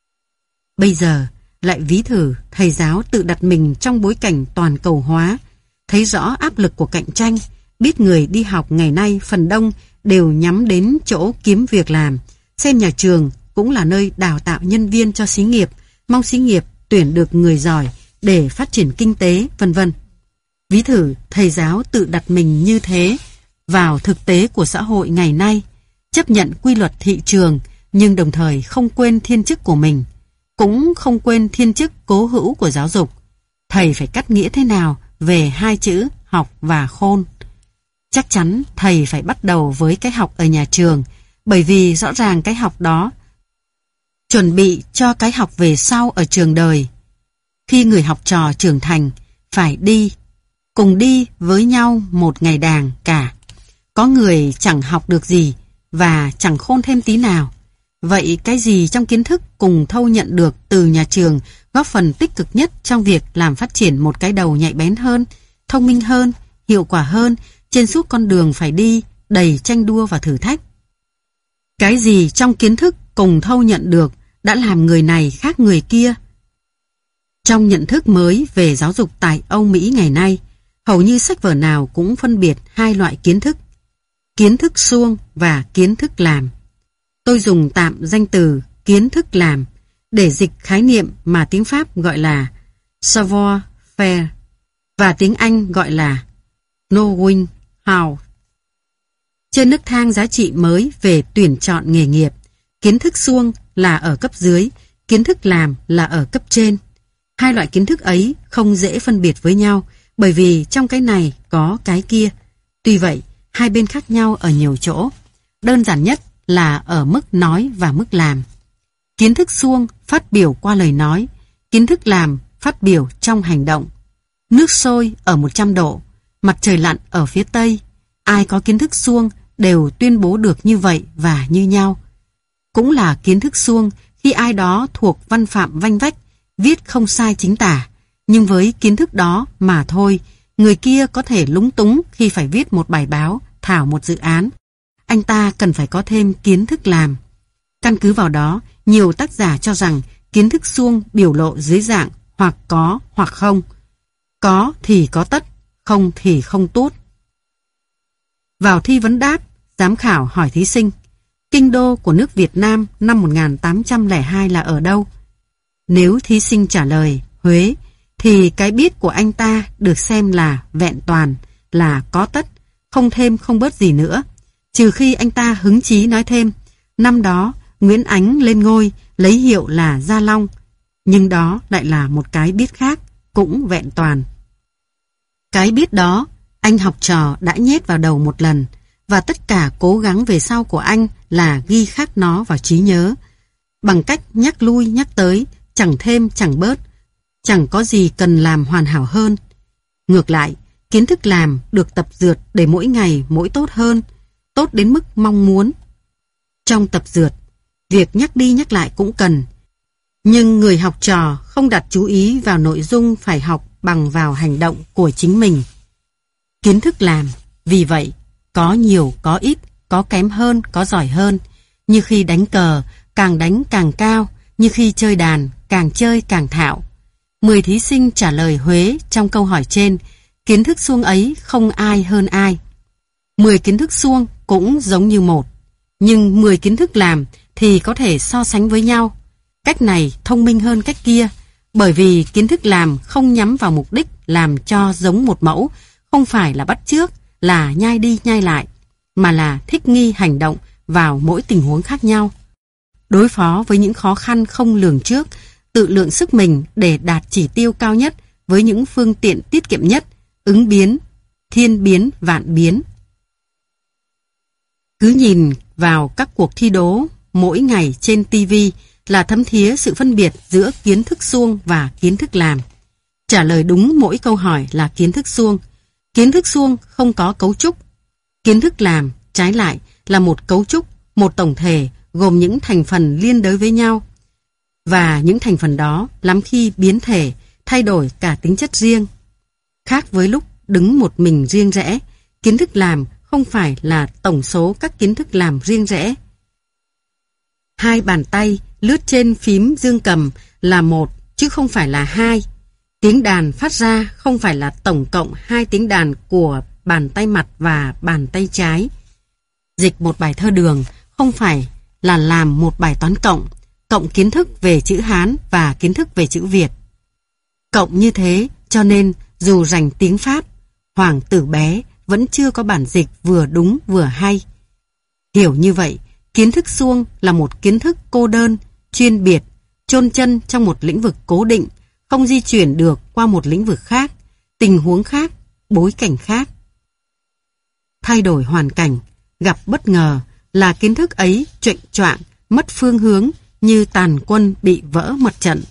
Bây giờ lại ví thử thầy giáo tự đặt mình trong bối cảnh toàn cầu hóa, thấy rõ áp lực của cạnh tranh, biết người đi học ngày nay phần đông đều nhắm đến chỗ kiếm việc làm, xem nhà trường cũng là nơi đào tạo nhân viên cho xí nghiệp, mong xí nghiệp tuyển được người giỏi để phát triển kinh tế, vân vân. Ví thử thầy giáo tự đặt mình như thế vào thực tế của xã hội ngày nay, chấp nhận quy luật thị trường nhưng đồng thời không quên thiên chức của mình, cũng không quên thiên chức cố hữu của giáo dục. Thầy phải cắt nghĩa thế nào về hai chữ học và khôn? Chắc chắn thầy phải bắt đầu với cái học ở nhà trường, bởi vì rõ ràng cái học đó chuẩn bị cho cái học về sau ở trường đời. Khi người học trò trưởng thành, phải đi, cùng đi với nhau một ngày đàng cả. Có người chẳng học được gì và chẳng khôn thêm tí nào. Vậy cái gì trong kiến thức cùng thâu nhận được từ nhà trường góp phần tích cực nhất trong việc làm phát triển một cái đầu nhạy bén hơn, thông minh hơn, hiệu quả hơn trên suốt con đường phải đi đầy tranh đua và thử thách? Cái gì trong kiến thức cùng thâu nhận được đã làm người này khác người kia? Trong nhận thức mới về giáo dục tại Âu Mỹ ngày nay, hầu như sách vở nào cũng phân biệt hai loại kiến thức: kiến thức suông và kiến thức làm. Tôi dùng tạm danh từ kiến thức làm để dịch khái niệm mà tiếng Pháp gọi là savoir faire, và tiếng Anh gọi là Knowing How. Trên nấc thang giá trị mới về tuyển chọn nghề nghiệp, kiến thức suông là ở cấp dưới, kiến thức làm là ở cấp trên. Hai loại kiến thức ấy không dễ phân biệt với nhau, bởi vì trong cái này có cái kia. Tuy vậy, hai bên khác nhau ở nhiều chỗ. Đơn giản nhất là ở mức nói và mức làm. Kiến thức suông phát biểu qua lời nói, kiến thức làm phát biểu trong hành động. Nước sôi ở một trăm độ, mặt trời lặn ở phía tây. Ai có kiến thức suông đều tuyên bố được như vậy và như nhau. Cũng là kiến thức suông khi ai đó thuộc văn phạm vanh vách, viết không sai chính tả, nhưng với kiến thức đó mà thôi, người kia có thể lúng túng khi phải viết một bài báo, thảo một dự án. Anh ta cần phải có thêm kiến thức làm. Căn cứ vào đó, nhiều tác giả cho rằng kiến thức suông biểu lộ dưới dạng hoặc có hoặc không. Có thì có tất, không thì không tốt. Vào thi vấn đáp, giám khảo hỏi thí sinh, kinh đô của nước Việt Nam năm một nghìn tám trăm lẻ hai là ở đâu? Nếu thí sinh trả lời Huế, thì cái biết của anh ta được xem là vẹn toàn, là có tất, không thêm không bớt gì nữa. Trừ khi anh ta hứng chí nói thêm, năm đó Nguyễn Ánh lên ngôi lấy hiệu là Gia Long, nhưng đó lại là một cái biết khác, cũng vẹn toàn. Cái biết đó, anh học trò đã nhét vào đầu một lần, và tất cả cố gắng về sau của anh là ghi khắc nó vào trí nhớ. Bằng cách nhắc lui nhắc tới, chẳng thêm chẳng bớt, chẳng có gì cần làm hoàn hảo hơn. Ngược lại, kiến thức làm được tập dượt để mỗi ngày mỗi tốt hơn, tốt đến mức mong muốn. Trong tập dượt, việc nhắc đi nhắc lại cũng cần, nhưng người học trò không đặt chú ý vào nội dung phải học bằng vào hành động của chính mình. Kiến thức làm, vì vậy, có nhiều có ít, có kém hơn, có giỏi hơn. Như khi đánh cờ, càng đánh càng cao, như khi chơi đàn, càng chơi càng thạo. Mười thí sinh trả lời Huế trong câu hỏi trên, kiến thức suông ấy không ai hơn ai. Mười kiến thức suông cũng giống như một, nhưng mười kiến thức làm thì có thể so sánh với nhau. Cách này thông minh hơn cách kia, bởi vì kiến thức làm không nhắm vào mục đích làm cho giống một mẫu, không phải là bắt chước, là nhai đi nhai lại, mà là thích nghi hành động vào mỗi tình huống khác nhau. Đối phó với những khó khăn không lường trước, tự lượng sức mình để đạt chỉ tiêu cao nhất với những phương tiện tiết kiệm nhất, ứng biến, thiên biến, vạn biến. Cứ nhìn vào các cuộc thi đố mỗi ngày trên ti vi là thấm thía sự phân biệt giữa kiến thức suông và kiến thức làm. Trả lời đúng mỗi câu hỏi là kiến thức suông. Kiến thức suông không có cấu trúc. Kiến thức làm, trái lại, là một cấu trúc, một tổng thể gồm những thành phần liên đới với nhau. Và những thành phần đó lắm khi biến thể, thay đổi cả tính chất riêng. Khác với lúc đứng một mình riêng rẽ, kiến thức làm không phải là tổng số các kiến thức làm riêng rẽ. Hai bàn tay lướt trên phím dương cầm là một, chứ không phải là hai. Tiếng đàn phát ra không phải là tổng cộng hai tiếng đàn của bàn tay mặt và bàn tay trái. Dịch một bài thơ Đường không phải là làm một bài toán cộng, cộng kiến thức về chữ Hán và kiến thức về chữ Việt. Cộng như thế cho nên dù rành tiếng Pháp, Hoàng tử bé vẫn chưa có bản dịch vừa đúng vừa hay. Hiểu như vậy, kiến thức suông là một kiến thức cô đơn, chuyên biệt, chôn chân trong một lĩnh vực cố định, không di chuyển được qua một lĩnh vực khác, tình huống khác, bối cảnh khác. Thay đổi hoàn cảnh, gặp bất ngờ là kiến thức ấy chệch choạng, mất phương hướng như tàn quân bị vỡ mặt trận.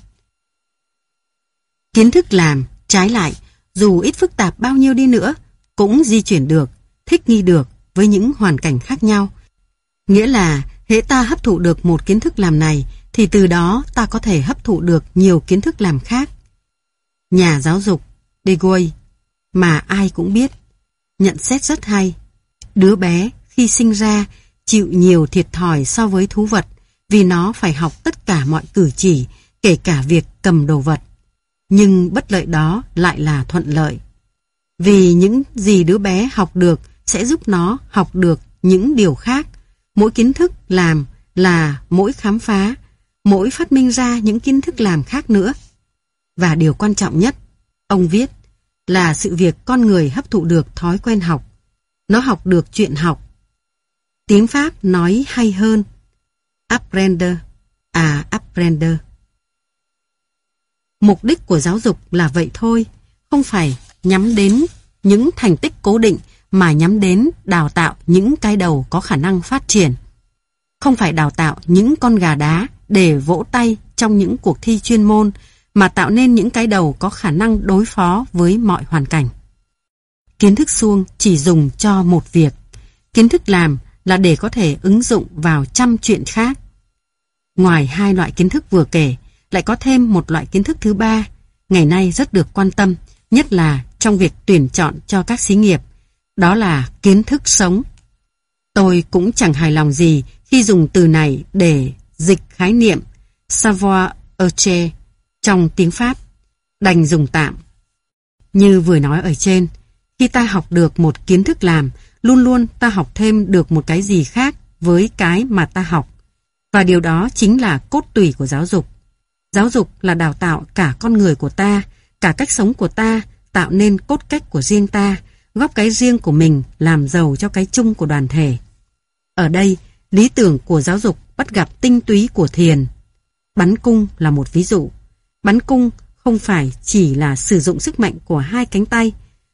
Kiến thức làm, trái lại, dù ít phức tạp bao nhiêu đi nữa, cũng di chuyển được, thích nghi được với những hoàn cảnh khác nhau. Nghĩa là, hễ ta hấp thụ được một kiến thức làm này, thì từ đó ta có thể hấp thụ được nhiều kiến thức làm khác. Nhà giáo dục De Gaulle, mà ai cũng biết, nhận xét rất hay. Đứa bé khi sinh ra chịu nhiều thiệt thòi so với thú vật, vì nó phải học tất cả mọi cử chỉ, kể cả việc cầm đồ vật. Nhưng bất lợi đó lại là thuận lợi. Vì những gì đứa bé học được sẽ giúp nó học được những điều khác. Mỗi kiến thức làm là mỗi khám phá, mỗi phát minh ra những kiến thức làm khác nữa. Và điều quan trọng nhất, ông viết, là sự việc con người hấp thụ được thói quen học. Nó học được chuyện học. Tiếng Pháp nói hay hơn. Apprendre à apprendre. Mục đích của giáo dục là vậy thôi, không phải nhắm đến những thành tích cố định mà nhắm đến đào tạo những cái đầu có khả năng phát triển. Không phải đào tạo những con gà đá để vỗ tay trong những cuộc thi chuyên môn, mà tạo nên những cái đầu có khả năng đối phó với mọi hoàn cảnh. Kiến thức suông chỉ dùng cho một việc. Kiến thức làm là để có thể ứng dụng vào trăm chuyện khác. Ngoài hai loại kiến thức vừa kể, lại có thêm một loại kiến thức thứ ba, ngày nay rất được quan tâm, nhất là trong việc tuyển chọn cho các xí nghiệp. Đó là kiến thức sống. Tôi cũng chẳng hài lòng gì khi dùng từ này để dịch khái niệm savoir-être trong tiếng Pháp, đành dùng tạm. Như vừa nói ở trên, khi ta học được một kiến thức làm, luôn luôn ta học thêm được một cái gì khác với cái mà ta học. Và điều đó chính là cốt tủy của giáo dục. Giáo dục là đào tạo cả con người của ta, cả cách sống của ta, tạo nên cốt cách của riêng ta, góp cái riêng của mình làm giàu cho cái chung của đoàn thể. Ở đây, lý tưởng của giáo dục bắt gặp tinh túy của thiền. Bắn cung là một ví dụ. Bắn cung không phải chỉ là sử dụng sức mạnh của hai cánh tay.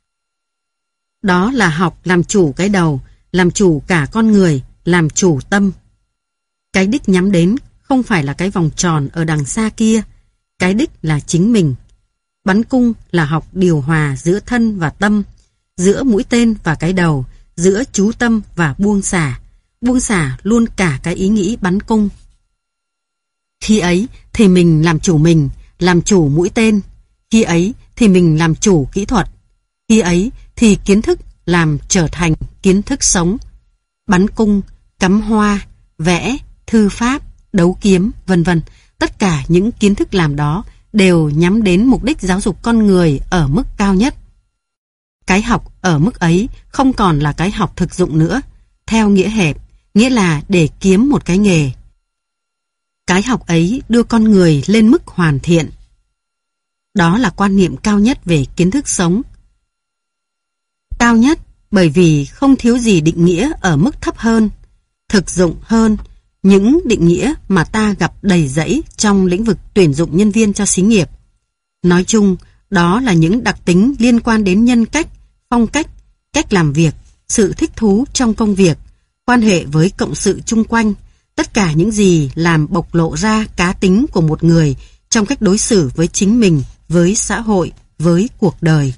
Đó là học làm chủ cái đầu, làm chủ cả con người, làm chủ tâm. Cái đích nhắm đến không phải là cái vòng tròn ở đằng xa kia. Cái đích là chính mình. Bắn cung là học điều hòa giữa thân và tâm, giữa mũi tên và cái đầu, giữa chú tâm và buông xả. Buông xả luôn cả cái ý nghĩ bắn cung. Khi ấy thì mình làm chủ mình, làm chủ mũi tên. Khi ấy thì mình làm chủ kỹ thuật. Khi ấy thì kiến thức làm trở thành kiến thức sống. Bắn cung, cắm hoa, vẽ, thư pháp, đấu kiếm, vân vân. Tất cả những kiến thức làm đó đều nhắm đến mục đích giáo dục con người ở mức cao nhất. Cái học ở mức ấy không còn là cái học thực dụng nữa, theo nghĩa hẹp, nghĩa là để kiếm một cái nghề. Cái học ấy đưa con người lên mức hoàn thiện. Đó là quan niệm cao nhất về kiến thức sống. Cao nhất bởi vì không thiếu gì định nghĩa ở mức thấp hơn, thực dụng hơn, những định nghĩa mà ta gặp đầy rẫy trong lĩnh vực tuyển dụng nhân viên cho xí nghiệp. Nói chung, đó là những đặc tính liên quan đến nhân cách, phong cách, cách làm việc, sự thích thú trong công việc, quan hệ với cộng sự chung quanh, tất cả những gì làm bộc lộ ra cá tính của một người trong cách đối xử với chính mình, với xã hội, với cuộc đời.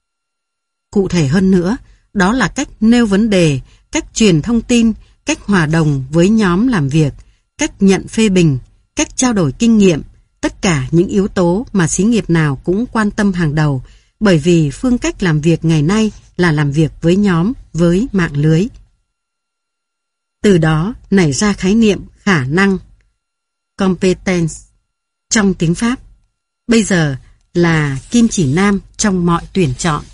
Cụ thể hơn nữa, đó là cách nêu vấn đề, cách truyền thông tin, cách hòa đồng với nhóm làm việc, cách nhận phê bình, cách trao đổi kinh nghiệm, tất cả những yếu tố mà xí nghiệp nào cũng quan tâm hàng đầu, bởi vì phương cách làm việc ngày nay là làm việc với nhóm, với mạng lưới. Từ đó nảy ra khái niệm khả năng, competence, trong tiếng Pháp. Bây giờ là kim chỉ nam trong mọi tuyển chọn.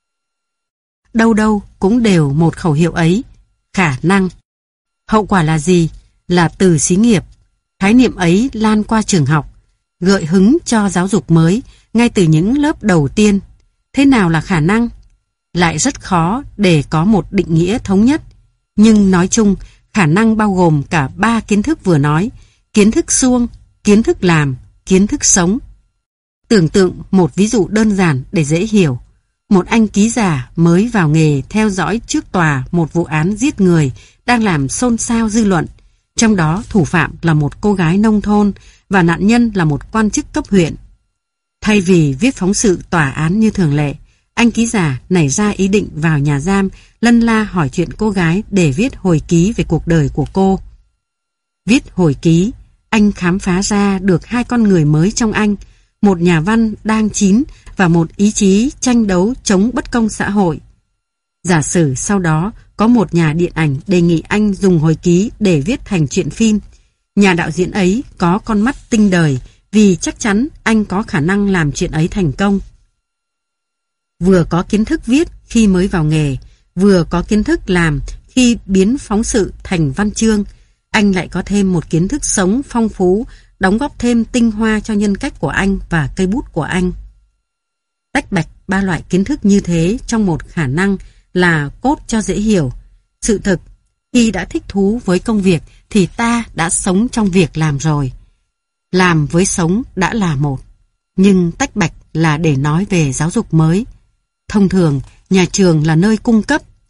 Đâu đâu cũng đều một khẩu hiệu ấy, khả năng. Hậu quả là gì? Là từ xí nghiệp. Khái niệm ấy lan qua trường học, gợi hứng cho giáo dục mới ngay từ những lớp đầu tiên. Thế nào là khả năng? Lại rất khó để có một định nghĩa thống nhất. Nhưng nói chung, khả năng bao gồm cả ba kiến thức vừa nói: kiến thức suông, kiến thức làm, kiến thức sống. Tưởng tượng một ví dụ đơn giản để dễ hiểu. Một anh ký giả mới vào nghề theo dõi trước tòa một vụ án giết người đang làm xôn xao dư luận. Trong đó thủ phạm là một cô gái nông thôn và nạn nhân là một quan chức cấp huyện. Thay vì viết phóng sự tòa án như thường lệ, anh ký giả nảy ra ý định vào nhà giam lân la hỏi chuyện cô gái để viết hồi ký về cuộc đời của cô. Viết hồi ký, anh khám phá ra được hai con người mới trong anh, một nhà văn đang chín và một ý chí tranh đấu chống bất công xã hội. Giả sử sau đó có một nhà điện ảnh đề nghị anh dùng hồi ký để viết thành truyện phim. Nhà đạo diễn ấy có con mắt tinh đời vì chắc chắn anh có khả năng làm chuyện ấy thành công. Vừa có kiến thức viết khi mới vào nghề, vừa có kiến thức làm khi biến phóng sự thành văn chương, anh lại có thêm một kiến thức sống phong phú, đóng góp thêm tinh hoa cho nhân cách của anh và cây bút của anh. Tách bạch ba loại kiến thức như thế trong một khả năng là cốt cho dễ hiểu. Sự thực, khi đã thích thú với công việc thì ta đã sống trong việc làm rồi. Làm với sống đã là một. Nhưng tách bạch là để nói về giáo dục mới. Thông thường, nhà trường là nơi cung cấp